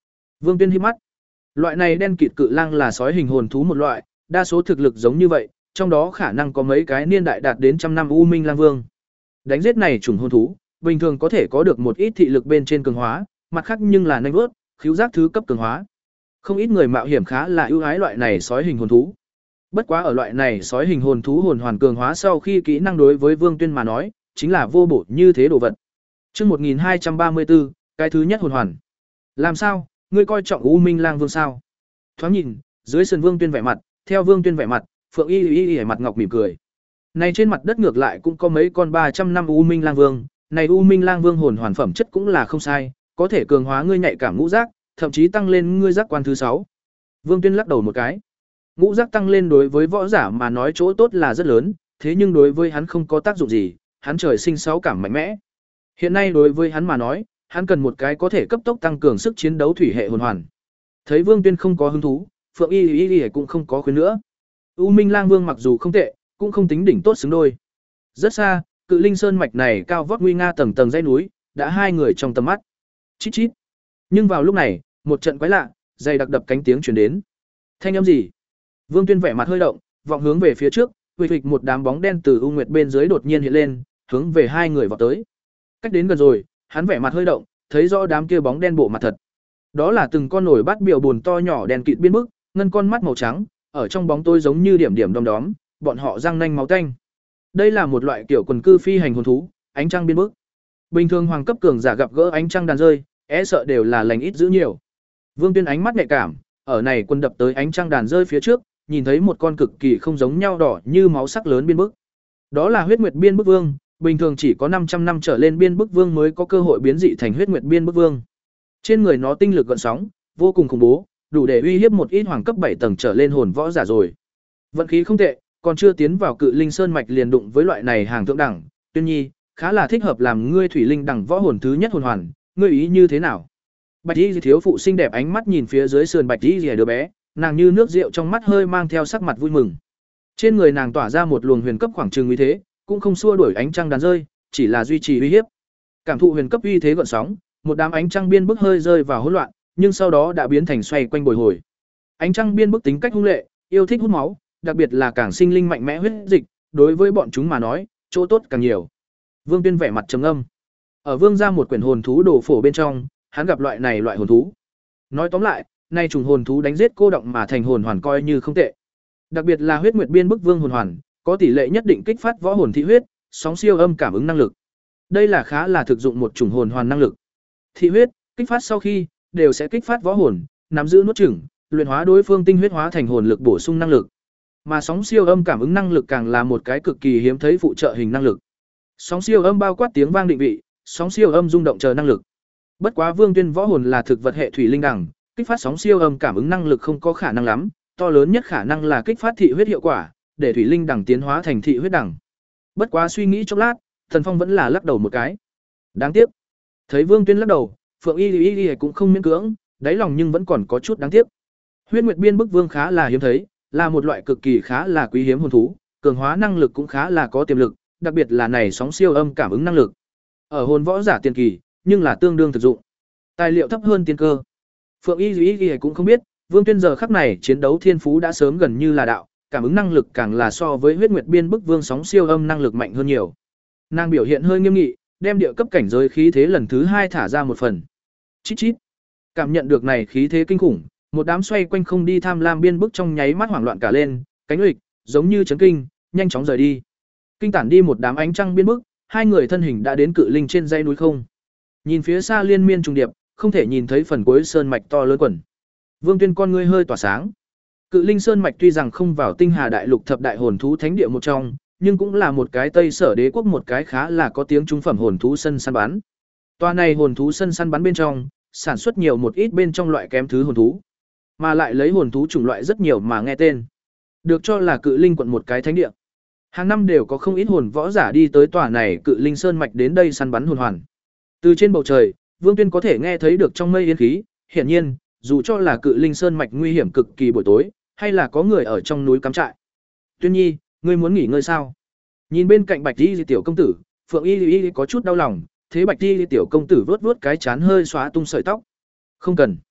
Vương Tuyên híp mắt. Loại này đen kịt cự lang là sói hình hồn thú một loại, đa số thực lực giống như vậy, trong đó khả năng có mấy cái niên đại đạt đến trăm năm U Minh Lang Vương. Đánh giết này chủng hồn thú, bình thường có thể có được một ít thị lực bên trên cường hóa, mặt khác nhưng là nanh vuốt, khứu giác thứ cấp cường hóa. Không ít người mạo hiểm khá là ưu ái loại này sói hình hồn thú. Bất quá ở loại này sói hình hồn thú hồn hoàn cường hóa sau khi kỹ năng đối với Vương Tuyên mà nói, chính là vô bổ như thế đồ vật. Chương một nghìn hai trăm ba mươi tư, cái thứ nhất hồn hoàn. Làm sao, ngươi coi trọng U Minh Lang Vương sao? Thoáng nhìn, dưới sườn Vương Tuyên vẻ mặt, theo Vương Tuyên vẻ mặt, Phượng Y Y Y mặt ngọc mỉm cười. Này trên mặt đất ngược lại cũng có mấy con ba trăm năm U Minh Lang Vương, này U Minh Lang Vương hồn hoàn phẩm chất cũng là không sai, có thể cường hóa ngươi nhạy cảm ngũ giác, thậm chí tăng lên ngươi giác quan thứ sáu. Vương Tuyên lắc đầu một cái. Ngũ giác tăng lên đối với võ giả mà nói chỗ tốt là rất lớn, thế nhưng đối với hắn không có tác dụng gì, hắn trời sinh sáu cảm mạnh mẽ. Hiện nay đối với hắn mà nói, hắn cần một cái có thể cấp tốc tăng cường sức chiến đấu thủy hệ hồn hoàn. Thấy Vương Tuyên không có hứng thú, Phượng Y Y Y cũng không có khuyến nữa. U Minh Lang Vương mặc dù không tệ, cũng không tính đỉnh tốt xứng đôi. Rất xa, Cự Linh Sơn mạch này cao vót nguy nga tầng tầng dãy núi, đã hai người trong tầm mắt. Chít chít. Nhưng vào lúc này, một trận quái lạ, dày đặc đập cánh tiếng truyền đến. Thanh âm gì? Vương Tuyên vẻ mặt hơi động, vọng hướng về phía trước, huỵch huỵch một đám bóng đen từ u nguyệt bên dưới đột nhiên hiện lên, hướng về hai người vọt tới. Cách đến gần rồi, hắn vẻ mặt hơi động, thấy rõ đám kia bóng đen bộ mặt thật. Đó là từng con nổi bát biểu buồn to nhỏ đen kịt biên bức, ngân con mắt màu trắng, ở trong bóng tối giống như điểm điểm đom đóm, bọn họ răng nanh máu tanh. Đây là một loại kiểu quần cư phi hành hồn thú, ánh trăng biên bức. Bình thường hoàng cấp cường giả gặp gỡ ánh trăng đàn rơi, e sợ đều là lành ít dữ nhiều. Vương Tuyên ánh mắt nhạy cảm, ở này quân đập tới ánh trăng đàn rơi phía trước, nhìn thấy một con cực kỳ không giống nhau đỏ như máu sắc lớn biên bức. Đó là huyết nguyệt biên bức vương, bình thường chỉ có năm trăm năm trở lên biên bức vương mới có cơ hội biến dị thành huyết nguyệt biên bức vương. Trên người nó tinh lực gợn sóng, vô cùng khủng bố, đủ để uy hiếp một ít hoàng cấp bảy tầng trở lên hồn võ giả rồi. Vận khí không tệ, còn chưa tiến vào Cự Linh Sơn mạch liền đụng với loại này hàng thượng đẳng, Tuyên Nhi, khá là thích hợp làm ngươi thủy linh đẳng võ hồn thứ nhất hồn hoàn, ngươi ý như thế nào? Bạch Y thiếu phụ xinh đẹp ánh mắt nhìn phía dưới sườn Bạch Y đứa bé, nàng như nước rượu trong mắt hơi mang theo sắc mặt vui mừng. Trên người nàng tỏa ra một luồng huyền cấp khoảng trường uy thế, cũng không xua đuổi ánh trăng đàn rơi, chỉ là duy trì uy hiếp. Cảm thụ huyền cấp uy thế gợn sóng, một đám ánh trăng biên bức hơi rơi vào hỗn loạn, nhưng sau đó đã biến thành xoay quanh bồi hồi. Ánh trăng biên bức tính cách hung lệ, yêu thích hút máu, đặc biệt là càng sinh linh mạnh mẽ huyết dịch, đối với bọn chúng mà nói, chỗ tốt càng nhiều. Vương Tuyên vẻ mặt trầm ngâm. Ở Vương gia một quyển hồn thú đồ phổ bên trong, hắn gặp loại này loại hồn thú. Nói tóm lại, nay trùng hồn thú đánh giết cô động mà thành hồn hoàn coi như không tệ. Đặc biệt là huyết nguyệt biên bức vương hồn hoàn, có tỷ lệ nhất định kích phát võ hồn thị huyết, sóng siêu âm cảm ứng năng lực. Đây là khá là thực dụng một chủng hồn hoàn năng lực. Thị huyết, kích phát sau khi đều sẽ kích phát võ hồn, nắm giữ nuốt chửng, luyện hóa đối phương tinh huyết hóa thành hồn lực bổ sung năng lực. Mà sóng siêu âm cảm ứng năng lực càng là một cái cực kỳ hiếm thấy phụ trợ hình năng lực. Sóng siêu âm bao quát tiếng vang định vị, sóng siêu âm rung động chờ năng lực. Bất quá Vương Tuyên võ hồn là thực vật hệ thủy linh đẳng, kích phát sóng siêu âm cảm ứng năng lực không có khả năng lắm, to lớn nhất khả năng là kích phát thị huyết hiệu quả, để thủy linh đẳng tiến hóa thành thị huyết đẳng. Bất quá suy nghĩ chốc lát, Thần Phong vẫn là lắc đầu một cái. Đáng tiếc. Thấy Vương Tuyên lắc đầu, Phượng Y Y Y cũng không miễn cưỡng, đáy lòng nhưng vẫn còn có chút đáng tiếc. Huyết Nguyệt Biên bức vương khá là hiếm thấy, là một loại cực kỳ khá là quý hiếm hồn thú, cường hóa năng lực cũng khá là có tiềm lực, đặc biệt là này sóng siêu âm cảm ứng năng lực. Ở hồn võ giả tiền kỳ, nhưng là tương đương thực dụng. Tài liệu thấp hơn tiên cơ. Phượng Y Y Y cũng không biết, Vương Tuyên giờ khắc này chiến đấu thiên phú đã sớm gần như là đạo, cảm ứng năng lực càng là so với Huyết Nguyệt Biên bức vương sóng siêu âm năng lực mạnh hơn nhiều. Nàng biểu hiện hơi nghiêm nghị, đem địa cấp cảnh giới khí thế lần thứ hai thả ra một phần. Chít chít. Cảm nhận được này khí thế kinh khủng, một đám xoay quanh không đi tham lam biên bức trong nháy mắt hoảng loạn cả lên, cánh uịch, giống như chấn kinh, nhanh chóng rời đi. Kinh tản đi một đám ánh trăng biên bức, hai người thân hình đã đến Cự Linh trên dãy núi không. Nhìn phía xa liên miên trùng điệp, không thể nhìn thấy phần cuối sơn mạch to lớn quần. Vương Tuyên con ngươi hơi tỏa sáng. Cự Linh sơn mạch tuy rằng không vào Tinh Hà đại lục thập đại hồn thú thánh địa một trong, nhưng cũng là một cái Tây Sở đế quốc một cái khá là có tiếng trung phẩm hồn thú sân săn bắn. Toa này hồn thú sân săn bắn bên trong, sản xuất nhiều một ít bên trong loại kém thứ hồn thú, mà lại lấy hồn thú chủng loại rất nhiều mà nghe tên. Được cho là Cự Linh quận một cái thánh địa. Hàng năm đều có không ít hồn võ giả đi tới tòa này Cự Linh sơn mạch đến đây săn bắn hồn hoàn. Từ trên bầu trời, Vương Tuyên có thể nghe thấy được trong mây yên khí, hiển nhiên, dù cho là Cự Linh sơn mạch nguy hiểm cực kỳ buổi tối, hay là có người ở trong núi cắm trại. Tuyên Nhi, ngươi muốn nghỉ ngơi sao? Nhìn bên cạnh Bạch Y tiểu công tử, Phượng Y Y có chút đau lòng, thế Bạch Y tiểu công tử vớt vớt cái chán hơi xóa tung sợi tóc. Không cần.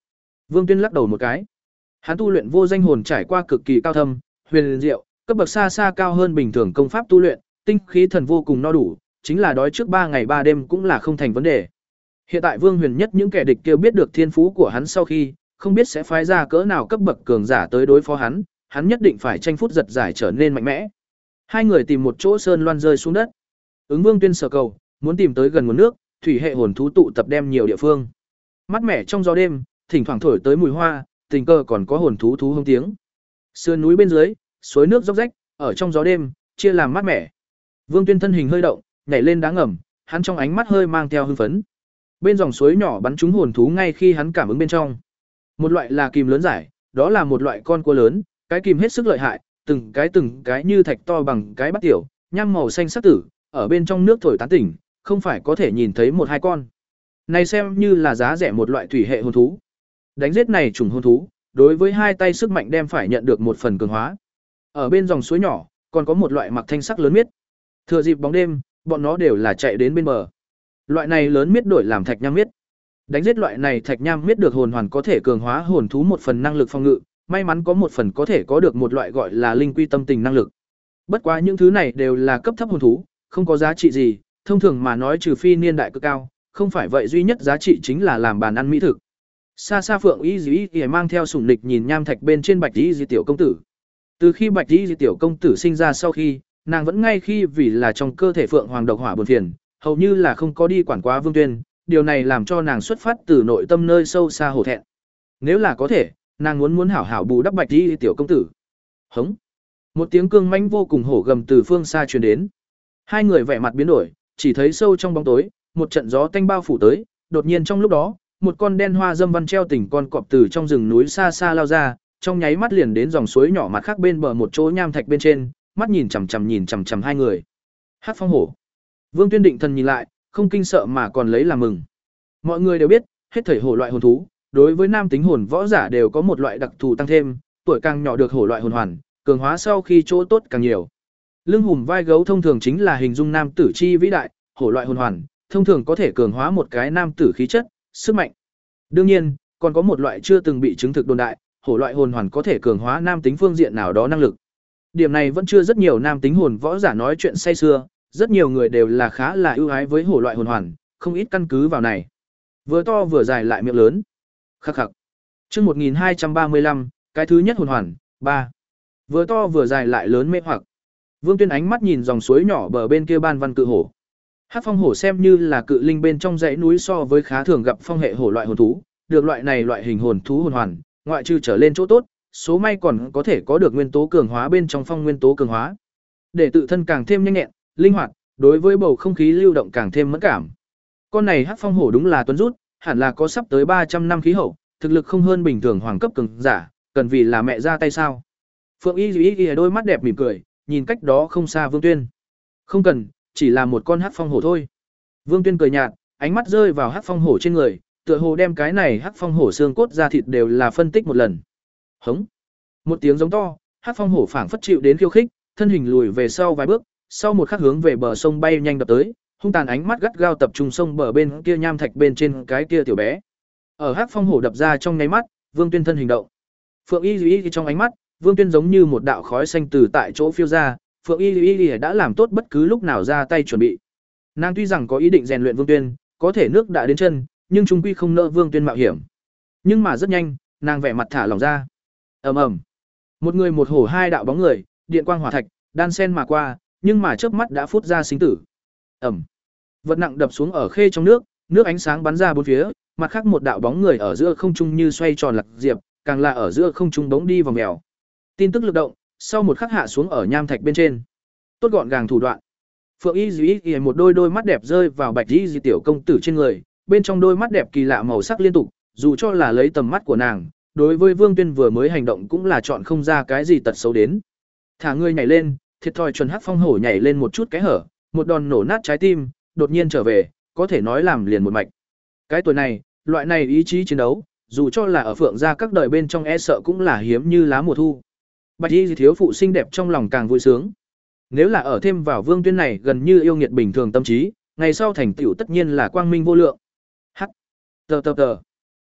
Vương Tuyên lắc đầu một cái. Hắn tu luyện vô danh hồn trải qua cực kỳ cao thâm, huyền diệu, cấp bậc xa xa cao hơn bình thường công pháp tu luyện, tinh khí thần vô cùng no đủ, chính là đói trước ba ngày ba đêm cũng là không thành vấn đề. Hiện tại Vương Huyền nhất những kẻ địch kia biết được thiên phú của hắn sau khi, không biết sẽ phái ra cỡ nào cấp bậc cường giả tới đối phó hắn, hắn nhất định phải tranh phút giật giải trở nên mạnh mẽ. Hai người tìm một chỗ sơn loan rơi xuống đất. Ứng Vương Tuyên sở cầu, muốn tìm tới gần nguồn nước, thủy hệ hồn thú tụ tập đem nhiều địa phương. Mát mẻ trong gió đêm, thỉnh thoảng thổi tới mùi hoa, tình cờ còn có hồn thú thú hông tiếng. Sườn núi bên dưới, suối nước róc rách, ở trong gió đêm, chia làm mát mẻ. Vương Tuyên thân hình hơi động, nhảy lên đá ngầm, hắn trong ánh mắt hơi mang theo hưng phấn. Bên dòng suối nhỏ bắn trúng hồn thú ngay khi hắn cảm ứng bên trong. Một loại là kìm lớn giải, đó là một loại con cua lớn, cái kìm hết sức lợi hại, từng cái từng cái như thạch to bằng cái bát tiểu, nhăm màu xanh sắc tử, ở bên trong nước thổi tán tỉnh, không phải có thể nhìn thấy một hai con. Này xem như là giá rẻ một loại thủy hệ hồn thú. Đánh giết này trùng hồn thú, đối với hai tay sức mạnh đem phải nhận được một phần cường hóa. Ở bên dòng suối nhỏ, còn có một loại mặc thanh sắc lớn miết. Thừa dịp bóng đêm, bọn nó đều là chạy đến bên bờ. Loại này lớn miết đổi làm thạch nham miết. Đánh giết loại này thạch nham miết được hồn hoàn có thể cường hóa hồn thú một phần năng lực phòng ngự, may mắn có một phần có thể có được một loại gọi là linh quy tâm tình năng lực. Bất quá những thứ này đều là cấp thấp hồn thú, không có giá trị gì, thông thường mà nói trừ phi niên đại cực cao, không phải vậy duy nhất giá trị chính là làm bàn ăn mỹ thực. Xa xa Phượng Y Dĩ Y mang theo sủng nịch nhìn nham thạch bên trên Bạch Y Dĩ tiểu công tử. Từ khi Bạch Y Dĩ tiểu công tử sinh ra sau khi, nàng vẫn ngay khi vì là trong cơ thể Phượng Hoàng độc hỏa buồn phiền, hầu như là không có đi quản quá Vương Tuyên, điều này làm cho nàng xuất phát từ nội tâm nơi sâu xa hổ thẹn. Nếu là có thể, nàng muốn muốn hảo hảo bù đắp Bạch Y Dĩ tiểu công tử. Hống. Một tiếng cương mãnh vô cùng hổ gầm từ phương xa truyền đến. Hai người vẻ mặt biến đổi, chỉ thấy sâu trong bóng tối, một trận gió tanh bao phủ tới, đột nhiên trong lúc đó, một con đen hoa dâm văn treo tỉnh con cọp từ trong rừng núi xa xa lao ra, trong nháy mắt liền đến dòng suối nhỏ mặt khác bên bờ một chỗ nham thạch bên trên, mắt nhìn chằm chằm nhìn chằm chằm hai người. Hắc phong hổ. Vương Tuyên định thần nhìn lại, không kinh sợ mà còn lấy làm mừng. Mọi người đều biết, hết thảy hổ loại hồn thú, đối với nam tính hồn võ giả đều có một loại đặc thù tăng thêm, tuổi càng nhỏ được hổ loại hồn hoàn, cường hóa sau khi chỗ tốt càng nhiều. Lưng hùm vai gấu thông thường chính là hình dung nam tử chi vĩ đại, hổ loại hồn hoàn, thông thường có thể cường hóa một cái nam tử khí chất, sức mạnh. Đương nhiên, còn có một loại chưa từng bị chứng thực đồn đại, hổ loại hồn hoàn có thể cường hóa nam tính phương diện nào đó năng lực. Điểm này vẫn chưa rất nhiều nam tính hồn võ giả nói chuyện say xưa, rất nhiều người đều là khá là ưu ái với hổ loại hồn hoàn, không ít căn cứ vào này. Vừa to vừa dài lại miệng lớn. Khắc khắc. Chương một nghìn hai trăm ba mươi lăm, cái thứ nhất hồn hoàn, ba. Vừa to vừa dài lại lớn mê hoặc. Vương Tuyên ánh mắt nhìn dòng suối nhỏ bờ bên kia ban văn cự hổ. Hắc phong hổ xem như là cự linh bên trong dãy núi so với khá thường gặp phong hệ hổ loại hồn thú, được loại này loại hình hồn thú hồn hoàn, ngoại trừ trở lên chỗ tốt, số may còn có thể có được nguyên tố cường hóa bên trong phong nguyên tố cường hóa. Để tự thân càng thêm nhanh nhẹn, linh hoạt, đối với bầu không khí lưu động càng thêm mẫn cảm. Con này Hắc phong hổ đúng là tuấn rút, hẳn là có sắp tới ba trăm năm khí hậu, thực lực không hơn bình thường hoàng cấp cường giả, cần vì là mẹ ra tay sao? Phượng Y Dĩ Y đôi mắt đẹp mỉm cười, nhìn cách đó không xa Vương Tuyên. Không cần, chỉ là một con hắc phong hổ thôi. Vương Tuyên cười nhạt, ánh mắt rơi vào hắc phong hổ trên người, tựa hồ đem cái này hắc phong hổ xương cốt da thịt đều là phân tích một lần. Hống. Một tiếng giống to, hắc phong hổ phảng phất chịu đến khiêu khích, thân hình lùi về sau vài bước, sau một khắc hướng về bờ sông bay nhanh đập tới, hung tàn ánh mắt gắt gao tập trung sông bờ bên kia nham thạch bên trên cái kia tiểu bé. Ở hắc phong hổ đập ra trong nháy mắt, Vương Tuyên thân hình động. Phượng Y Dĩ Y trong ánh mắt, Vương Tuyên giống như một đạo khói xanh từ tại chỗ phiêu ra, Phượng Y Y đã làm tốt bất cứ lúc nào ra tay chuẩn bị. Nàng tuy rằng có ý định rèn luyện Vương Tuyên, có thể nước đã đến chân, nhưng trung quy không nỡ Vương Tuyên mạo hiểm. Nhưng mà rất nhanh, nàng vẻ mặt thả lỏng ra. Ầm ầm. Một người một hổ hai đạo bóng người, điện quang hỏa thạch, đan sen mà qua, nhưng mà chớp mắt đã phút ra sinh tử. Ầm. Vật nặng đập xuống ở khê trong nước, nước ánh sáng bắn ra bốn phía, mặt khác một đạo bóng người ở giữa không trung như xoay tròn lạc diệp, càng là ở giữa không trung bỗng đi vòng mèo. Tin tức lực động, sau một khắc hạ xuống ở nham thạch bên trên. Tốt gọn gàng thủ đoạn. Phượng Y Dĩ Y một đôi đôi mắt đẹp rơi vào Bạch Y Dĩ tiểu công tử trên người, bên trong đôi mắt đẹp kỳ lạ màu sắc liên tục, dù cho là lấy tầm mắt của nàng, đối với Vương Tuyên vừa mới hành động cũng là chọn không ra cái gì tật xấu đến. Thả người nhảy lên, thiệt thòi chuẩn hắc phong hổ nhảy lên một chút cái hở, một đòn nổ nát trái tim, đột nhiên trở về, có thể nói làm liền một mạch. Cái tuổi này, loại này ý chí chiến đấu, dù cho là ở Phượng gia các đời bên trong e sợ cũng là hiếm như lá mùa thu. Bạch Y thiếu phụ xinh đẹp trong lòng càng vui sướng. Nếu là ở thêm vào Vương Tuyên này gần như yêu nghiệt bình thường tâm trí, ngày sau thành tựu tất nhiên là quang minh vô lượng. Hắc. Tờ tờ tờ.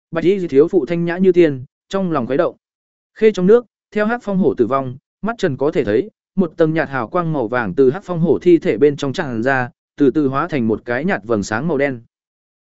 Bạch y thiếu phụ thanh nhã như tiên, trong lòng khuấy động. Khê trong nước, theo hắc phong hổ tử vong, mắt Trần có thể thấy, một tầng nhạt hào quang màu vàng từ hắc phong hổ thi thể bên trong tràn ra, từ từ hóa thành một cái nhạt vầng sáng màu đen.